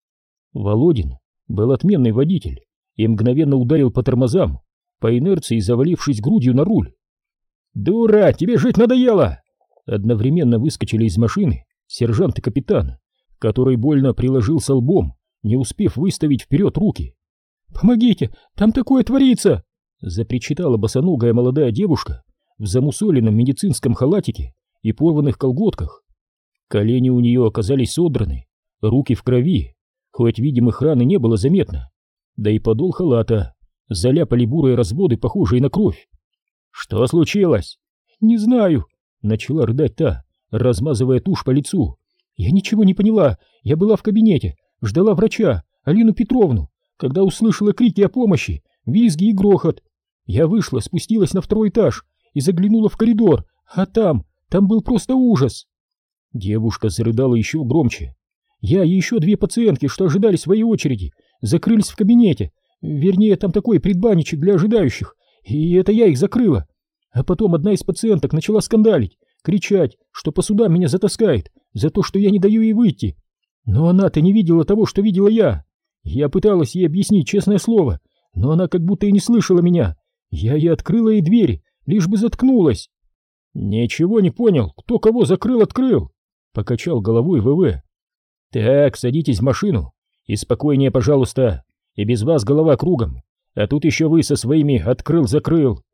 Speaker 1: Володин был отменный водитель и мгновенно ударил по тормозам, по инерции завалившись грудью на руль. «Дура, тебе жить надоело!» Одновременно выскочили из машины сержант и капитан, который больно приложился лбом, не успев выставить вперед руки. «Помогите, там такое творится!» — запричитала босоногая молодая девушка в замусоленном медицинском халатике и порванных колготках. Колени у нее оказались содраны, руки в крови, хоть видимых ран и не было заметно, да и подол халата заляпали бурые разводы, похожие на кровь. «Что случилось?» «Не знаю», — начала рыдать та, размазывая тушь по лицу. «Я ничего не поняла, я была в кабинете, ждала врача, Алину Петровну, когда услышала крики о помощи, визги и грохот. Я вышла, спустилась на второй этаж и заглянула в коридор, а там, там был просто ужас». Девушка зарыдала еще громче. «Я и еще две пациентки, что ожидали своей очереди, закрылись в кабинете, вернее, там такой предбанничек для ожидающих, и это я их закрыла. А потом одна из пациенток начала скандалить, кричать, что по судам меня затаскает за то, что я не даю ей выйти. Но она-то не видела того, что видела я. Я пыталась ей объяснить, честное слово, но она как будто и не слышала меня. Я ей открыла ей двери, лишь бы заткнулась». «Ничего не понял, кто кого закрыл-открыл», — покачал головой ВВ. «Так, садитесь в машину и спокойнее, пожалуйста, и без вас голова кругом, а тут еще вы со своими открыл-закрыл».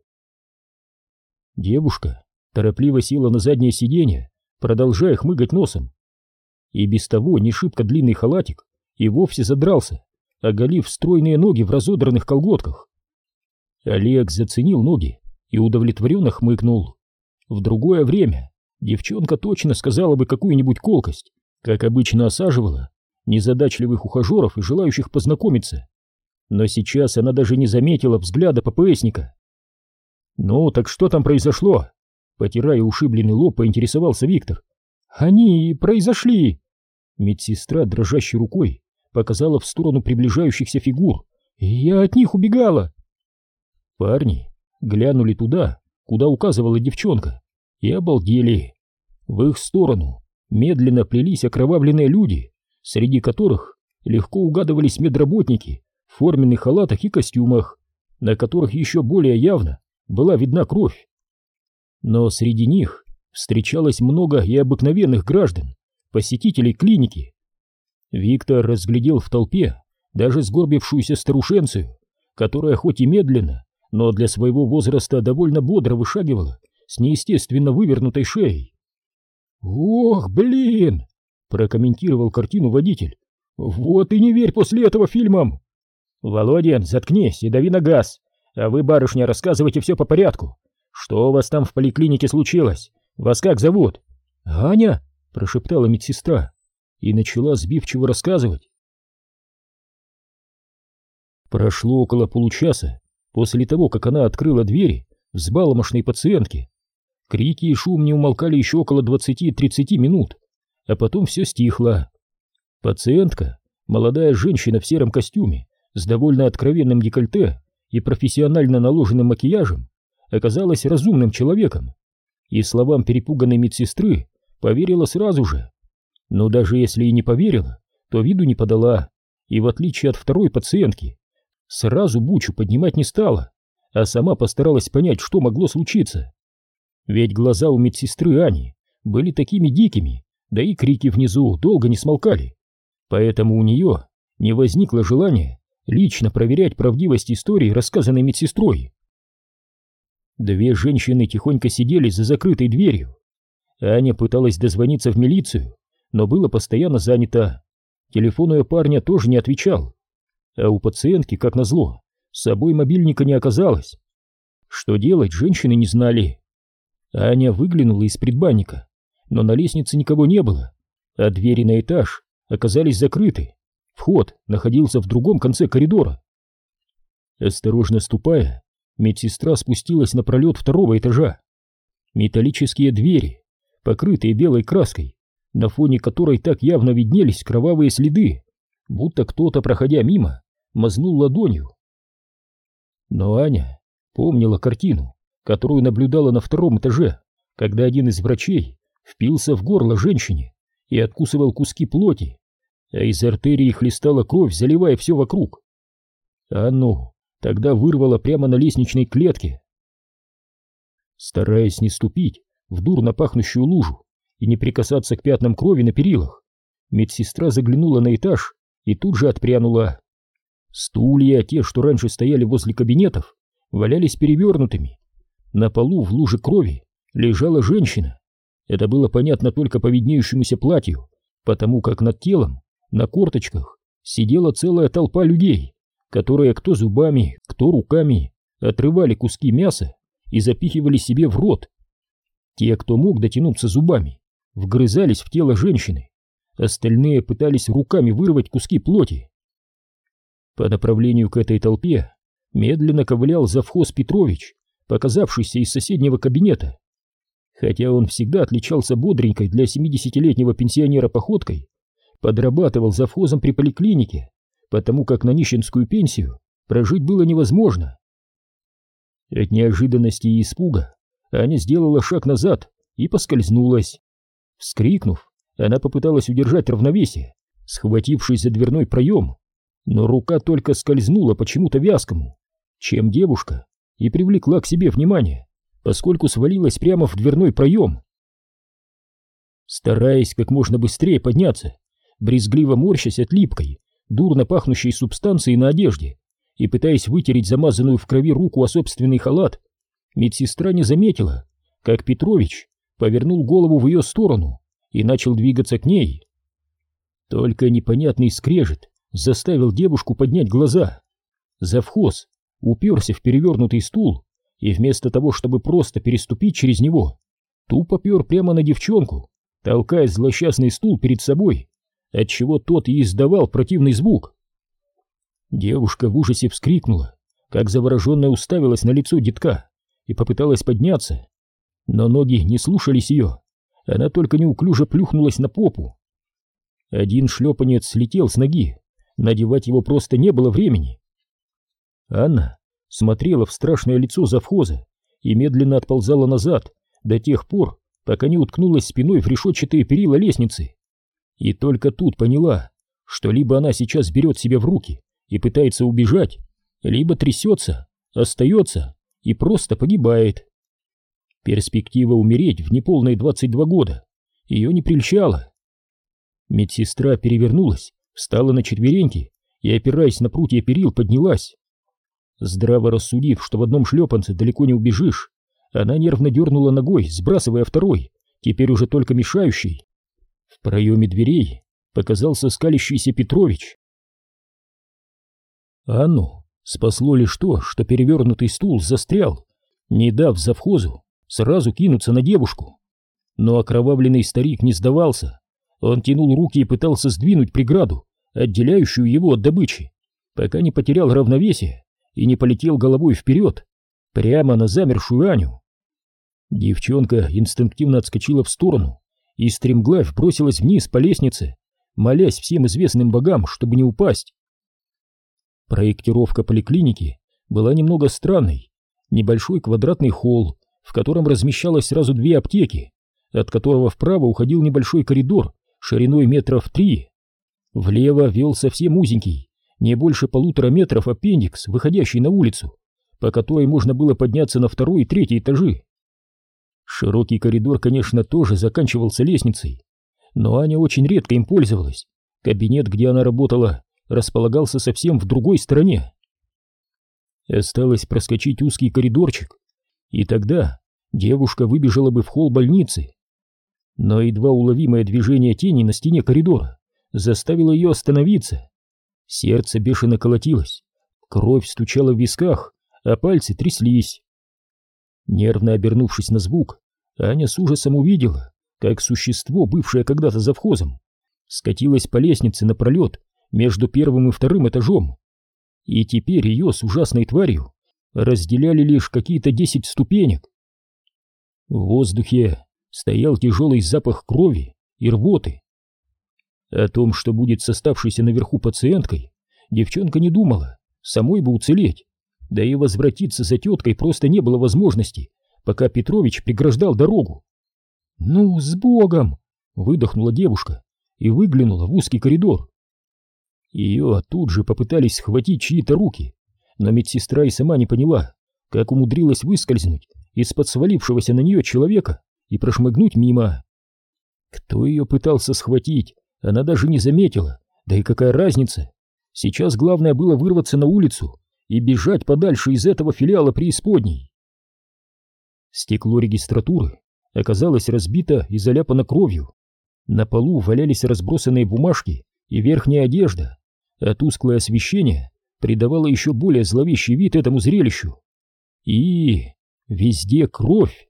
Speaker 1: Девушка торопливо села на заднее сиденье, продолжая хмыгать носом. И без того не шибко длинный халатик и вовсе задрался, оголив стройные ноги в разодранных колготках. Олег заценил ноги и удовлетворенно хмыкнул. В другое время девчонка точно сказала бы какую-нибудь колкость, как обычно осаживала незадачливых ухажеров и желающих познакомиться. Но сейчас она даже не заметила взгляда ППСника. «Ну, так что там произошло?» Потирая ушибленный лоб, поинтересовался Виктор. «Они произошли!» Медсестра дрожащей рукой показала в сторону приближающихся фигур. «Я от них убегала!» Парни глянули туда, куда указывала девчонка, и обалдели. В их сторону медленно плелись окровавленные люди, среди которых легко угадывались медработники в форменных халатах и костюмах, на которых еще более явно была видна кровь. Но среди них встречалось много и обыкновенных граждан, посетителей клиники. Виктор разглядел в толпе даже сгорбившуюся старушенцию, которая хоть и медленно, но для своего возраста довольно бодро вышагивала с неестественно вывернутой шеей. «Ох, блин!» — прокомментировал картину водитель. «Вот и не верь после этого фильмам!» «Володя, заткнись и дави на газ, а вы, барышня, рассказывайте все по порядку. Что у вас там в поликлинике случилось? Вас как зовут?» «Аня!» — прошептала медсестра и начала сбивчиво рассказывать. Прошло около получаса после того, как она открыла двери взбаломошной пациентке. Крики и шум не умолкали еще около двадцати-тридцати минут, а потом все стихло. Пациентка, молодая женщина в сером костюме, с довольно откровенным декольте и профессионально наложенным макияжем, оказалась разумным человеком, и словам перепуганной медсестры поверила сразу же. Но даже если и не поверила, то виду не подала, и в отличие от второй пациентки, сразу бучу поднимать не стала, а сама постаралась понять, что могло случиться. Ведь глаза у медсестры Ани были такими дикими, да и крики внизу долго не смолкали, поэтому у нее не возникло желания лично проверять правдивость истории, рассказанной медсестрой. Две женщины тихонько сидели за закрытой дверью. Аня пыталась дозвониться в милицию, но было постоянно занято. Телефон ее парня тоже не отвечал. А у пациентки, как назло, с собой мобильника не оказалось. Что делать, женщины не знали. Аня выглянула из предбанника, но на лестнице никого не было, а двери на этаж оказались закрыты. Вход находился в другом конце коридора. Осторожно ступая, медсестра спустилась на пролет второго этажа. Металлические двери, покрытые белой краской, на фоне которой так явно виднелись кровавые следы, будто кто-то, проходя мимо, мазнул ладонью. Но Аня помнила картину, которую наблюдала на втором этаже, когда один из врачей впился в горло женщине и откусывал куски плоти, а из артерии хлестала кровь, заливая все вокруг. Анну тогда вырвало прямо на лестничной клетке. Стараясь не ступить в дурно пахнущую лужу и не прикасаться к пятнам крови на перилах, медсестра заглянула на этаж и тут же отпрянула. Стулья, те, что раньше стояли возле кабинетов, валялись перевернутыми. На полу в луже крови лежала женщина. Это было понятно только по виднеющемуся платью, потому как над телом, на корточках, сидела целая толпа людей, которые кто зубами, кто руками отрывали куски мяса и запихивали себе в рот. Те, кто мог дотянуться зубами, вгрызались в тело женщины, остальные пытались руками вырвать куски плоти. По направлению к этой толпе медленно ковылял завхоз Петрович, показавшийся из соседнего кабинета. Хотя он всегда отличался бодренькой для семидесятилетнего пенсионера походкой, подрабатывал завхозом при поликлинике, потому как на нищенскую пенсию прожить было невозможно. От неожиданности и испуга Аня сделала шаг назад и поскользнулась. Вскрикнув, она попыталась удержать равновесие, схватившись за дверной проем, но рука только скользнула почему-то вязкому, чем девушка и привлекла к себе внимание, поскольку свалилась прямо в дверной проем. Стараясь как можно быстрее подняться, брезгливо морщась от липкой, дурно пахнущей субстанции на одежде и пытаясь вытереть замазанную в крови руку о собственный халат, медсестра не заметила, как Петрович повернул голову в ее сторону и начал двигаться к ней. Только непонятный скрежет заставил девушку поднять глаза. Завхоз уперся в перевернутый стул и вместо того, чтобы просто переступить через него, тупо пер прямо на девчонку, толкая злосчастный стул перед собой, отчего тот и издавал противный звук. Девушка в ужасе вскрикнула, как завороженная уставилась на лицо детка и попыталась подняться. Но ноги не слушались ее, она только неуклюже плюхнулась на попу. Один шлепанец слетел с ноги, надевать его просто не было времени. Анна смотрела в страшное лицо завхоза и медленно отползала назад до тех пор, пока не уткнулась спиной в решетчатые перила лестницы. И только тут поняла, что либо она сейчас берет себя в руки и пытается убежать, либо трясется, остается и просто погибает. Перспектива умереть в неполные двадцать два года ее не прельщала. Медсестра перевернулась, встала на четвереньки и, опираясь на прутья перил, поднялась. Здраво рассудив, что в одном шлепанце далеко не убежишь, она нервно дернула ногой, сбрасывая второй, теперь уже только мешающий. В проеме дверей показался скалящийся Петрович. Анну спасло лишь то, что перевернутый стул застрял, не дав завхозу сразу кинуться на девушку. Но окровавленный старик не сдавался. Он тянул руки и пытался сдвинуть преграду, отделяющую его от добычи, пока не потерял равновесие и не полетел головой вперед, прямо на замершую Аню. Девчонка инстинктивно отскочила в сторону и стремглав бросилась вниз по лестнице, молясь всем известным богам, чтобы не упасть. Проектировка поликлиники была немного странной. Небольшой квадратный холл, в котором размещалось сразу две аптеки, от которого вправо уходил небольшой коридор шириной метров три. Влево вел совсем узенький, не больше полутора метров аппендикс, выходящий на улицу, по которой можно было подняться на второй и третий этажи. Широкий коридор, конечно, тоже заканчивался лестницей, но Аня очень редко им пользовалась. Кабинет, где она работала, располагался совсем в другой стороне. Осталось проскочить узкий коридорчик, и тогда девушка выбежала бы в холл больницы. Но едва уловимое движение тени на стене коридора заставило ее остановиться. Сердце бешено колотилось, кровь стучала в висках, а пальцы тряслись. Нервно обернувшись на звук, Аня с ужасом увидела, как существо, бывшее когда-то завхозом, скатилось по лестнице напролет между первым и вторым этажом. И теперь ее с ужасной тварью разделяли лишь какие-то десять ступенек. В воздухе стоял тяжелый запах крови и рвоты. О том, что будет с оставшейся наверху пациенткой, девчонка не думала, самой бы уцелеть, да и возвратиться за теткой просто не было возможности, пока Петрович преграждал дорогу. «Ну, с Богом!» — выдохнула девушка и выглянула в узкий коридор. Ее тут же попытались схватить чьи-то руки, но медсестра и сама не поняла, как умудрилась выскользнуть из-под свалившегося на нее человека и прошмыгнуть мимо. Кто ее пытался схватить, она даже не заметила, да и какая разница. Сейчас главное было вырваться на улицу и бежать подальше из этого филиала преисподней. Стекло регистратуры оказалось разбито и заляпано кровью. На полу валялись разбросанные бумажки и верхняя одежда, а тусклое освещение придавало еще более зловещий вид этому зрелищу. И везде кровь.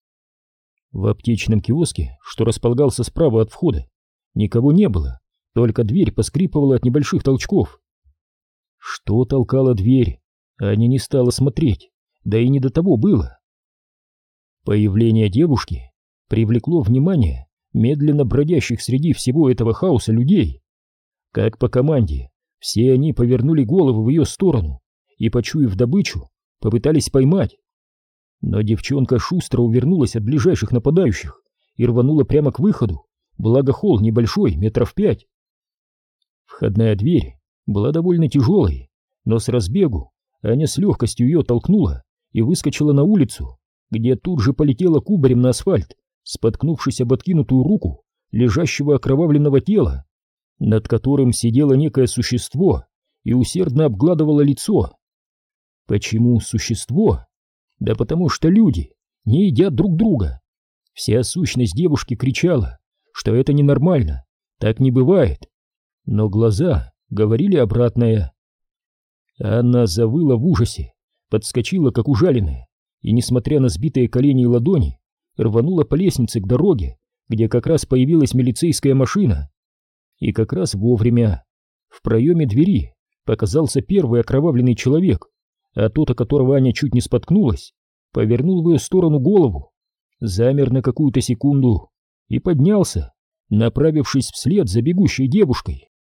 Speaker 1: В аптечном киоске, что располагался справа от входа, никого не было, только дверь поскрипывала от небольших толчков. Что толкало дверь? Аня не стала смотреть, да и не до того было. Появление девушки привлекло внимание медленно бродящих среди всего этого хаоса людей. Как по команде, все они повернули головы в ее сторону и, почуяв добычу, попытались поймать. Но девчонка шустро увернулась от ближайших нападающих и рванула прямо к выходу, благо холл небольшой, метров пять. Входная дверь была довольно тяжелой, но с разбегу Аня с легкостью ее толкнула и выскочила на улицу, где тут же полетела кубарем на асфальт, споткнувшись об откинутую руку лежащего окровавленного тела, над которым сидело некое существо и усердно обгладывало лицо. Почему существо? Да потому что люди не едят друг друга. Вся сущность девушки кричала, что это ненормально, так не бывает. Но глаза говорили обратное. Она завыла в ужасе, подскочила как ужаленная и, несмотря на сбитые колени и ладони, рванула по лестнице к дороге, где как раз появилась милицейская машина. И как раз вовремя. В проеме двери показался первый окровавленный человек, а тот, о которого Аня чуть не споткнулась, повернул в ее сторону голову, замер на какую-то секунду и поднялся, направившись вслед за бегущей девушкой.